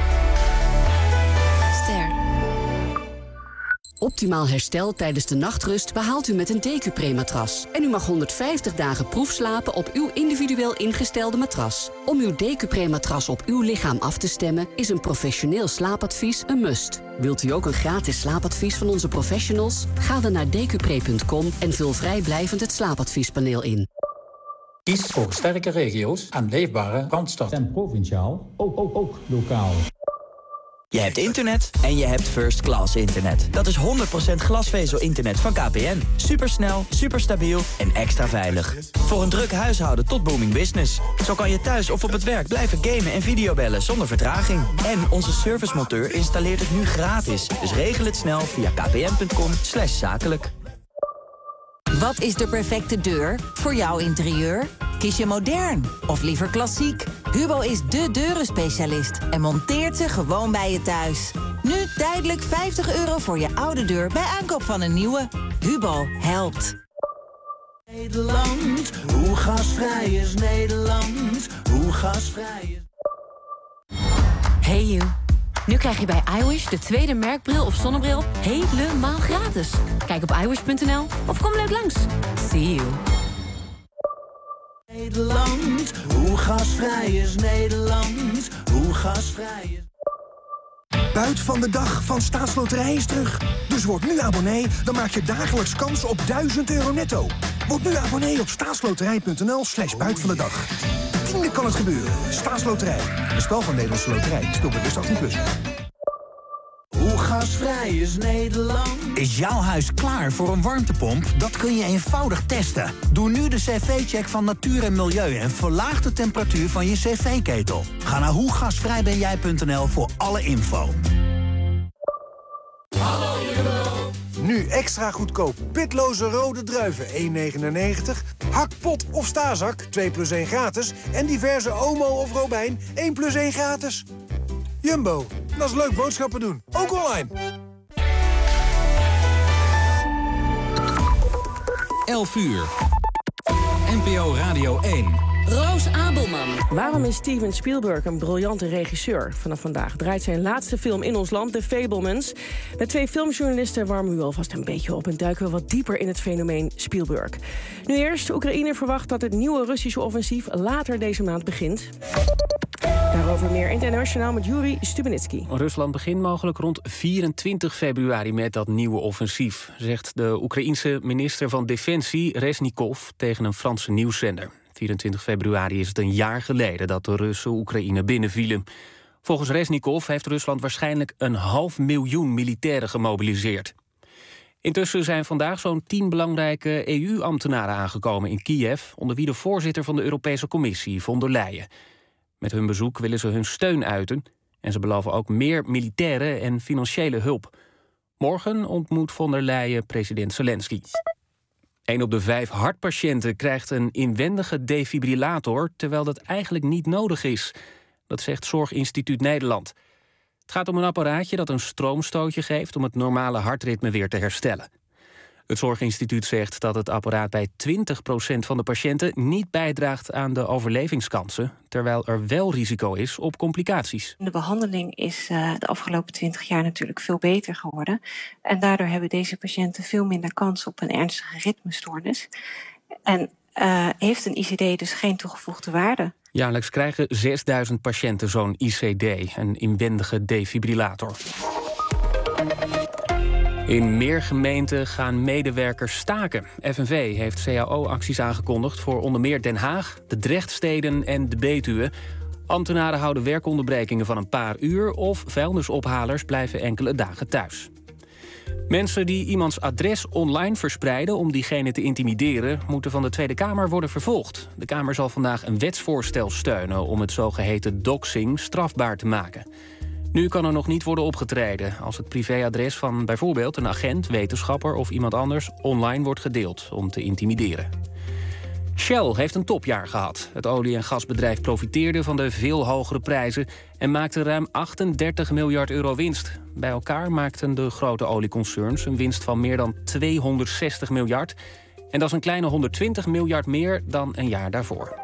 Ster. Optimaal herstel tijdens de nachtrust behaalt u met een Decupre-matras. En u mag honderdvijftig dagen proefslapen op uw individueel ingestelde matras. Om uw Decupre-matras op uw lichaam af te stemmen is een professioneel slaapadvies een must. Wilt u ook een gratis slaapadvies van onze professionals? Ga dan naar decupre punt com en vul vrijblijvend het slaapadviespaneel in. Kies voor sterke regio's en leefbare Randstad. En provinciaal, ook, ook, ook lokaal. Je hebt internet en je hebt first class internet. Dat is honderd procent glasvezel-internet van K P N. Supersnel, superstabiel en extra veilig. Voor een druk huishouden tot booming business. Zo kan je thuis of op het werk blijven gamen en videobellen zonder vertraging. En onze servicemonteur installeert het nu gratis. Dus regel het snel via kpn punt com slash zakelijk. Wat is de perfecte deur voor jouw interieur? Kies je modern of liever klassiek? Hubo is dé deurenspecialist en monteert ze gewoon bij je thuis. Nu tijdelijk vijftig euro voor je oude deur bij aankoop van een nieuwe. Hubo helpt. Nederland, hoe gasvrij is Nederland? Hoe gasvrij is... Hey you. Nu krijg je bij iWish de tweede merkbril of zonnebril helemaal gratis. Kijk op iWish punt n l of kom leuk langs. See you. Nederland, hoe gasvrij is Nederland? Hoe gasvrij is... Buit van de dag van Staatsloterij is terug. Dus word nu abonnee, dan maak je dagelijks kans op duizend euro netto. Word nu abonnee op staatsloterij punt n l slash buit van de dag. Tiende kan het gebeuren. Staatsloterij. Een spel van Nederlandse Loterij. Speel bewust achttien plus. Hoe gasvrij is Nederland? Is jouw huis klaar voor een warmtepomp? Dat kun je eenvoudig testen. Doe nu de cv-check van Natuur en Milieu en verlaag de temperatuur van je cv-ketel. Ga naar hoe gasvrij ben jij punt n l voor alle info. Nu extra goedkoop pitloze rode druiven één negenennegentig. Hakpot of staarzak twee plus één gratis. En diverse Omo of Robijn één plus één gratis. Jumbo, dat is leuk boodschappen doen. Ook online. elf uur. N P O Radio één. Roos Abelman. Waarom is Steven Spielberg een briljante regisseur? Vanaf vandaag draait zijn laatste film in ons land, The Fabelmans. Met twee filmjournalisten warmen we alvast een beetje op en duiken we wat dieper in het fenomeen Spielberg. Nu eerst, Oekraïne verwacht dat het nieuwe Russische offensief later deze maand begint. Daarover meer internationaal met Juri Stubenitski. Rusland begint mogelijk rond vierentwintig februari met dat nieuwe offensief, zegt de Oekraïense minister van Defensie Reznikov tegen een Franse nieuwszender. vierentwintig februari is het een jaar geleden dat de Russen Oekraïne binnenvielen. Volgens Reznikov heeft Rusland waarschijnlijk een half miljoen militairen gemobiliseerd. Intussen zijn vandaag zo'n tien belangrijke E U-ambtenaren aangekomen in Kiev, onder wie de voorzitter van de Europese Commissie, von der Leyen. Met hun bezoek willen ze hun steun uiten en ze beloven ook meer militaire en financiële hulp. Morgen ontmoet von der Leyen president Zelensky. Een op de vijf hartpatiënten krijgt een inwendige defibrillator, terwijl dat eigenlijk niet nodig is. Dat zegt Zorginstituut Nederland. Het gaat om een apparaatje dat een stroomstootje geeft om het normale hartritme weer te herstellen. Het Zorginstituut zegt dat het apparaat bij twintig procent van de patiënten niet bijdraagt aan de overlevingskansen, terwijl er wel risico is op complicaties. De behandeling is uh, de afgelopen twintig jaar natuurlijk veel beter geworden. En daardoor hebben deze patiënten veel minder kans op een ernstige ritmestoornis. En uh, heeft een I C D dus geen toegevoegde waarde. Jaarlijks krijgen zesduizend patiënten zo'n I C D, een inwendige defibrillator. In meer gemeenten gaan medewerkers staken. F N V heeft C A O-acties aangekondigd voor onder meer Den Haag, de Drechtsteden en de Betuwe. Ambtenaren houden werkonderbrekingen van een paar uur of vuilnisophalers blijven enkele dagen thuis. Mensen die iemands adres online verspreiden om diegene te intimideren, moeten van de Tweede Kamer worden vervolgd. De Kamer zal vandaag een wetsvoorstel steunen om het zogeheten doxing strafbaar te maken. Nu kan er nog niet worden opgetreden als het privéadres van bijvoorbeeld een agent, wetenschapper of iemand anders online wordt gedeeld om te intimideren. Shell heeft een topjaar gehad. Het olie- en gasbedrijf profiteerde van de veel hogere prijzen en maakte ruim achtendertig miljard euro winst. Bij elkaar maakten de grote olieconcerns een winst van meer dan tweehonderdzestig miljard. En dat is een kleine honderdtwintig miljard meer dan een jaar daarvoor.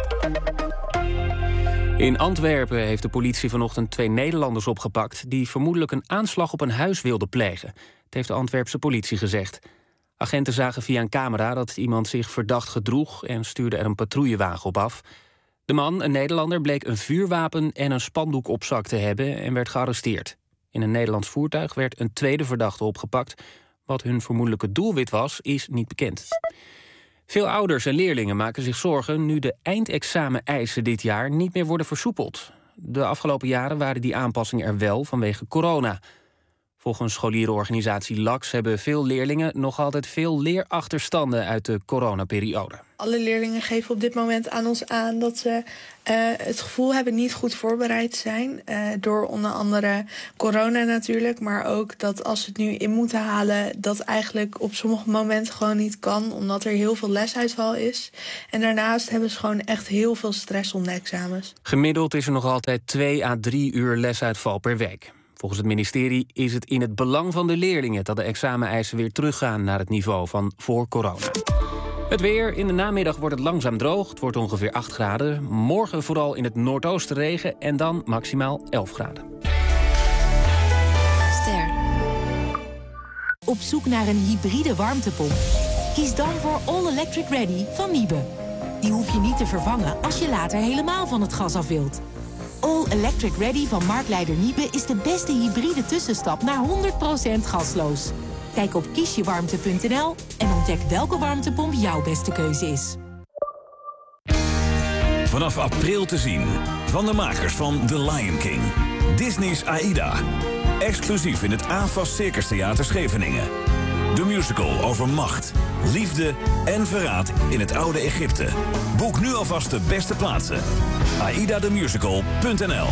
In Antwerpen heeft de politie vanochtend twee Nederlanders opgepakt die vermoedelijk een aanslag op een huis wilden plegen. Het heeft de Antwerpse politie gezegd. Agenten zagen via een camera dat iemand zich verdacht gedroeg en stuurden er een patrouillewagen op af. De man, een Nederlander, bleek een vuurwapen en een spandoek op zak te hebben en werd gearresteerd. In een Nederlands voertuig werd een tweede verdachte opgepakt. Wat hun vermoedelijke doelwit was, is niet bekend. Veel ouders en leerlingen maken zich zorgen nu de eindexamen-eisen dit jaar niet meer worden versoepeld. De afgelopen jaren waren die aanpassingen er wel vanwege corona. Volgens scholierenorganisatie L A X hebben veel leerlingen nog altijd veel leerachterstanden uit de coronaperiode. Alle leerlingen geven op dit moment aan ons aan dat ze uh, het gevoel hebben niet goed voorbereid zijn. Uh, door onder andere corona natuurlijk, maar ook dat als ze het nu in moeten halen, dat eigenlijk op sommige momenten gewoon niet kan, omdat er heel veel lesuitval is. En daarnaast hebben ze gewoon echt heel veel stress om de examens. Gemiddeld is er nog altijd twee à drie uur lesuitval per week. Volgens het ministerie is het in het belang van de leerlingen dat de exameneisen weer teruggaan naar het niveau van voor corona. Het weer. In de namiddag wordt het langzaam droog. Het wordt ongeveer acht graden. Morgen vooral in het noordoosten regen en dan maximaal elf graden. Ster. Op zoek naar een hybride warmtepomp? Kies dan voor All Electric Ready van Niebe. Die hoef je niet te vervangen als je later helemaal van het gas af wilt. All Electric Ready van marktleider Niebe is de beste hybride tussenstap naar honderd procent gasloos. Kijk op kiesjewarmte punt n l en ontdek welke warmtepomp jouw beste keuze is. Vanaf april te zien. Van de makers van The Lion King. Disney's Aida. Exclusief in het A F A S Circus Theater Scheveningen. De musical over macht, liefde en verraad in het oude Egypte. Boek nu alvast de beste plaatsen. aida the musical punt n l.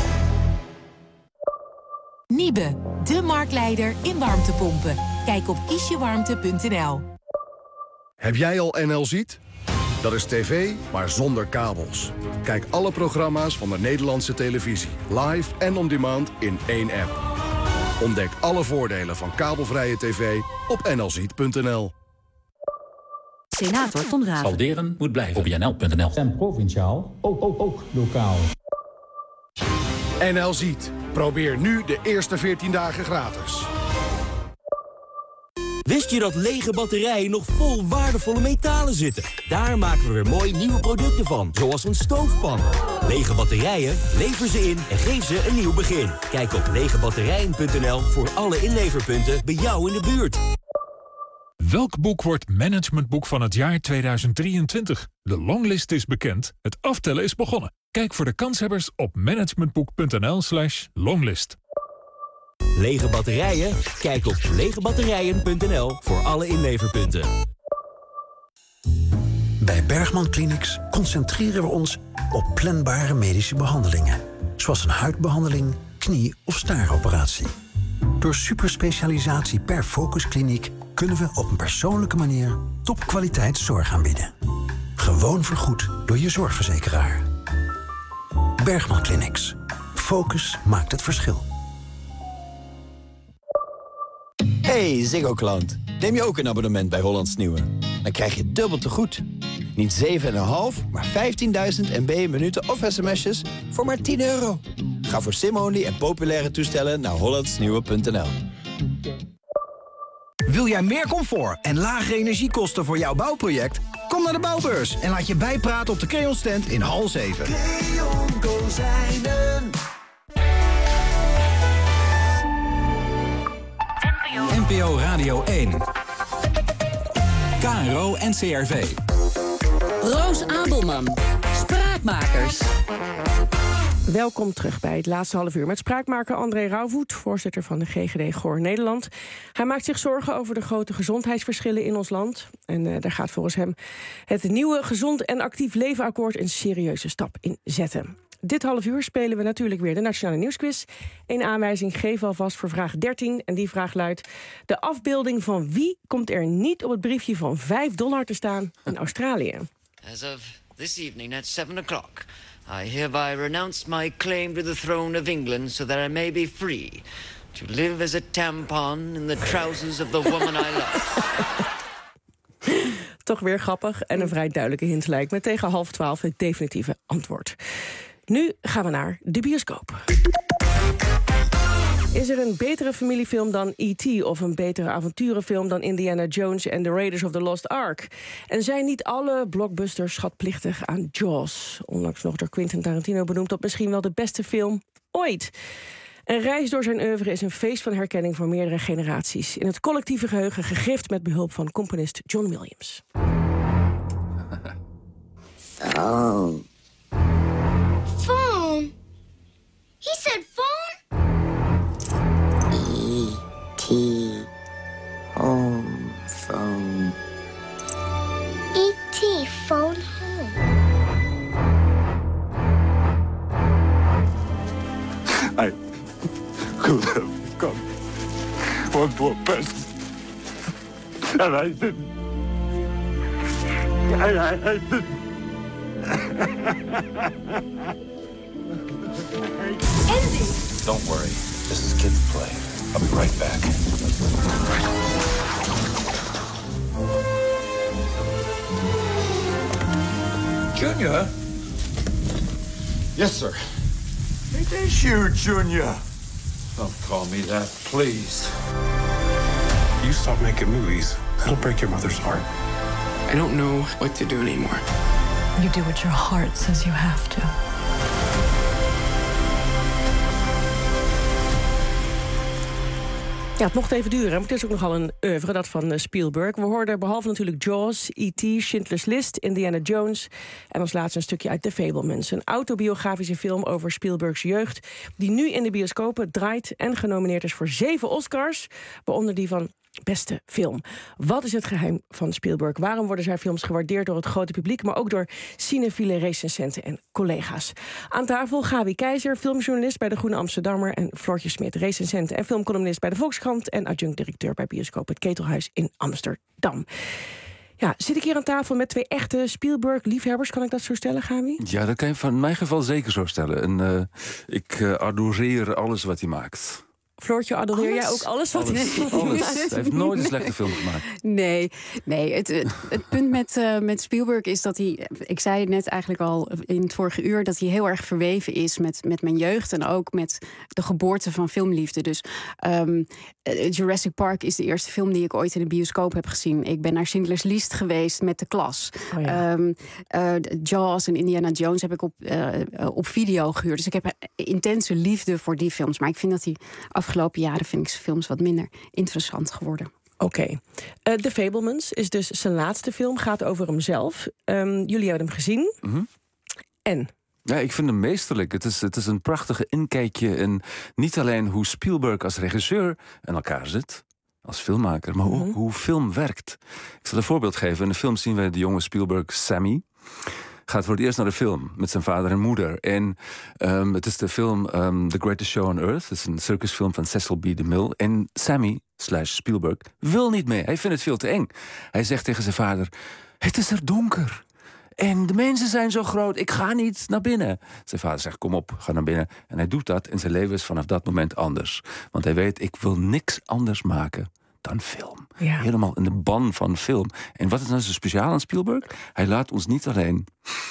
Niebe, de marktleider in warmtepompen. Kijk op kiesjewarmte punt n l. Heb jij al N L Ziet? Dat is tv, maar zonder kabels. Kijk alle programma's van de Nederlandse televisie. Live en on demand in één app. Ontdek alle voordelen van kabelvrije tv op n l ziet punt n l. Senator Ton Raven. Salderen moet blijven op j n l punt n l. Stem provinciaal, ook, ook, ook lokaal. N L Ziet. Probeer nu de eerste veertien dagen gratis. Wist je dat lege batterijen nog vol waardevolle metalen zitten? Daar maken we weer mooi nieuwe producten van, zoals een stoofpan. Lege batterijen, lever ze in en geef ze een nieuw begin. Kijk op lege batterijen punt n l voor alle inleverpunten bij jou in de buurt. Welk boek wordt managementboek van het jaar tweeduizend drieëntwintig? De longlist is bekend, het aftellen is begonnen. Kijk voor de kanshebbers op managementboek punt n l slash longlist. Lege batterijen? Kijk op lege batterijen punt n l voor alle inleverpunten. Bij Bergman Clinics concentreren we ons op planbare medische behandelingen. Zoals een huidbehandeling, knie- of staaroperatie. Door superspecialisatie per focuskliniek kunnen we op een persoonlijke manier topkwaliteit zorg aanbieden. Gewoon vergoed door je zorgverzekeraar. Bergman Clinics. Focus maakt het verschil. Hey Ziggo-klant, neem je ook een abonnement bij Hollands Nieuwe? Dan krijg je dubbel te goed. Niet zeven komma vijf, maar vijftienduizend M B, minuten of sms'jes voor maar tien euro. Ga voor sim-only en populaire toestellen naar hollandsnieuwe punt n l. Wil jij meer comfort en lagere energiekosten voor jouw bouwproject? Kom naar de Bouwbeurs en laat je bijpraten op de Creon stand in hal zeven. Creon Kozijnen. N P O Radio één. K R O en C R V. Roos Abelman. Spraakmakers. Welkom terug bij het laatste half uur met spraakmaker André Rauwvoet, voorzitter van de G G D Goor Nederland. Hij maakt zich zorgen over de grote gezondheidsverschillen in ons land. En uh, daar gaat volgens hem het nieuwe Gezond en Actief Levenakkoord een serieuze stap in zetten. Dit half uur spelen we natuurlijk weer de Nationale Nieuwsquiz. Eén aanwijzing geven alvast voor vraag dertien. En die vraag luidt: de afbeelding van wie komt er niet op het briefje van vijf dollar te staan in Australië? As of this evening at seven o'clock, I hereby renounce my claim to the throne of England so that I may be free to live as a tampon in the trousers of the woman I love. Toch weer grappig en een vrij duidelijke hint lijkt me. Tegen half twaalf het definitieve antwoord. Nu gaan we naar de bioscoop. Is er een betere familiefilm dan E T of een betere avonturenfilm dan Indiana Jones en The Raiders of the Lost Ark? En zijn niet alle blockbusters schatplichtig aan Jaws? Onlangs nog door Quentin Tarantino benoemd tot misschien wel de beste film ooit. Een reis door zijn oeuvre is een feest van herkenning voor meerdere generaties. In het collectieve geheugen gegrift met behulp van componist John Williams. Phone. Phone? He said phone? E T Home phone. E T phone home. I could have got one more person. And I didn't. And I, I didn't. Andy! Don't worry. This is kids' play. I'll be right back. Junior? Yes, sir. It is you, Junior. Don't call me that, please. You stop making movies, it'll break your mother's heart. I don't know what to do anymore. You do what your heart says you have to. Ja, het mocht even duren, maar het is ook nogal een oeuvre, dat van Spielberg. We hoorden behalve natuurlijk Jaws, E T, Schindler's List, Indiana Jones en als laatste een stukje uit The Fabelmans. Een autobiografische film over Spielbergs jeugd, die nu in de bioscopen draait en genomineerd is voor zeven Oscars, waaronder die van beste film. Wat is het geheim van Spielberg? Waarom worden zijn films gewaardeerd door het grote publiek, maar ook door cinefiele recensenten en collega's? Aan tafel Gabi Keizer, filmjournalist bij De Groene Amsterdammer, en Floortje Smit, recensent en filmcolumnist bij de Volkskrant en adjunct-directeur bij Bioscoop Het Ketelhuis in Amsterdam. Ja, zit ik hier aan tafel met twee echte Spielberg-liefhebbers, kan ik dat zo stellen, Gabi? Ja, dat kan je van mijn geval zeker zo stellen. En uh, ik uh, adoreer alles wat hij maakt. Floortje, adoreer alles? jij ook alles wat alles, hij alles. Hij heeft nooit een slechte film gemaakt. Nee, nee het, het, het punt met, uh, met Spielberg is dat hij... Ik zei het net eigenlijk al in het vorige uur, dat hij heel erg verweven is met, met mijn jeugd en ook met de geboorte van filmliefde. Dus um, Jurassic Park is de eerste film die ik ooit in de bioscoop heb gezien. Ik ben naar Schindler's List geweest met de klas. Oh ja. um, uh, Jaws en Indiana Jones heb ik op, uh, op video gehuurd. Dus ik heb een intense liefde voor die films. Maar ik vind dat die afgelopen jaren vind ik zijn films wat minder interessant geworden. Oké. Okay. Uh, The Fabelmans is dus zijn laatste film, gaat over hemzelf. Um, jullie hebben hem gezien. Mm-hmm. En? Ja, ik vind hem meesterlijk. Het is, het is een prachtige inkijkje in niet alleen hoe Spielberg als regisseur in elkaar zit, als filmmaker, maar ook mm-hmm. hoe film werkt. Ik zal een voorbeeld geven. In de film zien we de jonge Spielberg, Sammy, gaat voor het eerst naar de film met zijn vader en moeder. En um, het is de film um, The Greatest Show on Earth. Het is een circusfilm van Cecil B. DeMille. En Sammy, slash Spielberg, wil niet mee. Hij vindt het veel te eng. Hij zegt tegen zijn vader, het is er donker. En de mensen zijn zo groot, ik ga niet naar binnen. Zijn vader zegt, kom op, ga naar binnen. En hij doet dat en zijn leven is vanaf dat moment anders. Want hij weet, ik wil niks anders maken dan film. Ja. Helemaal in de ban van film. En wat is nou zo speciaal aan Spielberg? Hij laat ons niet alleen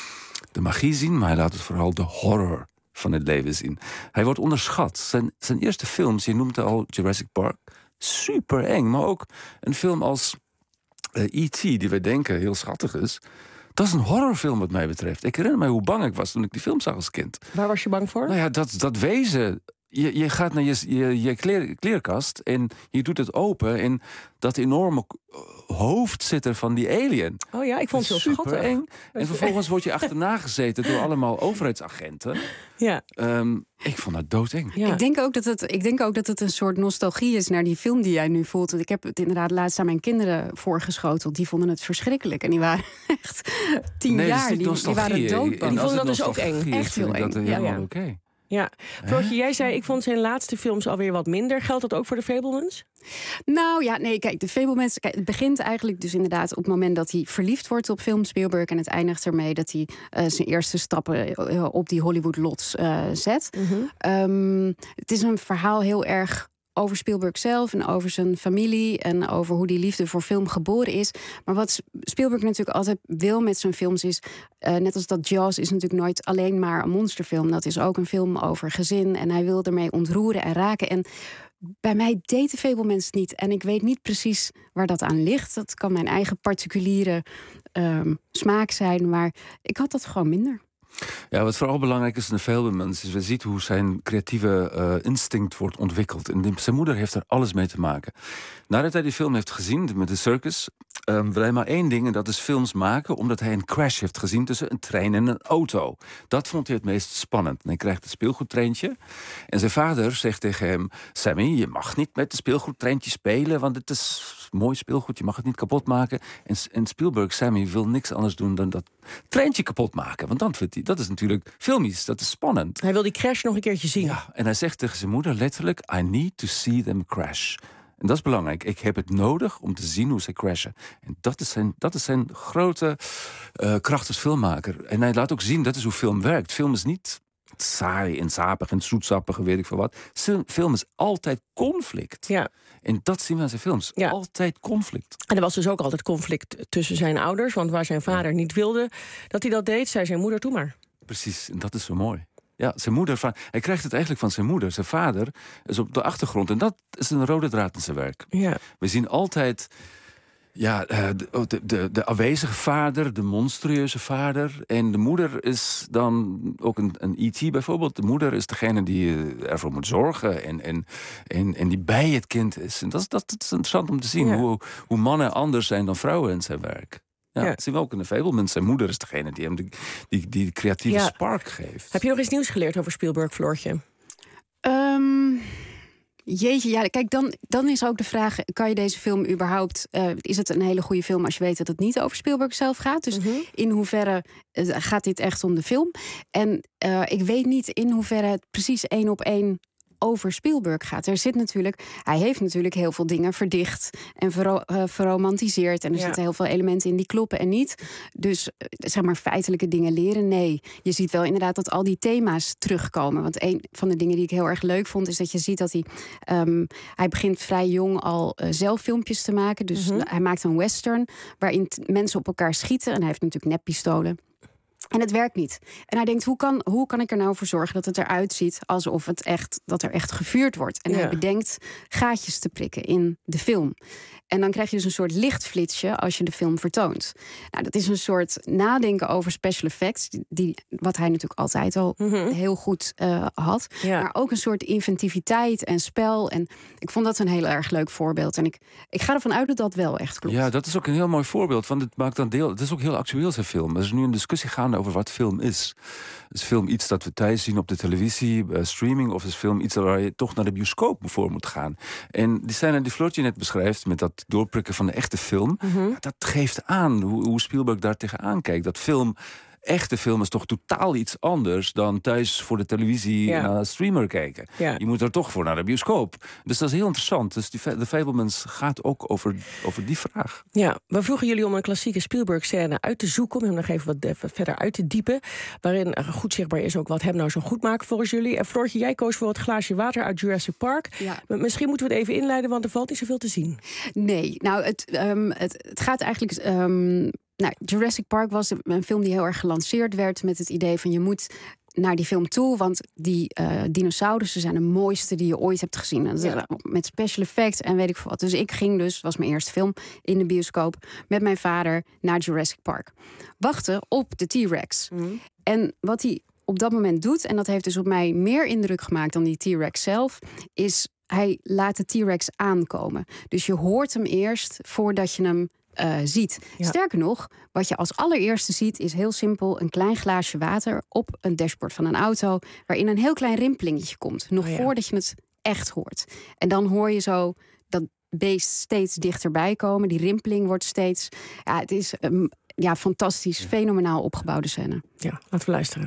de magie zien, maar hij laat ons vooral de horror van het leven zien. Hij wordt onderschat. Zijn, zijn eerste films, je noemt al Jurassic Park, super eng. Maar ook een film als uh, E T, die wij denken heel schattig is, dat is een horrorfilm wat mij betreft. Ik herinner me hoe bang ik was toen ik die film zag als kind. Waar was je bang voor? Nou ja, dat, dat wezen je, je gaat naar je, je, je kleer, kleerkast en je doet het open en dat enorme hoofd zit er van die alien. Oh ja, ik vond het zo super schattig. eng. En vervolgens word je achterna gezeten door allemaal overheidsagenten. Ja. Um, ik vond dat doodeng. Ja. Ik denk ook dat het, ik denk ook dat het een soort nostalgie is naar die film die jij nu voelt. Want ik heb het inderdaad laatst aan mijn kinderen voorgeschoteld. Die vonden het verschrikkelijk. En die waren echt tien nee, jaar. Die, die waren doodbang. Die vonden dat dus ook eng. Echt heel eng. Dat helemaal ja, ja. oké. Okay. Ja, Floortje, jij zei, ik vond zijn laatste films alweer wat minder. Geldt dat ook voor de Fabelmans? Nou ja, nee, kijk, de Fabelmans... Kijk, het begint eigenlijk dus inderdaad op het moment dat hij verliefd wordt op film Spielberg. En het eindigt ermee dat hij uh, zijn eerste stappen uh, op die Hollywood-lots uh, zet. Mm-hmm. Um, het is een verhaal heel erg over Spielberg zelf en over zijn familie en over hoe die liefde voor film geboren is. Maar wat Spielberg natuurlijk altijd wil met zijn films is, uh, net als dat Jaws is natuurlijk nooit alleen maar een monsterfilm. Dat is ook een film over gezin en hij wil ermee ontroeren en raken. En bij mij deed de Fabelmans het niet. En ik weet niet precies waar dat aan ligt. Dat kan mijn eigen particuliere um, smaak zijn, maar ik had dat gewoon minder. Ja, wat vooral belangrijk is in de Fabelmans is, we zien hoe zijn creatieve uh, instinct wordt ontwikkeld. En die, zijn moeder heeft er alles mee te maken. Nadat hij die film heeft gezien met de circus, um, wil hij maar één ding, en dat is films maken, omdat hij een crash heeft gezien tussen een trein en een auto. Dat vond hij het meest spannend. En hij krijgt een speelgoedtreintje. En zijn vader zegt tegen hem, Sammy, je mag niet met het speelgoedtreintje spelen, want het is mooi speelgoed, je mag het niet kapot maken. En, en Spielberg, Sammy, wil niks anders doen dan dat treintje kapot maken. Want dan vindt hij, dat is natuurlijk filmisch, dat is spannend. Hij wil die crash nog een keertje zien. Ja, en hij zegt tegen zijn moeder letterlijk, I need to see them crash. En dat is belangrijk. Ik heb het nodig om te zien hoe ze crashen. En dat is zijn, dat is zijn grote uh, kracht als filmmaker. En hij laat ook zien, dat is hoe film werkt. Film is niet saai en sapig en zoetsappig en weet ik veel wat. Film is altijd conflict. Ja. En dat zien we aan zijn films. Ja. Altijd conflict. En er was dus ook altijd conflict tussen zijn ouders. Want waar zijn vader ja. niet wilde dat hij dat deed, zei zijn moeder, doe maar. Precies, en dat is zo mooi. Ja, zijn moeder, hij krijgt het eigenlijk van zijn moeder. Zijn vader is op de achtergrond. En dat is een rode draad in zijn werk. Ja. We zien altijd ja, de, de, de, de afwezige vader, de monstrueuze vader. En de moeder is dan ook een, een E T bijvoorbeeld. De moeder is degene die ervoor moet zorgen en, en, en, en die bij het kind is. En dat is, dat, dat is interessant om te zien, ja. hoe, hoe mannen anders zijn dan vrouwen in zijn werk. Ja, ja. Dat zien we ook in de Fabelmans. Zijn moeder is degene die hem die, die, die creatieve ja. spark geeft. Heb je nog iets nieuws geleerd over Spielberg, Floortje? Um, jeetje, ja, kijk, dan, dan is ook de vraag, kan je deze film überhaupt... Uh, is het een hele goede film als je weet dat het niet over Spielberg zelf gaat? Dus mm-hmm. in hoeverre uh, gaat dit echt om de film? En uh, ik weet niet in hoeverre het precies één op één over Spielberg gaat. Er zit natuurlijk, hij heeft natuurlijk heel veel dingen verdicht en verro, uh, verromantiseerd. En er ja. zitten heel veel elementen in die kloppen en niet. Dus zeg maar feitelijke dingen leren, nee. Je ziet wel inderdaad dat al die thema's terugkomen. Want een van de dingen die ik heel erg leuk vond, is dat je ziet dat hij, um, hij begint vrij jong al uh, zelf filmpjes te maken. Dus mm-hmm. hij maakt een western waarin t- mensen op elkaar schieten. En hij heeft natuurlijk neppistolen. En het werkt niet. En hij denkt, hoe kan, hoe kan ik er nou voor zorgen dat het eruit ziet alsof het echt, dat er echt gevuurd wordt? En ja. hij bedenkt gaatjes te prikken in de film. En dan krijg je dus een soort lichtflitsje als je de film vertoont. Nou, dat is een soort nadenken over special effects, die, wat hij natuurlijk altijd al mm-hmm. heel goed uh, had. Ja. Maar ook een soort inventiviteit en spel. En ik vond dat een heel erg leuk voorbeeld. En ik, ik ga ervan uit dat dat wel echt klopt. Ja, dat is ook een heel mooi voorbeeld. Want het maakt dan deel. Het is ook heel actueel, zijn film. Er is nu een discussie gaande over wat film is. Is film iets dat we thuis zien op de televisie, uh, streaming, of is film iets waar je toch naar de bioscoop voor moet gaan? En die scène die Floortje net beschrijft, met dat doorprikken van de echte film, mm-hmm. ja, dat geeft aan hoe, hoe Spielberg daar tegenaan kijkt. Dat film, echte film is toch totaal iets anders dan thuis voor de televisie ja. naar een streamer kijken. Ja. Je moet er toch voor naar de bioscoop. Dus dat is heel interessant. Dus die, de Fabelmans gaat ook over, over die vraag. Ja, we vroegen jullie om een klassieke Spielberg-scène uit te zoeken, om hem nog even wat even verder uit te diepen, waarin goed zichtbaar is ook wat hem nou zo goed maakt volgens jullie. En Floortje, jij koos voor het glaasje water uit Jurassic Park. Ja. Misschien moeten we het even inleiden, want er valt niet zoveel te zien. Nee, nou, het, um, het, het gaat eigenlijk... Um, Nou, Jurassic Park was een film die heel erg gelanceerd werd met het idee van je moet naar die film toe, want die uh, dinosaurussen zijn de mooiste die je ooit hebt gezien. En ja. Met special effects en weet ik veel wat. Dus ik ging dus, was mijn eerste film in de bioscoop, met mijn vader naar Jurassic Park. Wachten op de T-Rex. Mm. En wat hij op dat moment doet, en dat heeft dus op mij meer indruk gemaakt dan die T-Rex zelf, is hij laat de T-Rex aankomen. Dus je hoort hem eerst voordat je hem uh, ziet. Ja. Sterker nog, wat je als allereerste ziet is heel simpel een klein glaasje water op een dashboard van een auto, waarin een heel klein rimpelingetje komt. Nog oh ja. voordat je het echt hoort. En dan hoor je zo dat beest steeds dichterbij komen. Die rimpeling wordt steeds... Ja, het is een ja, fantastisch, ja. fenomenaal opgebouwde scène. Ja, laten we luisteren.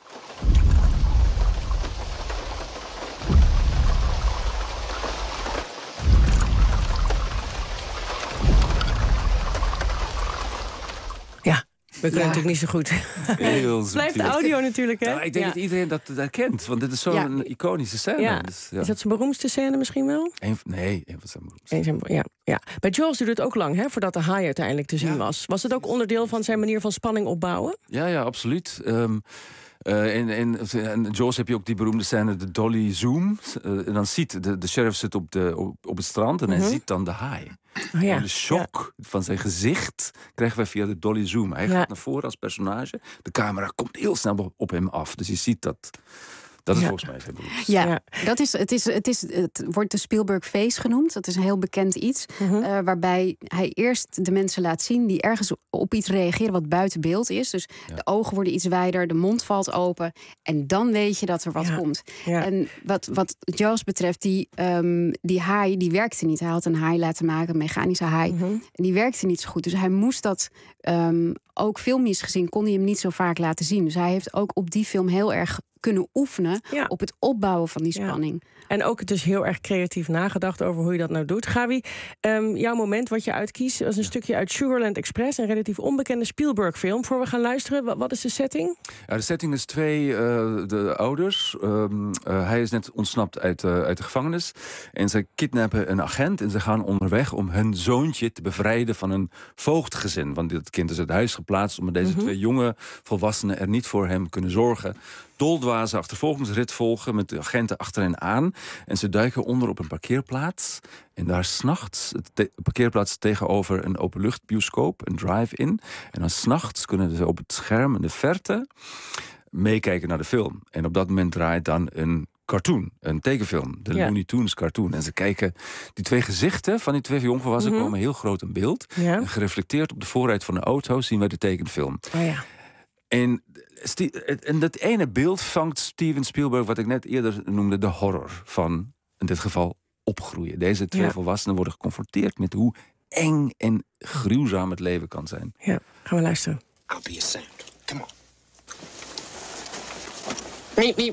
Ja. We kunnen ja. natuurlijk niet zo goed. Heel blijft de audio natuurlijk, hè? Nou, ik denk ja. dat iedereen dat, dat kent, want dit is zo'n ja. iconische scène. Ja. Dus, ja. Is dat zijn beroemdste scène misschien wel? Een, nee, een van zijn beroemdste. Een zijn, ja, ja. Bij Jaws duurde het ook lang, hè, voordat de haai uiteindelijk te zien ja. was. Was het ook onderdeel van zijn manier van spanning opbouwen? Ja, ja, absoluut. Um, Uh, in, in, in Jaws heb je ook die beroemde scène, de dolly zoom. Uh, en dan ziet de, de sheriff zit op, de, op, op het strand en mm-hmm. hij ziet dan de haai. Oh, ja. En de shock ja. van zijn gezicht krijgen wij via de dolly zoom. Hij ja. gaat naar voren als personage. De camera komt heel snel op hem af. Dus je ziet dat... Dat is ja. volgens mij zijn beroemd. Ja, ja. Dat is, het, is, het, is, het wordt de Spielberg Face genoemd. Dat is een heel bekend iets. Mm-hmm. Uh, waarbij hij eerst de mensen laat zien die ergens op iets reageren wat buiten beeld is. Dus ja. de ogen worden iets wijder, de mond valt open. En dan weet je dat er wat ja. komt. Ja. En wat, wat Jaws betreft, die, um, die haai, die werkte niet. Hij had een haai laten maken, een mechanische haai. Mm-hmm. En die werkte niet zo goed. Dus hij moest dat... Um, ook filmisch gezien kon hij hem niet zo vaak laten zien. Dus hij heeft ook op die film heel erg kunnen oefenen ja. op het opbouwen van die spanning. Ja. En ook dus heel erg creatief nagedacht over hoe je dat nou doet. Gawi, um, jouw moment wat je uitkiest was een ja. stukje uit Sugarland Express, een relatief onbekende Spielberg-film. Voor we gaan luisteren, wat, wat is de setting? Ja, de setting is twee uh, de ouders. Um, uh, hij is net ontsnapt uit, uh, uit de gevangenis. En ze kidnappen een agent en ze gaan onderweg om hun zoontje te bevrijden van een voogdgezin. Want dit kind is uit huis geplaatst omdat deze mm-hmm. twee jonge volwassenen er niet voor hem kunnen zorgen. Doldwaze achtervolgingsrit volgen met de agenten achter hen aan. En ze duiken onder op een parkeerplaats. En daar 's nachts, de parkeerplaats tegenover een openluchtbioscoop, een drive-in. En dan 's nachts kunnen ze op het scherm in de verte meekijken naar de film. En op dat moment draait dan een cartoon, een tekenfilm, de ja. Looney Tunes cartoon. En ze kijken, die twee gezichten van die twee jongvolwassenen mm-hmm. komen heel groot in beeld. Ja. En gereflecteerd op de voorruit van de auto zien wij de tekenfilm. Oh ja. En, en dat ene beeld vangt Steven Spielberg, wat ik net eerder noemde, de horror van, in dit geval, opgroeien. Deze twee ja. volwassenen worden geconfronteerd met hoe eng en gruwzaam het leven kan zijn. Ja, gaan we luisteren. I'll be a sound. Come on. Meep, meep.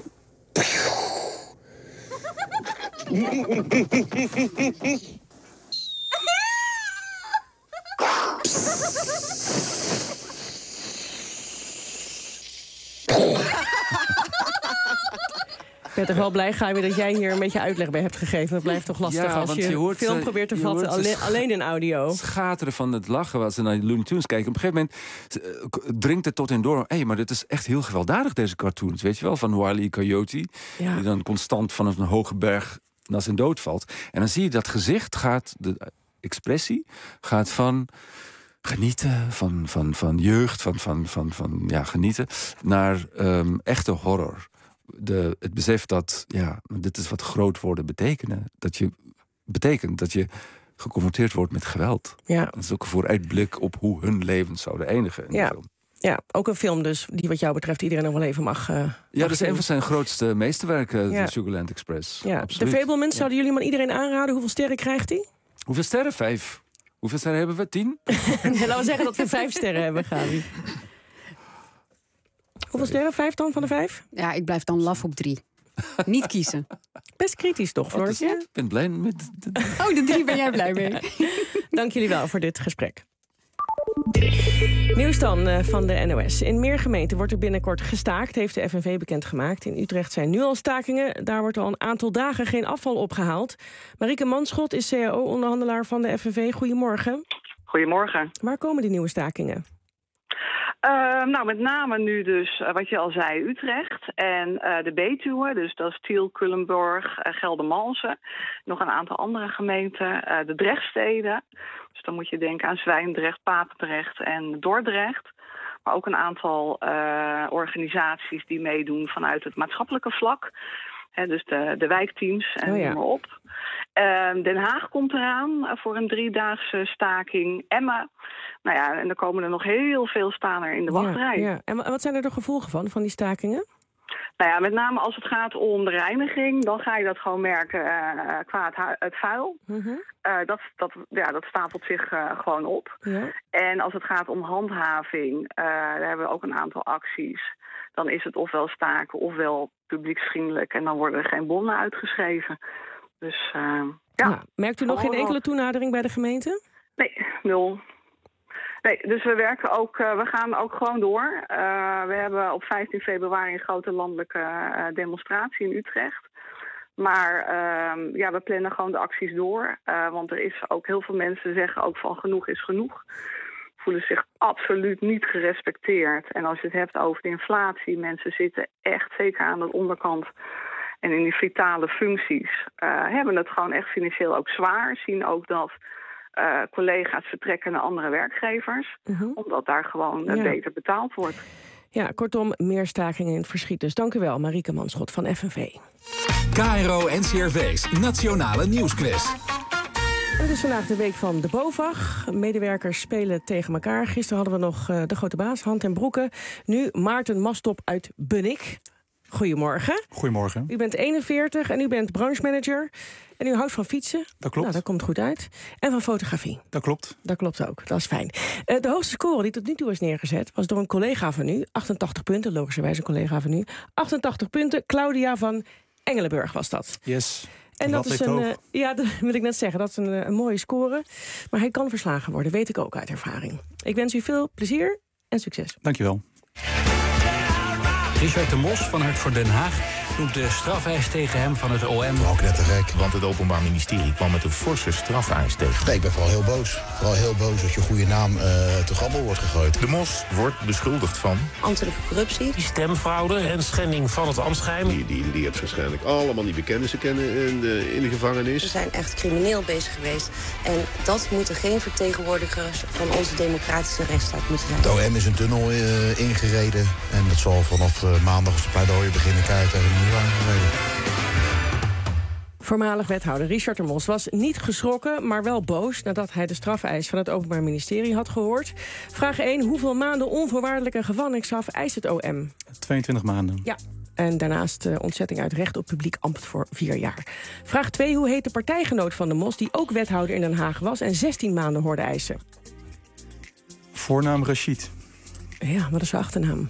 Ik ben toch wel blij, Gabi, dat jij hier een beetje uitleg bij hebt gegeven. Dat blijft toch lastig ja, als je, je hoort, film probeert te vatten, alleen, alleen in audio. Het schateren van het lachen als ze naar Looney Tunes kijken. Op een gegeven moment uh, dringt het tot hen door. Hé, hey, maar dit is echt heel gewelddadig, deze cartoons. Weet je wel, van Wile E. Coyote. Ja. Die dan constant vanaf een hoge berg naar zijn dood valt. En dan zie je dat gezicht gaat, de expressie gaat van genieten, van, van, van jeugd, van, van, van, van ja, genieten, naar um, echte horror. De, het besef dat, ja, dit is wat groot worden betekenen. Dat je betekent dat je geconfronteerd wordt met geweld. Ja. Dat is ook een vooruitblik op hoe hun levens zouden eindigen in ja. de film. Ja, ook een film dus die wat jou betreft iedereen nog wel even mag... Uh, ja, mag dat is een van zijn grootste meesterwerken, ja. de Sugarland Express. Ja. De Fabelmans, ja. zouden jullie maar iedereen aanraden? Hoeveel sterren krijgt hij? Hoeveel sterren? Vijf. Hoeveel sterren hebben we? Tien? Ja, laten we zeggen dat we vijf sterren hebben, Gabi. Hoeveel sterren? Vijf dan van de vijf? Ja, ik blijf dan laf op drie. Niet kiezen. Best kritisch toch, Floortje? Oh, ik ben blij met... De... Oh, de drie ben jij blij mee. Dank jullie wel voor dit gesprek. Nieuws dan uh, van de N O S. In meer gemeenten wordt er binnenkort gestaakt, heeft de F N V bekendgemaakt. In Utrecht zijn nu al stakingen. Daar wordt al een aantal dagen geen afval opgehaald. Marieke Manschot is C A O-onderhandelaar van de F N V. Goedemorgen. Goedemorgen. Waar komen die nieuwe stakingen? Uh, nou, met name nu dus, uh, wat je al zei, Utrecht en uh, de Betuwe. Dus dat is Tiel, Culemborg, uh, Geldermalsen. Nog een aantal andere gemeenten. Uh, de Drechtsteden. Dus dan moet je denken aan Zwijndrecht, Papendrecht en Dordrecht. Maar ook een aantal uh, organisaties die meedoen vanuit het maatschappelijke vlak. He, dus de, de wijkteams en oh ja. noem maar op. Uh, Den Haag komt eraan uh, voor een driedaagse staking. Emma. Nou ja, en er komen er nog heel veel staan er in de wachtrij. Ja, ja. En wat zijn er de gevolgen van, van die stakingen? Nou ja, met name als het gaat om de reiniging, dan ga je dat gewoon merken uh, qua het, hu- het vuil. Mm-hmm. Uh, dat, dat, ja, dat stapelt zich uh, gewoon op. Ja. En als het gaat om handhaving, uh, daar hebben we ook een aantal acties. Dan is het ofwel staken ofwel publieksvriendelijk en dan worden er geen bonnen uitgeschreven. Dus uh, ja. ja. Merkt u nog geen enkele toenadering bij de gemeente? Nee, nul. Nee, dus we werken ook, uh, we gaan ook gewoon door. Uh, we hebben op vijftien februari een grote landelijke uh, demonstratie in Utrecht. Maar uh, ja, we plannen gewoon de acties door. Uh, want er is ook heel veel mensen zeggen ook van genoeg is genoeg. Voelen zich absoluut niet gerespecteerd. En als je het hebt over de inflatie, mensen zitten echt zeker aan de onderkant. En in die vitale functies uh, hebben het gewoon echt financieel ook zwaar. Zien ook dat uh, collega's vertrekken naar andere werkgevers. Uh-huh. Omdat daar gewoon uh, ja. beter betaald wordt. Ja, kortom, meer stakingen in het verschiet. Dus dank u wel, Marieke Manschot van F N V. K R O N C R V's Nationale Nieuwsquiz. Het is vandaag de week van de BOVAG. Medewerkers spelen tegen elkaar. Gisteren hadden we nog uh, de grote baas, Hand en Broeke. Nu Maarten Mastop uit Bunnik. Goedemorgen. Goedemorgen. U bent eenenveertig en u bent branchemanager. En u houdt van fietsen. Dat klopt. Nou, dat komt goed uit. En van fotografie. Dat klopt. Dat klopt ook. Dat is fijn. Uh, de hoogste score die tot nu toe is neergezet was door een collega van u. achtentachtig punten, logischerwijs een collega van u. achtentachtig punten, Claudia van Engelenburg was dat. Yes. En dat, dat is een, uh, ja, dat wil ik net zeggen, dat is een, een mooie score. Maar hij kan verslagen worden, weet ik ook uit ervaring. Ik wens u veel plezier en succes. Dankjewel. Richard de Mos van Hart voor Den Haag noemt de strafeis tegen hem van het O M. Ook net te gek, want het Openbaar Ministerie kwam met een forse strafeis tegen. Nee, ik ben vooral heel boos. Vooral heel boos dat je goede naam uh, te grabbel wordt gegooid. De Mos wordt beschuldigd van ambtelijke corruptie, stemfraude en schending van het ambtsgeheim. Die, die, die heeft waarschijnlijk allemaal die bekennissen kennen in de, in de gevangenis. We zijn echt crimineel bezig geweest. En dat moeten geen vertegenwoordigers van onze democratische rechtsstaat moeten zijn. Het O M is een tunnel uh, ingereden. En dat zal vanaf uh, maandag als de pleidooien beginnen kijken tegen de muur aangereden. Voormalig wethouder Richard de Mos was niet geschrokken, maar wel boos nadat hij de strafeis van het Openbaar Ministerie had gehoord. Vraag één. Hoeveel maanden onvoorwaardelijke gevangenisstraf eist het O M? tweeëntwintig maanden. Ja. En daarnaast uh, ontzetting uit recht op publiek ambt voor vier jaar. Vraag twee. Hoe heet de partijgenoot van de Mos, die ook wethouder in Den Haag was en zestien maanden hoorde eisen? Voornaam Rashid. Ja, wat is zijn achternaam?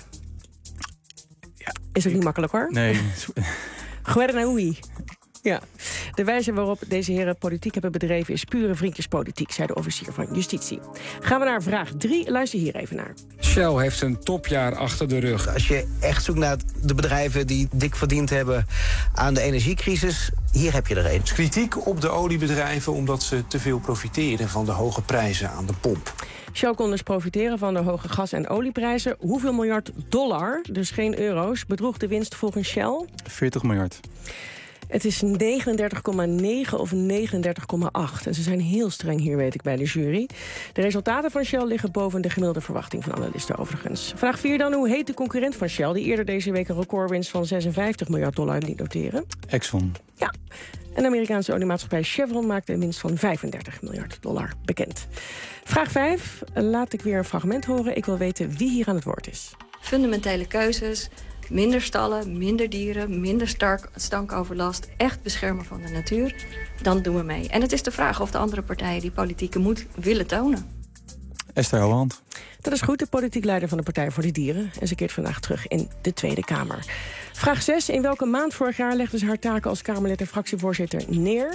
Ja, is ook ik... niet makkelijk hoor. Nee. Guernaoui. Ja. De wijze waarop deze heren politiek hebben bedreven is pure vriendjespolitiek, zei de officier van Justitie. Gaan we naar vraag drie. Luister hier even naar. Shell heeft een topjaar achter de rug. Als je echt zoekt naar de bedrijven die dik verdiend hebben aan de energiecrisis, hier heb je er een. Kritiek op de oliebedrijven omdat ze te veel profiteren van de hoge prijzen aan de pomp. Shell kon dus profiteren van de hoge gas- en olieprijzen. Hoeveel miljard dollar, dus geen euro's, bedroeg de winst volgens Shell? veertig miljard. Het is negenendertig komma negen of negenendertig komma acht. En ze zijn heel streng hier, weet ik, bij de jury. De resultaten van Shell liggen boven de gemiddelde verwachting van analisten overigens. Vraag vier dan. Hoe heet de concurrent van Shell, die eerder deze week een recordwinst van zesenvijftig miljard dollar liet noteren? Exxon. Ja. En de Amerikaanse oliemaatschappij Chevron maakte een winst van vijfendertig miljard dollar bekend. Vraag vijf. Laat ik weer een fragment horen. Ik wil weten wie hier aan het woord is. Fundamentele keuzes. Minder stallen, minder dieren, minder stark, stankoverlast. Echt beschermen van de natuur. Dan doen we mee. En het is de vraag of de andere partijen die politieke moed willen tonen. Esther Ouwehand. Dat is goed, de politiek leider van de Partij voor de Dieren. En ze keert vandaag terug in de Tweede Kamer. Vraag zes. In welke maand vorig jaar legde ze haar taken als Kamerlid en fractievoorzitter neer?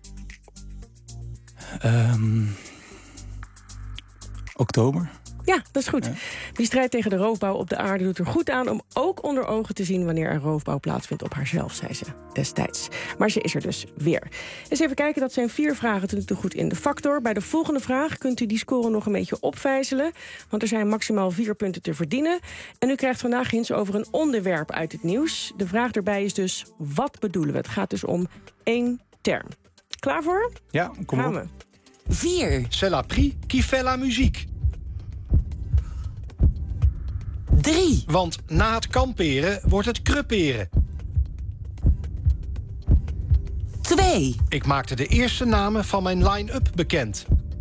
Um, oktober. Ja, dat is goed. Ja. Die strijd tegen de roofbouw op de aarde doet er goed aan om ook onder ogen te zien wanneer er roofbouw plaatsvindt op haarzelf, zei ze destijds. Maar ze is er dus weer. Eens even kijken, dat zijn vier vragen tot nu toe goed in de factor. Bij de volgende vraag kunt u die score nog een beetje opvijzelen, want er zijn maximaal vier punten te verdienen. En u krijgt vandaag hints over een onderwerp uit het nieuws. De vraag erbij is dus, wat bedoelen we? Het gaat dus om één term. Klaar voor? Ja, kom Gaan op. we. vier. C'est la prix qui fait la musique. Drie. Want na het kamperen wordt het creperen. Twee. Ik maakte de eerste namen van mijn line-up bekend.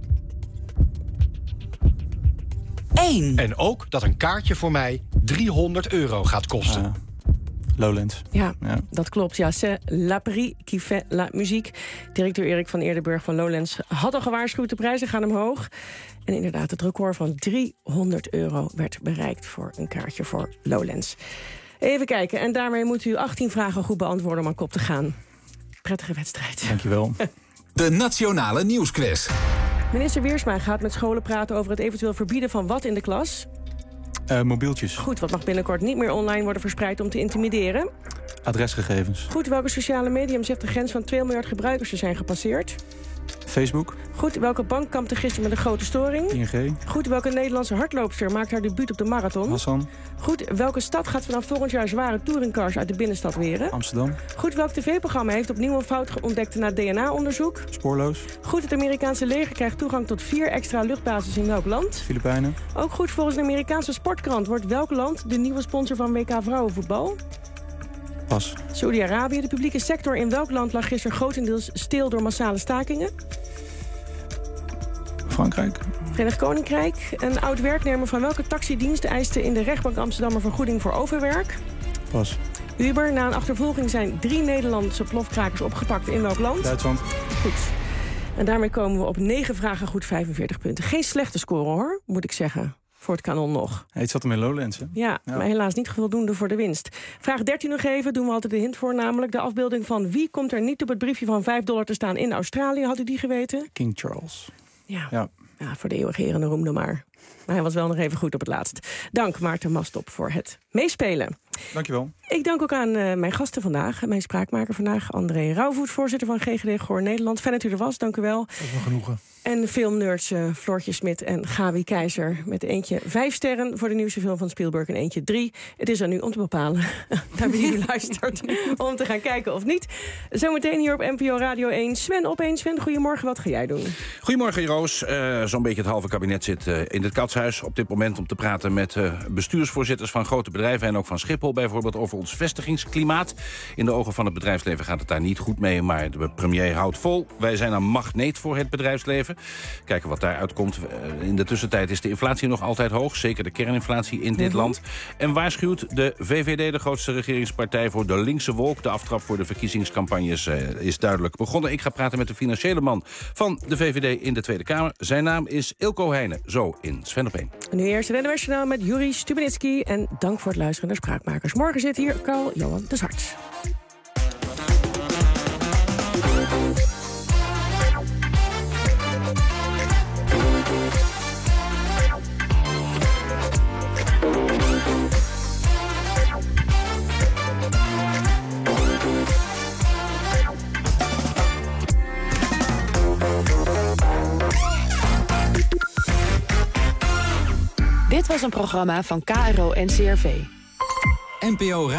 Eén. En ook dat een kaartje voor mij driehonderd euro gaat kosten. Uh, Lowlands. Ja, ja, dat klopt. Ja, c'est la prix qui fait la musique. Directeur Erik van Eerdenburg van Lowlands had al gewaarschuwd. De prijzen gaan omhoog. En inderdaad, het record van driehonderd euro werd bereikt voor een kaartje voor Lowlands. Even kijken. En daarmee moet u achttien vragen goed beantwoorden om aan kop te gaan. Prettige wedstrijd. Dankjewel. De Nationale Nieuwsquiz. Minister Wiersma gaat met scholen praten over het eventueel verbieden van wat in de klas? Uh, mobieltjes. Goed, wat mag binnenkort niet meer online worden verspreid om te intimideren? Adresgegevens. Goed, welke sociale medium zegt de grens van twee miljard gebruikers te zijn gepasseerd? Facebook. Goed, welke bank kampte gisteren met een grote storing? I N G. Goed, welke Nederlandse hardloopster maakt haar debuut op de marathon? Hassan. Goed, welke stad gaat vanaf volgend jaar zware touringcars uit de binnenstad weren? Amsterdam. Goed, welk tv-programma heeft opnieuw een fout ontdekt na D N A-onderzoek? Spoorloos. Goed, het Amerikaanse leger krijgt toegang tot vier extra luchtbases in welk land? Filipijnen. Ook goed, volgens een Amerikaanse sportkrant wordt welk land de nieuwe sponsor van W K vrouwenvoetbal? Pas. Saoedi-Arabië. De publieke sector in welk land lag gisteren grotendeels stil door massale stakingen? Frankrijk. Verenigd Koninkrijk. Een oud-werknemer van welke taxidienst eiste in de rechtbank Amsterdam een vergoeding voor overwerk? Pas. Uber. Na een achtervolging zijn drie Nederlandse plofkrakers opgepakt in welk land? Duitsland. Goed. En daarmee komen we op negen vragen goed vijfenveertig punten. Geen slechte score hoor, moet ik zeggen. Voor het kanon nog. Hey, het zat hem in Lowlands, hè? Ja, ja, maar helaas niet voldoende voor de winst. Vraag dertien nog even, doen we altijd de hint voor. Namelijk de afbeelding van wie komt er niet op het briefje van vijf dollar te staan in Australië. Had u die geweten? King Charles. Ja, ja. ja voor de eeuwige herende roem dan maar. Maar hij was wel nog even goed op het laatst. Dank Maarten Mastop voor het meespelen. Dankjewel. Ik dank ook aan uh, mijn gasten vandaag. Mijn spraakmaker vandaag, André Rauwvoet, voorzitter van G G D Goor Nederland. Fijn dat u er was, dank u wel. Dat is nog genoegen. En filmnerds uh, Floortje Smit en Gawie Keizer. Met eentje vijf sterren voor de nieuwste film van Spielberg en eentje drie. Het is aan u om te bepalen naar wie u luistert. Om te gaan kijken of niet. Zometeen hier op N P O Radio één. Sven opeens. Sven, goedemorgen. Wat ga jij doen? Goedemorgen, Roos. Uh, Zo'n beetje het halve kabinet zit uh, in het Katshuis op dit moment om te praten met uh, bestuursvoorzitters van grote bedrijven en ook van Schiphol bijvoorbeeld over ons vestigingsklimaat. In de ogen van het bedrijfsleven gaat het daar niet goed mee, maar de premier houdt vol. Wij zijn een magneet voor het bedrijfsleven. Kijken wat daaruit komt. In de tussentijd is de inflatie nog altijd hoog. Zeker de kerninflatie in dit mm-hmm. land. En waarschuwt de V V D, de grootste regeringspartij, voor de linkse wolk. De aftrap voor de verkiezingscampagnes uh, is duidelijk begonnen. Ik ga praten met de financiële man van de V V D in de Tweede Kamer. Zijn naam is Ilko Heijnen. Zo in Sven op één. Nu eerst het N O S-journaal met Juri Stubenitski. En dank voor het luisteren naar Spraakmakers. Morgen zit hier Carl-Johan de Zwart. Dit was een programma van K R O en C R V. N P O